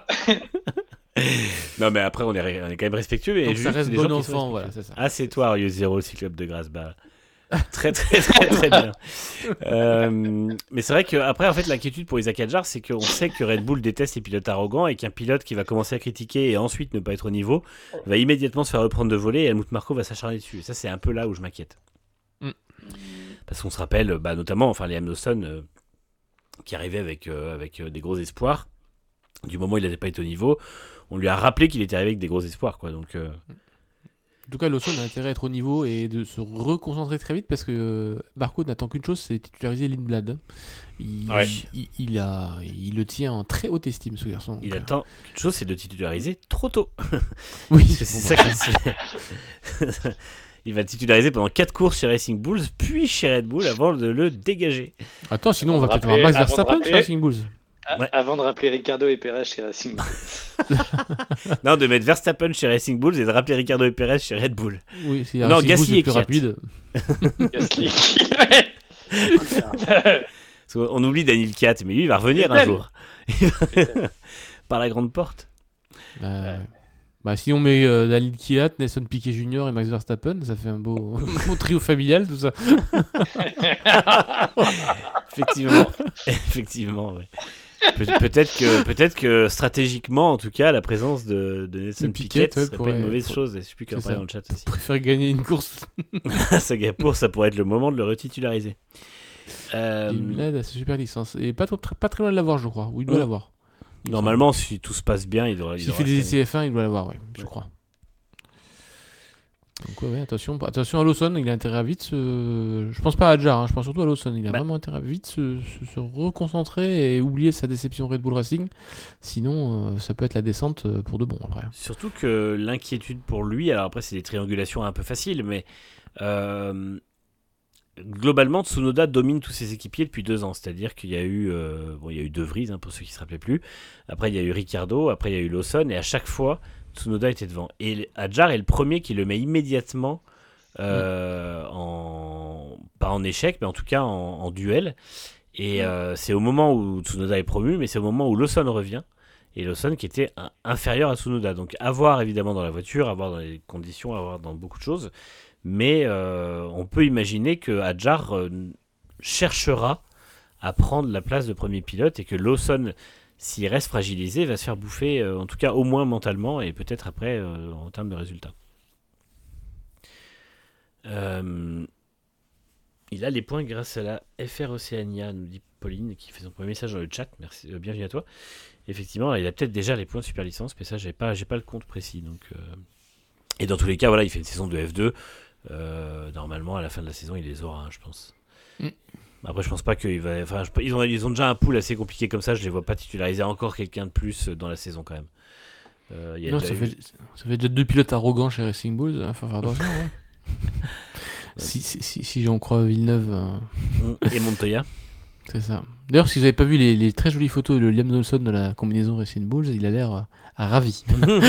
Non, mais après, on est, on est quand même respectueux. Mais Donc, juste ça reste des bon gens qui sont enfant, respectueux. voilà, c'est ça. Ah, c'est toi, Arius Zero, le cyclope de grâce. Bah, très, très, très, très bien. Euh, mais c'est vrai qu'après, en fait, l'inquiétude pour Isaac Adjar, c'est qu'on sait que Red Bull déteste les pilotes arrogants et qu'un pilote qui va commencer à critiquer et ensuite ne pas être au niveau va immédiatement se faire reprendre de voler et Helmut Marko va s'acharner dessus. Et ça, c'est un peu là où je m'inquiète. Mm. Parce qu'on se rappelle, bah, notamment, enfin, Liam Lawson euh, qui arrivait avec, euh, avec euh, des gros espoirs. Du moment où il n'avait pas été au niveau, on lui a rappelé qu'il était arrivé avec des gros espoirs, quoi. Donc, euh, En tout cas, Lawson a intérêt à être au niveau et de se reconcentrer très vite parce que euh, Marco n'attend qu'une chose, c'est titulariser Lindblad. Il, Ouais. il, il a, il le tient en très haute estime, ce garçon. il Donc, attend une chose, c'est de titulariser trop tôt. euh, Oui, Parce que c'est ça qui se- Il va titulariser pendant quatre courses chez Racing Bulls, puis chez Red Bull avant de le dégager. Attends, sinon on va Avant de peut-être avoir rappeler- Max avant de Verstappen rappeler- chez Racing Bulls. A- Ouais. Avant de rappeler Ricardo et Perez chez Racing Bull. Non, de mettre Verstappen chez Racing Bulls et de rappeler Ricardo et Perez chez Red Bull. Oui, c'est Non, Racing Gasly Bulls est et plus Kvyat. rapide. Gasly. Parce qu'on oublie Daniel Kiat, mais lui il va revenir un Vettel. jour. Par la grande porte. Euh, bah, si on met euh, Daniel Kvyat, Nelson Piquet Junior et Max Verstappen, ça fait un beau, beau trio familial, tout ça. Effectivement. Effectivement, ouais. Pe- peut-être que peut-être que stratégiquement en tout cas la présence de, de Nelson De Piquet Piquet, ouais, serait pourrait- pas une mauvaise pour- chose. Je sais plus qui en c'est parlait ça. dans le chat aussi. Je préfère gagner une course. Singapour, ça pourrait être le moment de le retitulariser. Euh, Lindblad a sa super licence. Et pas, trop- pas très loin de l'avoir, je crois. Ou il doit Ouais. l'avoir. Il me normalement, si tout se passe bien, il devrait. il S'il devrait fait des rester. essais F un, il doit l'avoir, ouais, je Ouais. crois. Donc ouais, ouais, attention, attention à Lawson, il a intérêt à vite se... Je pense pas à Adjar, hein, je pense surtout à Lawson. Il a Bah. vraiment intérêt à vite se, se, se reconcentrer et oublier sa déception Red Bull Racing. Sinon, euh, ça peut être la descente euh, pour de bon après. Surtout que l'inquiétude pour lui, alors après c'est des triangulations un peu faciles, mais euh, globalement Tsunoda domine tous ses équipiers depuis deux ans. C'est-à-dire qu'il y a eu, euh, bon, il y a eu De Vries hein, pour ceux qui se rappelaient plus. Après il y a eu Ricciardo, après il y a eu Lawson, et à chaque fois Tsunoda était devant. Et Adjar est le premier qui le met immédiatement euh, en pas en échec, mais en tout cas en, en duel. Et euh, c'est au moment où Tsunoda est promu, mais c'est au moment où Lawson revient. Et Lawson qui était un- inférieur à Tsunoda. Donc à voir évidemment dans la voiture, à voir dans les conditions, à voir dans beaucoup de choses. Mais euh, on peut imaginer que Adjar euh, cherchera à prendre la place de premier pilote et que Lawson, s'il reste fragilisé, va se faire bouffer, euh, en tout cas au moins mentalement et peut-être après euh, en termes de résultats. Euh, il a les points grâce à la F R Oceania, nous dit Pauline, qui fait son premier message dans le chat. Merci, euh, bienvenue à toi. effectivement, il a peut-être déjà les points de super licence, mais ça, j'ai pas, j'ai pas le compte précis. Donc, euh... et dans tous les cas, voilà, il fait une saison de F deux. Euh, normalement, à la fin de la saison, il les aura, hein, je pense. Mm. Après, je pense pas qu'il va. Enfin, je... ils ont, ils ont déjà un pool assez compliqué comme ça. Je les vois pas titulariser encore quelqu'un de plus dans la saison quand même. Euh, y a non, ça, eu... fait, ça fait déjà deux pilotes arrogants chez Racing Bulls. Il faut faire attention. Hein. si, si, si, si j'en crois Villeneuve. Euh... Et Montoya. C'est ça. D'ailleurs, si vous n'avez pas vu les, les très jolies photos de Liam Lawson de la combinaison Racing Bulls, il a l'air euh, ravi.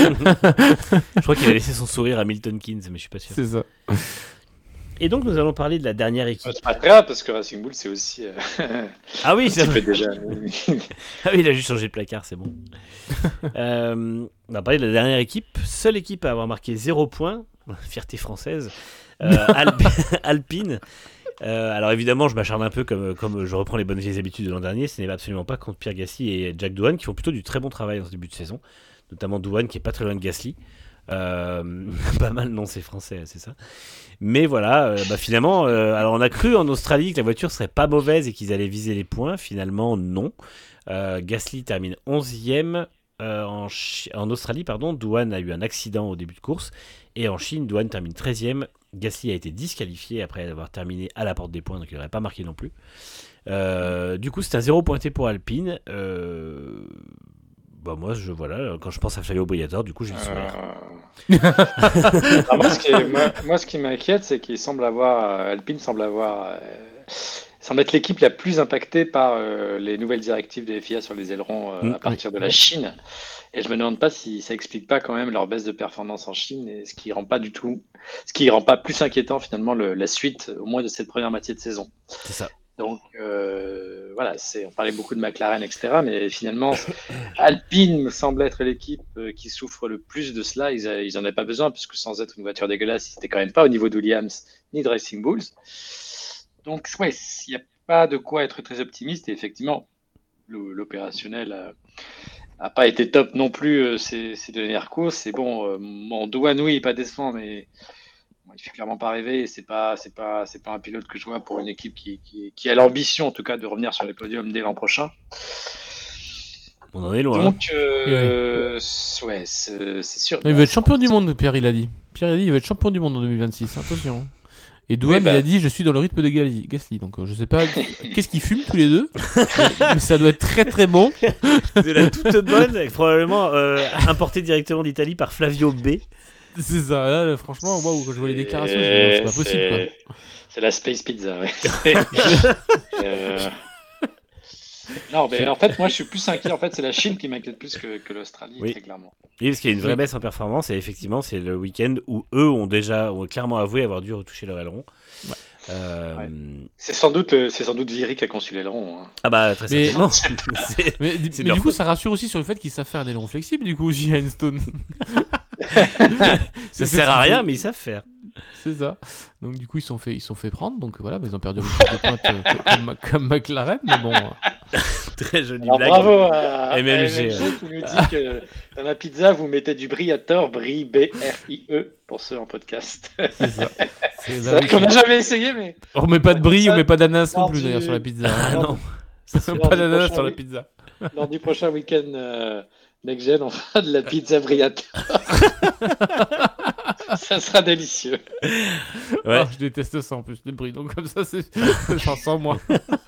Je crois qu'il a laissé son sourire à Milton Keynes, mais je suis pas sûr. C'est ça. Et donc, nous allons parler de la dernière équipe. C'est pas très grave parce que Racing Bull, c'est aussi. Euh... Ah oui, ça fait déjà. Ah oui, il a juste changé de placard, c'est bon. euh, on va parler de la dernière équipe. Seule équipe à avoir marqué zéro point. Fierté française. Euh, Alp- Alpine. Euh, alors évidemment, je m'acharne un peu comme, comme je reprends les bonnes vieilles habitudes de l'an dernier. Ce n'est absolument pas contre Pierre Gasly et Jack Doohan qui font plutôt du très bon travail en ce début de saison. Notamment Doohan qui est pas très loin de Gasly. Euh, pas mal, non, c'est français, c'est ça. Mais voilà, euh, bah finalement, euh, alors on a cru en Australie que la voiture serait pas mauvaise et qu'ils allaient viser les points. Finalement, non. Euh, Gasly termine onzième euh, en, Ch- en Australie, pardon. Doohan a eu un accident au début de course. Et en Chine, Doohan termine treizième. Gasly a été disqualifié après avoir terminé à la porte des points, donc il n'aurait pas marqué non plus. Euh, du coup, c'est un zéro pointé pour Alpine. Euh... Bah moi, je, voilà, quand je pense à Flavio Briatore, du coup, j'ai le sourire. Euh... ah, moi, ce qui est, moi, moi, ce qui m'inquiète, c'est qu'il semble avoir, Alpine semble avoir, euh, semble être l'équipe la plus impactée par euh, les nouvelles directives de F I A sur les ailerons euh, mmh, à partir oui. de la Chine. Et je me demande pas si ça explique pas quand même leur baisse de performance en Chine, et ce qui rend pas du tout, ce qui rend pas plus inquiétant finalement le, la suite, au moins de cette première moitié de saison. C'est ça. Donc euh, voilà, c'est, on parlait beaucoup de McLaren, et cetera. Mais finalement, Alpine me semble être l'équipe qui souffre le plus de cela. Ils, a, ils en avaient pas besoin, puisque sans être une voiture dégueulasse, ils n'étaient quand même pas au niveau de Williams ni de Racing Bulls. Donc ouais, il n'y a pas de quoi être très optimiste. Et effectivement, l'opérationnel a, a pas été top non plus ces, ces dernières courses. Et bon, euh, mon Doohan, oui, pas décevant, mais il fait clairement pas rêver, et c'est pas, c'est pas, c'est pas un pilote que je vois pour une équipe qui, qui, qui a l'ambition, en tout cas, de revenir sur les podiums dès l'an prochain. On en est loin. Donc, euh, oui. ouais, c'est, c'est sûr. Il va être champion du monde, Pierre, il a dit. Pierre, il a dit, il va être champion du monde en deux mille vingt-six. Attention. Et Doohan, oui, bah... il a dit, je suis dans le rythme de Gasly. Donc, euh, je sais pas qu'est-ce qu'ils fument tous les deux, mais ça doit être très très bon. C'est la toute bonne, probablement euh, importée directement d'Italie par Flavio B. C'est ça, là, franchement, waouh, quand je vois les déclarations, je dis, c'est pas possible, c'est... quoi. C'est la Space Pizza, ouais. euh... Non, mais en fait, moi, je suis plus inquiet. En fait, c'est la Chine qui m'inquiète plus que, que l'Australie, oui. Très clairement. Oui, parce qu'il y a une vraie baisse en performance, et effectivement, c'est le week-end où eux ont déjà ont clairement avoué avoir dû retoucher leur aileron. Ouais. Euh... Ouais. C'est sans doute, c'est sans doute Viry qui a conçu l'aileron. Hein. Ah bah très certainement. Mais, mais, c'est mais du coup, faute. Ça rassure aussi sur le fait qu'ils savent faire des ailerons flexibles. Du coup, aussi à Enstone. Ça sert à rien, mais ils savent faire. C'est ça. Donc du coup, ils sont fait, ils sont fait prendre. Donc voilà, ils ont perdu un peu de points euh, comme, comme McLaren, mais bon. Très jolie Alors, blague. Bravo à M M G. M M G qui nous dit que dans la pizza, vous mettez du Briator, Brie, B R I E, pour ceux en podcast. C'est ça. C'est, c'est vrai qu'on n'a jamais essayé, mais. On met pas de brie, on met pas d'ananas non plus du... d'ailleurs sur la pizza. Ah non. Pas d'ananas sur la pizza. Lors du prochain week-end euh, Next Gen, on fera de la pizza Briator. Ça sera délicieux. Ouais. Oh, je déteste ça en plus, le brie. Donc comme ça, c'est. J'en sens moi.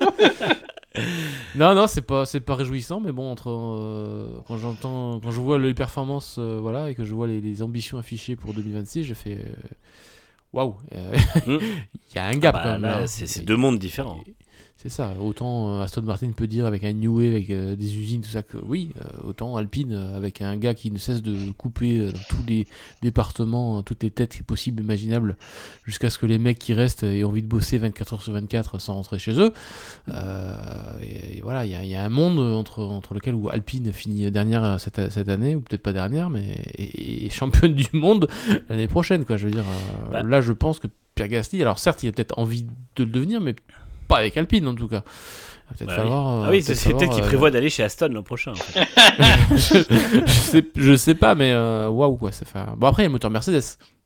Non, non, c'est pas, c'est pas réjouissant, mais bon, entre euh, quand j'entends, quand je vois les performances, euh, voilà, et que je vois les, les ambitions affichées pour deux mille vingt-six, je fais waouh, euh, il mmh. y a un gap. Ah bah, quand même, là, là. C'est, c'est deux mondes différents. Et, c'est ça. Autant euh, Aston Martin peut dire avec un New Way, avec euh, des usines, tout ça que oui. Euh, autant Alpine euh, avec un gars qui ne cesse de couper euh, dans tous les départements, euh, toutes les têtes possibles, imaginables, jusqu'à ce que les mecs qui restent aient envie de bosser vingt-quatre heures sur vingt-quatre sans rentrer chez eux. Euh, et, et voilà, il y, y a un monde entre entre lequel où Alpine finit dernière cette, cette année, ou peut-être pas dernière, mais et, et championne du monde l'année prochaine, quoi. Je veux dire, euh, bah. Là, je pense que Pierre Gasly, alors certes, il a peut-être envie de le devenir, mais pas avec Alpine en tout cas. Peut-être bah falloir, oui. Euh, ah oui, c'est peut-être, peut-être qu'il euh... prévoit d'aller chez Aston l'an prochain. En fait. je, je, sais, je sais pas, mais waouh, wow, quoi. Ça fait... Bon, après, il y a le moteur Mercedes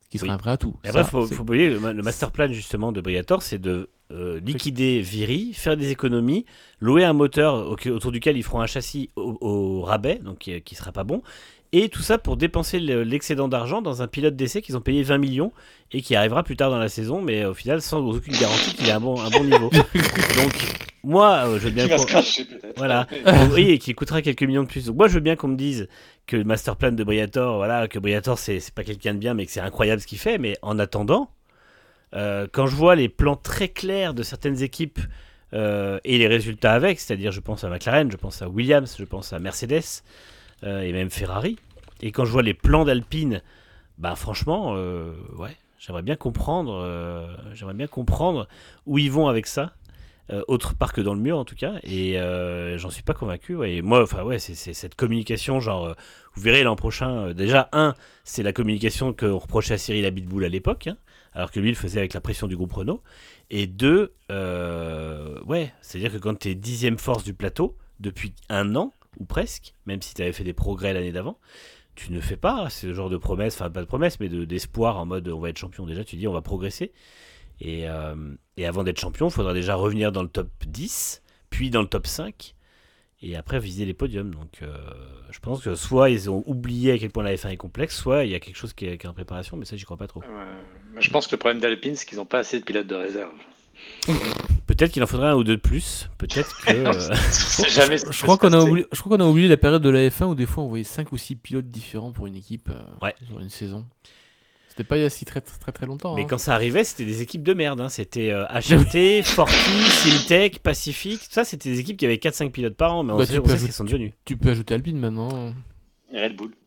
qui serait Oui. un prêt à tout. Et après, Ça, faut, c'est- faut pas oublier, le, le master plan justement de Briatore, c'est de euh, liquider Viry, faire des économies, louer un moteur au- autour duquel ils feront un châssis au, au rabais, donc qui, qui sera pas bon, et tout ça pour dépenser le- l'excédent d'argent dans un pilote d'essai qu'ils ont payé vingt millions et qui arrivera plus tard dans la saison, mais au final sans aucune garantie qu'il ait un bon, un bon niveau. Donc moi, euh, je veux bien Qui va qu'on- se cracher peut-être. Voilà. Oui, et qui coûtera quelques millions de plus. Donc moi, je veux bien qu'on me dise que le master plan de Briatore, voilà, que Briatore, c'est, c'est pas quelqu'un de bien, mais que c'est incroyable ce qu'il fait. Mais en attendant, euh, quand je vois les plans très clairs de certaines équipes euh, et les résultats avec, c'est-à-dire je pense à McLaren, je pense à Williams, je pense à Mercedes euh, et même Ferrari, et quand je vois les plans d'Alpine, bah franchement, euh, ouais, j'aimerais bien comprendre, euh, j'aimerais bien comprendre où ils vont avec ça. Euh, autre part que dans le mur en tout cas, et euh, j'en suis pas convaincu. Ouais. Et moi, enfin ouais, c'est, c'est cette communication, genre, euh, vous verrez l'an prochain. Euh, déjà, un, c'est la communication qu'on reprochait à Cyril Abitboul à l'époque, hein, alors que lui, il le faisait avec la pression du groupe Renault. Et deux, euh, ouais, c'est-à-dire que quand t'es dixième force du plateau depuis un an ou presque, même si t'avais fait des progrès l'année d'avant, tu ne fais pas ce genre de promesse, enfin pas de promesse, mais de, d'espoir en mode on va être champion. Déjà, tu dis on va progresser. Et, euh, et avant d'être champion, il faudra déjà revenir dans le top dix, puis dans le top cinq, et après viser les podiums. Donc euh, je pense que soit ils ont oublié à quel point la F un est complexe, soit il y a quelque chose qui est, qui est en préparation, mais ça j'y crois pas trop. Ouais. Mais je pense que le problème d'Alpine, c'est qu'ils n'ont pas assez de pilotes de réserve. Peut-être qu'il en faudrait un ou deux de plus, peut-être que... euh, C'est jamais. Je crois qu'on a oublié, je crois qu'on a oublié la période de la F un où des fois on voyait cinq ou six pilotes différents pour une équipe euh, Ouais. sur une saison. C'était pas il y a si très très très, très longtemps. Mais hein. quand ça arrivait, c'était des équipes de merde. Hein. C'était euh, H R T, Forti, Simtech, Pacific, tout ça, c'était des équipes qui avaient quatre cinq pilotes par an, mais on Bah, sait, tu on peux sait ce ajouter- qu'ils sont devenus. Tu peux ajouter Alpine maintenant. Et Red Bull.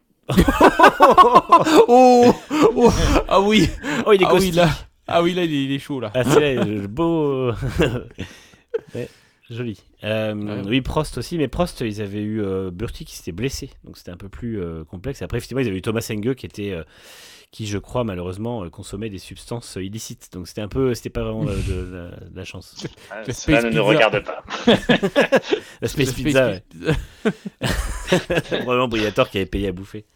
oh, oh ah oui, Oh, il est ah oui caustique. là, ah oui là il est, il est chaud là. Ah, c'est là, le beau. Ouais, joli. Euh, Ouais. Oui, Prost aussi, mais Prost, ils avaient eu euh, Burti qui s'était blessé, donc c'était un peu plus euh, complexe. Après, effectivement, ils avaient eu Thomas Enge qui était, euh, qui, je crois, malheureusement, euh, consommait des substances euh, illicites. Donc c'était un peu, c'était pas vraiment euh, de, de la, de la chance. Ah, Le cela Space ne Pizza. nous regarde pas. La Space Le Pizza, ouais. Pizza. Vraiment Briatore qui avait payé à bouffer.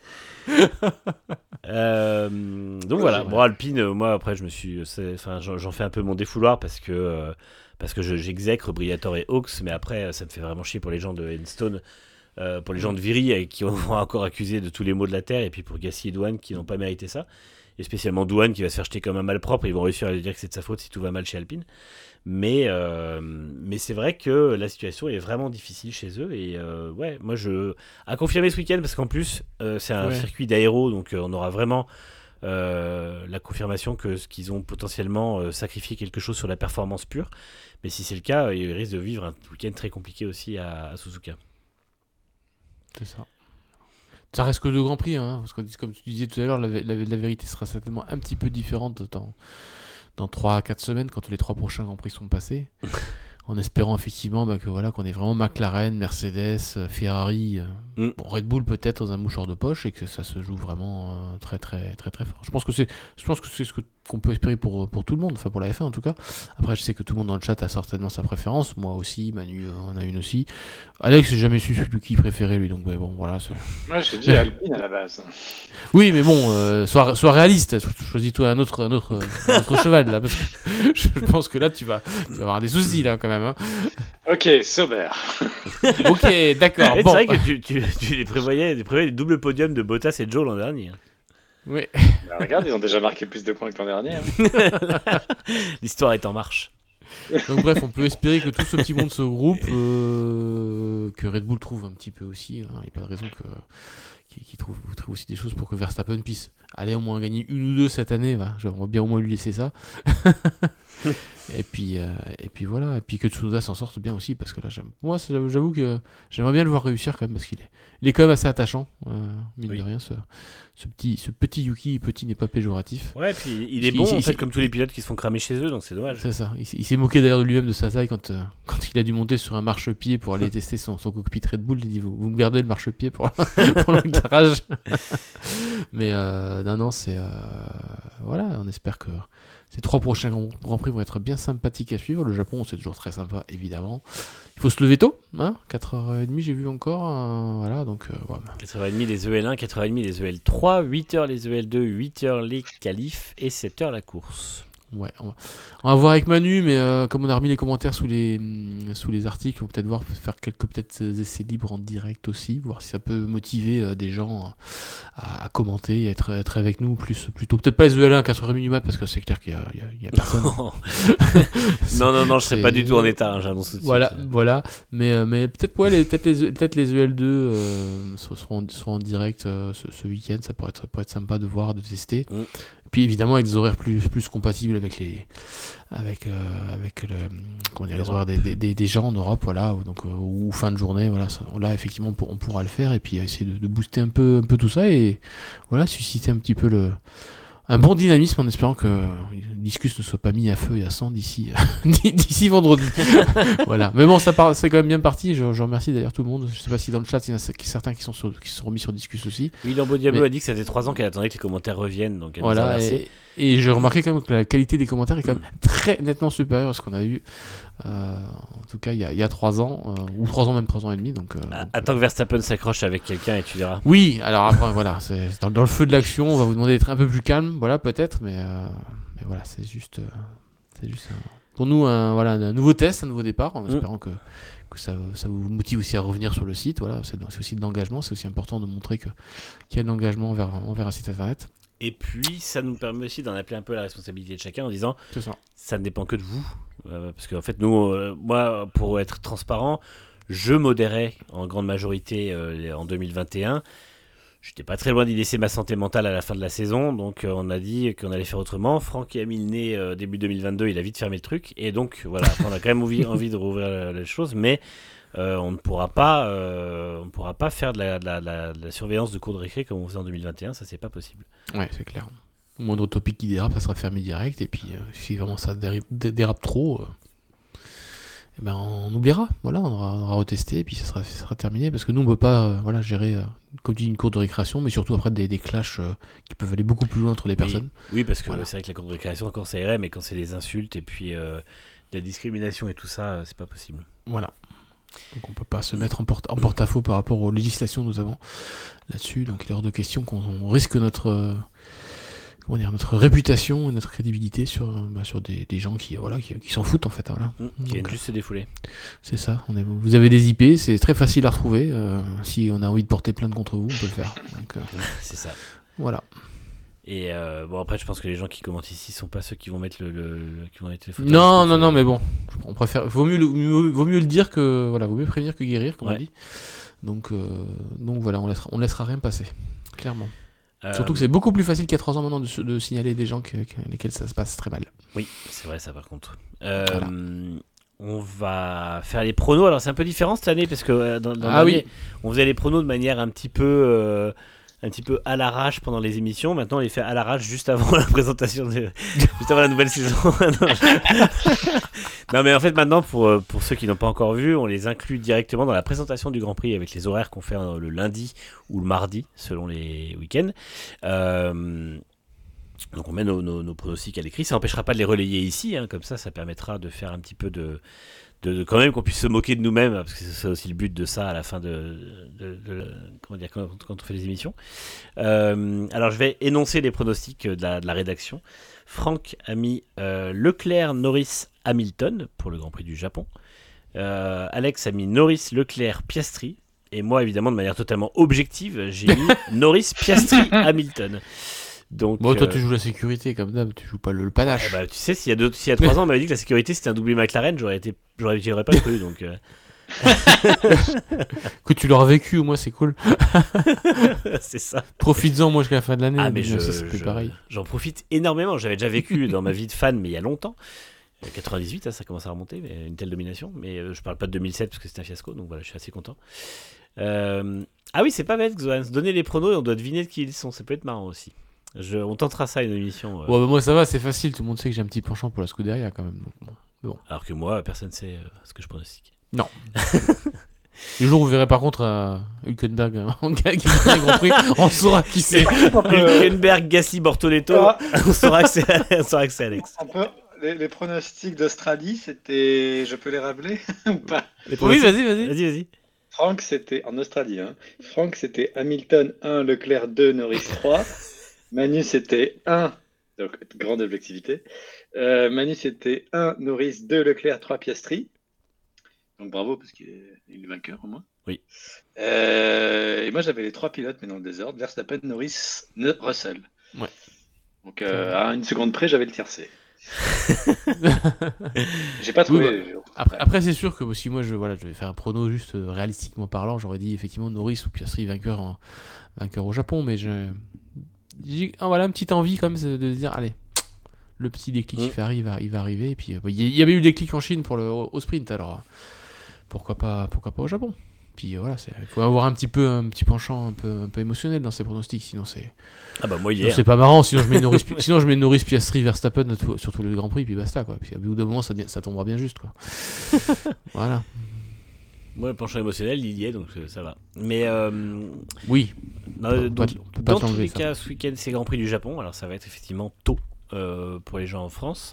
Euh, donc voilà, Ouais. bon Alpine, euh, moi après je me suis, c'est- enfin j'en, j'en fais un peu mon défouloir parce que euh, parce que je, j'exècre Briatore et Hawks, mais après ça me fait vraiment chier pour les gens de Enstone, euh, pour les gens de Viry euh, qui vont encore accuser de tous les maux de la terre, et puis pour Gasly et Douane qui n'ont pas mérité ça, et spécialement Douane qui va se faire jeter comme un malpropre. Ils vont réussir à lui dire que c'est de sa faute si tout va mal chez Alpine. Mais, euh, mais c'est vrai que la situation est vraiment difficile chez eux. Et euh, ouais, moi, je. À confirmer ce week-end, parce qu'en plus, euh, c'est un Ouais. circuit d'aéro, donc euh, on aura vraiment euh, la confirmation que ce qu'ils ont potentiellement euh, sacrifié quelque chose sur la performance pure. Mais si c'est le cas, euh, ils risquent de vivre un week-end très compliqué aussi à, à Suzuka. C'est ça. Ça reste que deux grands prix, hein, parce que comme tu disais tout à l'heure, la, la- la vérité sera certainement un petit peu différente dans, dans trois à quatre semaines, quand les trois prochains grands prix sont passés. En espérant effectivement bah, que voilà qu'on ait vraiment McLaren, Mercedes, euh, Ferrari, euh, Mm. bon, Red Bull peut-être dans un mouchoir de poche, et que ça se joue vraiment euh, très très très très fort. Je pense que c'est, je pense que c'est ce que- qu'on peut espérer pour, pour tout le monde, enfin pour la F un en tout cas. Après je sais que tout le monde dans le chat a certainement sa préférence, moi aussi, Manu euh, en a une aussi. Alex j'ai jamais su celui qui préférait lui, donc ouais, bon voilà. c'est- Moi, j'ai dit Alpine à la base. Oui mais bon, euh, sois, sois réaliste, choisis-toi un autre, un autre, un autre cheval là, parce que je pense que là tu vas, tu vas avoir des soucis là quand même. Hein. Ok, Sauber. Ok, d'accord. Et Bon. c'est vrai que tu, tu, tu les prévoyais, tu prévoyais des doubles podiums de Bottas et Joe l'an dernier. Oui. Bah, regarde, ils ont déjà marqué plus de points que l'an dernier. hein. L'histoire est en marche. Donc bref, on peut espérer que tout ce petit monde se regroupe, euh, que Red Bull trouve un petit peu aussi. hein. Il n'y a pas de raison que qu'il qu'il trouve, trouve aussi des choses pour que Verstappen puisse aller au moins gagner une ou deux cette année. Va. J'aimerais bien au moins lui laisser ça. et puis euh, et puis voilà. Et puis que Tsunoda s'en sorte bien aussi, parce que là, j'aime. Moi, c'est- j'avoue que j'aimerais bien le voir réussir quand même, parce qu'il est, il est quand même assez attachant. Euh, mine Oui. de rien, ce, ce petit, ce petit Yuki, petit n'est pas péjoratif. Ouais, puis il est Il- bon il- en fait, il- comme tous les pilotes qui se font cramer chez eux, donc c'est dommage. C'est ça. Il, s- il s'est moqué d'ailleurs de lui-même, de sa taille, quand, euh, quand il a dû monter sur un marchepied pour aller tester son, son cockpit Red Bull. Il dit vous, vous me gardez le marchepied pour, pour le garage. Mais euh, non, non, c'est. Euh, voilà, on espère que ces trois prochains Grands Prix vont être bien sympathiques à suivre. Le Japon, c'est toujours très sympa, évidemment. Il faut se lever tôt, hein, quatre heures trente j'ai vu encore, euh, voilà, donc euh, voilà. quatre heures trente les E L un, quatre heures trente les E L trois, huit heures les E L deux, huit heures les qualifs et sept heures la course. Ouais, on va, on va voir avec Manu, mais euh, comme on a remis les commentaires sous les, sous les articles, on va peut-être voir faire quelques peut-être essais libres en direct aussi, voir si ça peut motiver euh, des gens à, à commenter et être, être avec nous plus plutôt. Peut-être pas les E L un quatre heures trente minimum parce que c'est clair qu'il y a, il y a, il y a personne. non, non, non, je serais pas du tout en état, hein, j'annonce tout de suite. Voilà, voilà. Mais, euh, mais peut-être ouais, les, peut-être les, peut-être les E L deux euh, seront, seront en direct euh, ce, ce week-end, ça pourrait être, pourrait être sympa de voir, de tester. Mm. Puis évidemment avec des horaires plus, plus compatibles avec les avec euh, avec le comment dire, les horaires des, des, des gens en Europe, voilà, donc euh, ou fin de journée, voilà, ça, là effectivement on pourra le faire et puis essayer de, de booster un peu un peu tout ça et voilà, susciter un petit peu le un bon dynamisme en espérant que le discus ne soit pas mis à feu et à sang d'ici d'ici vendredi. Voilà. Mais bon, ça part, c'est quand même bien parti. Je, je remercie d'ailleurs tout le monde. Je sais pas si dans le chat il y en a certains qui sont sur, qui sont remis sur discus aussi. Oui, Lambeau Diablo a dit que ça faisait trois ans qu'elle attendait que les commentaires reviennent, donc elle voilà. Et, et j'ai remarqué quand même que la qualité des commentaires est quand même très nettement supérieure à ce qu'on a eu. Euh, en tout cas, il y a, il y a trois ans, euh, ou trois ans, même trois ans et demi. Donc, euh, ah, donc attends euh... que Verstappen s'accroche avec quelqu'un et tu verras. Oui, alors après, voilà, c'est dans, dans le feu de l'action, on va vous demander d'être un peu plus calme, voilà, peut-être, mais, euh, mais voilà, c'est juste, euh, c'est juste un, pour nous un, voilà, un nouveau test, un nouveau départ, en mmh. espérant que, que ça, ça vous motive aussi à revenir sur le site. Voilà, c'est, c'est aussi de l'engagement, c'est aussi important de montrer que, qu'il y a de l'engagement envers, envers un site internet. Et puis, ça nous permet aussi d'en appeler un peu la responsabilité de chacun en disant ça. ça ne dépend que de vous. Euh, parce qu'en fait, nous, euh, moi, pour être transparent, je modérais en grande majorité euh, en deux mille vingt et un. Je n'étais pas très loin d'y laisser ma santé mentale à la fin de la saison. Donc, euh, on a dit qu'on allait faire autrement. Franck a mis le nez euh, début deux mille vingt-deux. Il a vite fermé le truc. Et donc, voilà, on a quand même envie, envie de rouvrir la, la chose. Mais euh, on ne pourra pas, euh, on ne pourra pas faire de la, de, la, de, la, de la surveillance de cours de récré comme on faisait en deux mille vingt et un. Ça, c'est pas possible. Ouais, c'est clair. Le moindre topic qui dérape, ça sera fermé direct. Et puis, euh, si vraiment ça dérape, dérape trop, euh, eh ben, on oubliera. Voilà, on aura, on aura retesté. Et puis, ça sera, ça sera terminé. Parce que nous, on ne peut pas euh, voilà, gérer, euh, comme tu dis, une cour de récréation, mais surtout après des, des clashs euh, qui peuvent aller beaucoup plus loin entre les personnes. Oui, oui parce que voilà. C'est vrai que la cour de récréation, encore, ça irait. Mais quand c'est des insultes et puis euh, la discrimination et tout ça, euh, c'est pas possible. Voilà. Donc on peut pas se mettre en, porte- en porte-à-faux par rapport aux législations que nous avons là-dessus. Donc il est hors de question qu'on risque notre, euh, comment dire, notre réputation et notre crédibilité sur, bah, sur des, des gens qui, voilà, qui, qui s'en foutent en fait. Voilà. Mmh, qui viennent juste se défouler. C'est ça. On est, vous avez des I P, c'est très facile à retrouver. Euh, si on a envie de porter plainte contre vous, on peut le faire. Donc, euh, c'est ça. Voilà. Et euh, bon, après, je pense que les gens qui commentent ici sont pas ceux qui vont mettre le, le, le qui vont mettre les photos. Non, non, non, mais bon, on préfère. Vaut mieux, le, mieux, vaut mieux le dire que voilà, vaut mieux prévenir que guérir, comme ouais. on dit. Donc, euh, donc voilà, on laissera, on laissera rien passer, clairement. Euh... Surtout que c'est beaucoup plus facile qu'il y a trois ans maintenant de, de signaler des gens que, que, lesquels ça se passe très mal. Oui, c'est vrai, ça par contre. Euh, voilà. On va faire les pronos. Alors c'est un peu différent cette année parce que dans, dans ah oui, on faisait les pronos de manière un petit peu. Euh, un petit peu à l'arrache pendant les émissions. Maintenant, on les fait à l'arrache juste avant la présentation, de... juste avant la nouvelle saison. non, je... non, mais en fait, maintenant, pour, pour ceux qui n'ont pas encore vu, on les inclut directement dans la présentation du Grand Prix avec les horaires qu'on fait le lundi ou le mardi, selon les week-ends. Euh... Donc, on met nos, nos, nos pronostics à l'écrit. Ça n'empêchera pas de les relayer ici. Hein. Comme ça, ça permettra de faire un petit peu de... De, de quand même qu'on puisse se moquer de nous-mêmes, parce que c'est aussi le but de ça à la fin de, de, de, de comment dire, quand, quand on fait les émissions. Euh, alors je vais énoncer les pronostics de la, de la rédaction. Franck a mis euh, Leclerc, Norris, Hamilton pour le Grand Prix du Japon. Euh, Alex a mis Norris, Leclerc, Piastri. Et moi, évidemment, de manière totalement objective, j'ai mis Norris, Piastri, Hamilton. Donc, bon, toi, euh... tu joues la sécurité comme d'hab, tu joues pas le, le panache. Eh bah, tu sais, s'il y a deux, s'il y a trois ans, on m'avait dit que la sécurité c'était un doublé McLaren, j'aurais été, j'aurais, j'aurais pas cru. Donc, euh... que tu l'auras vécu, au moins, c'est cool. C'est ça. Profites-en, moi, jusqu'à la fin de l'année. Ah, mais je, ça, c'est je, pareil. J'en profite énormément. J'avais déjà vécu dans ma vie de fan, mais il y a longtemps. quatre-vingt-dix-huit, hein, ça commence à remonter, mais une telle domination. Mais euh, je parle pas de deux mille sept parce que c'était un fiasco, donc voilà, je suis assez content. Euh... Ah oui, c'est pas bête, Xoan. Donner les pronos et on doit deviner de qui ils sont. Ça peut être marrant aussi. Je, on tentera ça une émission. Euh... Ouais, bah moi ça va, c'est facile. Tout le monde sait que j'ai un petit penchant pour la Scuderia quand même. Donc, bon. Alors que moi, personne ne sait euh, ce que je pronostique. Non. Le jour où vous verrez par contre euh, Hülkenberg en gars qui gagne le Grand Prix, on saura qui c'est. Hülkenberg, Gasly, Bortoletto, Ah. on saura que c'est, on saura que c'est Alex. Un peu, les, les pronostics d'Australie, c'était. Je peux les rappeler ou pas? Oui, vas-y, vas-y. Vas-y, vas-y. Franck, c'était. En Australie, hein. Franck, c'était Hamilton un, Leclerc deux, Norris trois. Manu, c'était un. Donc, grande objectivité. Euh, Manu, c'était un, Norris deux, Leclerc trois, Piastri. Donc, bravo, parce qu'il est, il est vainqueur au moins. Oui. Euh, et moi, j'avais les trois pilotes, mais dans le désordre Verstappen, Norris, Ne- Russell. Ouais. Donc, euh, à une seconde près, j'avais le tiercé. J'ai pas trouvé. Oui, bah, après, après, c'est sûr que si moi je, voilà, je vais faire un prono juste euh, réalistiquement parlant, j'aurais dit effectivement Norris ou Piastri vainqueur, en, vainqueur au Japon, mais je, j'ai ah, voilà, une petite envie quand même de se dire allez, le petit déclic Mm. il, va, il, va, il va arriver. Et puis euh, il y avait eu le déclic en Chine pour le, au, au sprint, alors pourquoi pas, pourquoi pas au Japon. Puis euh, voilà, il faut avoir un petit peu un petit penchant un peu, un peu émotionnel dans ces pronostics, sinon c'est. Ah bah moi Sinon, hier. c'est pas marrant, sinon je mets Norris, sinon je mets Norris, Piastri, Verstappen tout- sur tous les grands prix, puis basta quoi. Puis à bout d'un moment ça, ça tombera bien juste quoi. Voilà. Moi, le penchant émotionnel, il y est, donc euh, ça va. Mais euh, Oui. dans, On peut dans- pas- on peut pas dans tous t'enlever les ça. cas, ce week-end, c'est Grand Prix du Japon. Alors, ça va être effectivement tôt euh, pour les gens en France.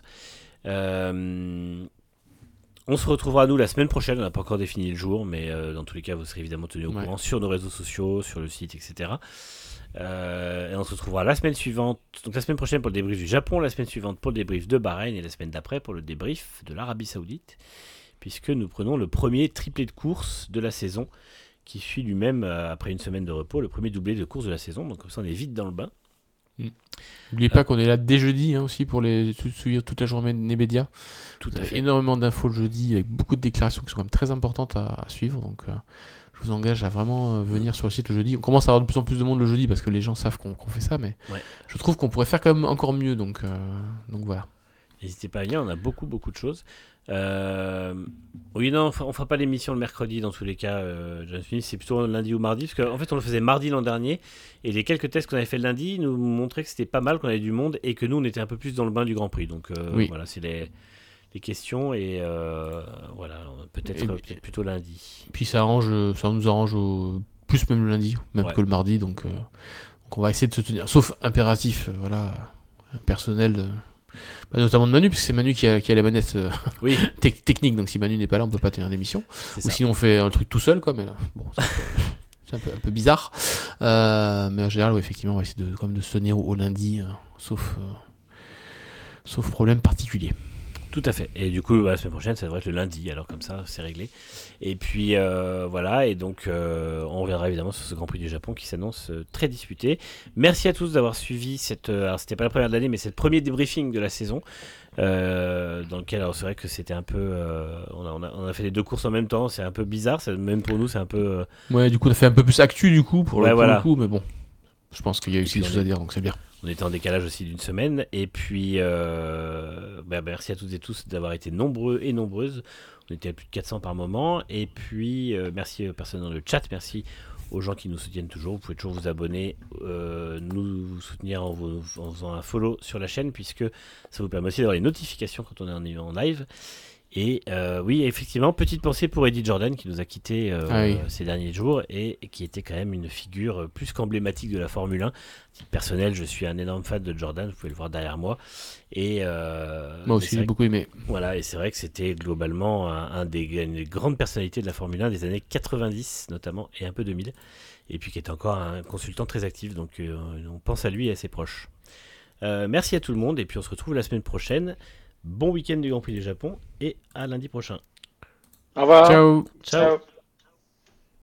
Euh, on se retrouvera, nous, la semaine prochaine. On n'a pas encore défini le jour, mais euh, dans tous les cas, vous serez évidemment tenus au Ouais. courant sur nos réseaux sociaux, sur le site, et cetera. Euh, et on se retrouvera la semaine suivante, donc la semaine prochaine pour le débrief du Japon, la semaine suivante pour le débrief de Bahreïn et la semaine d'après pour le débrief de l'Arabie Saoudite, puisque nous prenons le premier triplé de course de la saison qui suit lui-même, euh, après une semaine de repos, le premier doublé de course de la saison. Donc comme ça, on est vite dans le bain. N'oubliez pas qu'on est là dès jeudi hein, aussi pour les tout- suivre toute la journée des médias. Tout Il y à a fait. énormément d'infos le jeudi avec beaucoup de déclarations qui sont quand même très importantes à, à suivre. Donc euh, je vous engage à vraiment euh, venir sur le site le jeudi. On commence à avoir de plus en plus de monde le jeudi parce que les gens savent qu'on qu'on fait ça, mais Ouais. je trouve qu'on pourrait faire quand même encore mieux. Donc, euh, donc voilà. N'hésitez pas à venir, on a beaucoup beaucoup de choses. Euh, Oui, non, on fera, on fera pas l'émission le mercredi dans tous les cas, euh, John Smith, c'est plutôt lundi ou mardi, parce qu'en fait on le faisait mardi l'an dernier, et les quelques tests qu'on avait fait le lundi nous montraient que c'était pas mal, qu'on avait du monde, et que nous on était un peu plus dans le bain du Grand Prix. Donc euh, Oui. voilà, c'est les, les questions, et euh, voilà, peut-être Et- peut-être plutôt lundi. Puis ça arrange, euh, ça nous arrange au- plus même le lundi, même Ouais. que le mardi. Donc, euh, donc on va essayer de se tenir, sauf impératif, euh, voilà, personnel. euh, bah, notamment de Manu, puisque c'est Manu qui a, qui a la manette euh, Oui, tec- technique, donc si Manu n'est pas là, on peut pas tenir d'émission. c'est Ou ça. sinon on fait un truc tout seul, quoi, mais là, bon, c'est un peu, c'est un peu, un peu bizarre. Euh, mais en général, ouais, effectivement, on va essayer de, quand même de se tenir au, au lundi, euh, sauf, euh, sauf problème particulier. Tout à fait. Et du coup, bah, la semaine prochaine, ça devrait être le lundi. Alors comme ça, c'est réglé. Et puis euh, voilà. Et donc, euh, on reviendra évidemment sur ce Grand Prix du Japon qui s'annonce euh, très disputé. Merci à tous d'avoir suivi cette. Euh, alors, c'était pas la première de l'année, mais c'est le premier débriefing de la saison. Euh, dans lequel, alors c'est vrai que c'était un peu. Euh, on, a, on, a, on a fait les deux courses en même temps. C'est un peu bizarre. Ça, même pour nous, c'est un peu. Euh, Ouais, du coup, on a fait un peu plus actu, du coup, pour, Ouais, le, pour voilà. le coup, mais bon, je pense qu'il y a eu aussi puis des on choses est- à dire, donc c'est bien. On était en décalage aussi d'une semaine. Et puis, euh, bah, merci à toutes et tous d'avoir été nombreux et nombreuses. On était à plus de quatre cents par moment. Et puis, euh, merci aux personnes dans le chat. Merci aux gens qui nous soutiennent toujours. Vous pouvez toujours vous abonner, euh, nous soutenir en, vous- en faisant un follow sur la chaîne, puisque ça vous permet aussi d'avoir les notifications quand on est en, en live. Et euh, oui, effectivement, petite pensée pour Eddie Jordan qui nous a quittés euh, Ah oui. ces derniers jours et, et qui était quand même une figure euh, plus qu'emblématique de la Formule un. À titre personnel, je suis un énorme fan de Jordan, vous pouvez le voir derrière moi. Et, euh, Moi mais aussi, c'est j'ai vrai que- beaucoup aimé. Voilà, et c'est vrai que c'était globalement un, un des, une des grandes personnalités de la Formule un des années quatre-vingt-dix notamment, et un peu deux mille. Et puis qui est encore un consultant très actif, donc euh, on pense à lui et à ses proches. Euh, merci à tout le monde, et puis on se retrouve la semaine prochaine. Bon week-end du Grand Prix du Japon, et à lundi prochain. Au revoir. Ciao! Ciao. Ciao.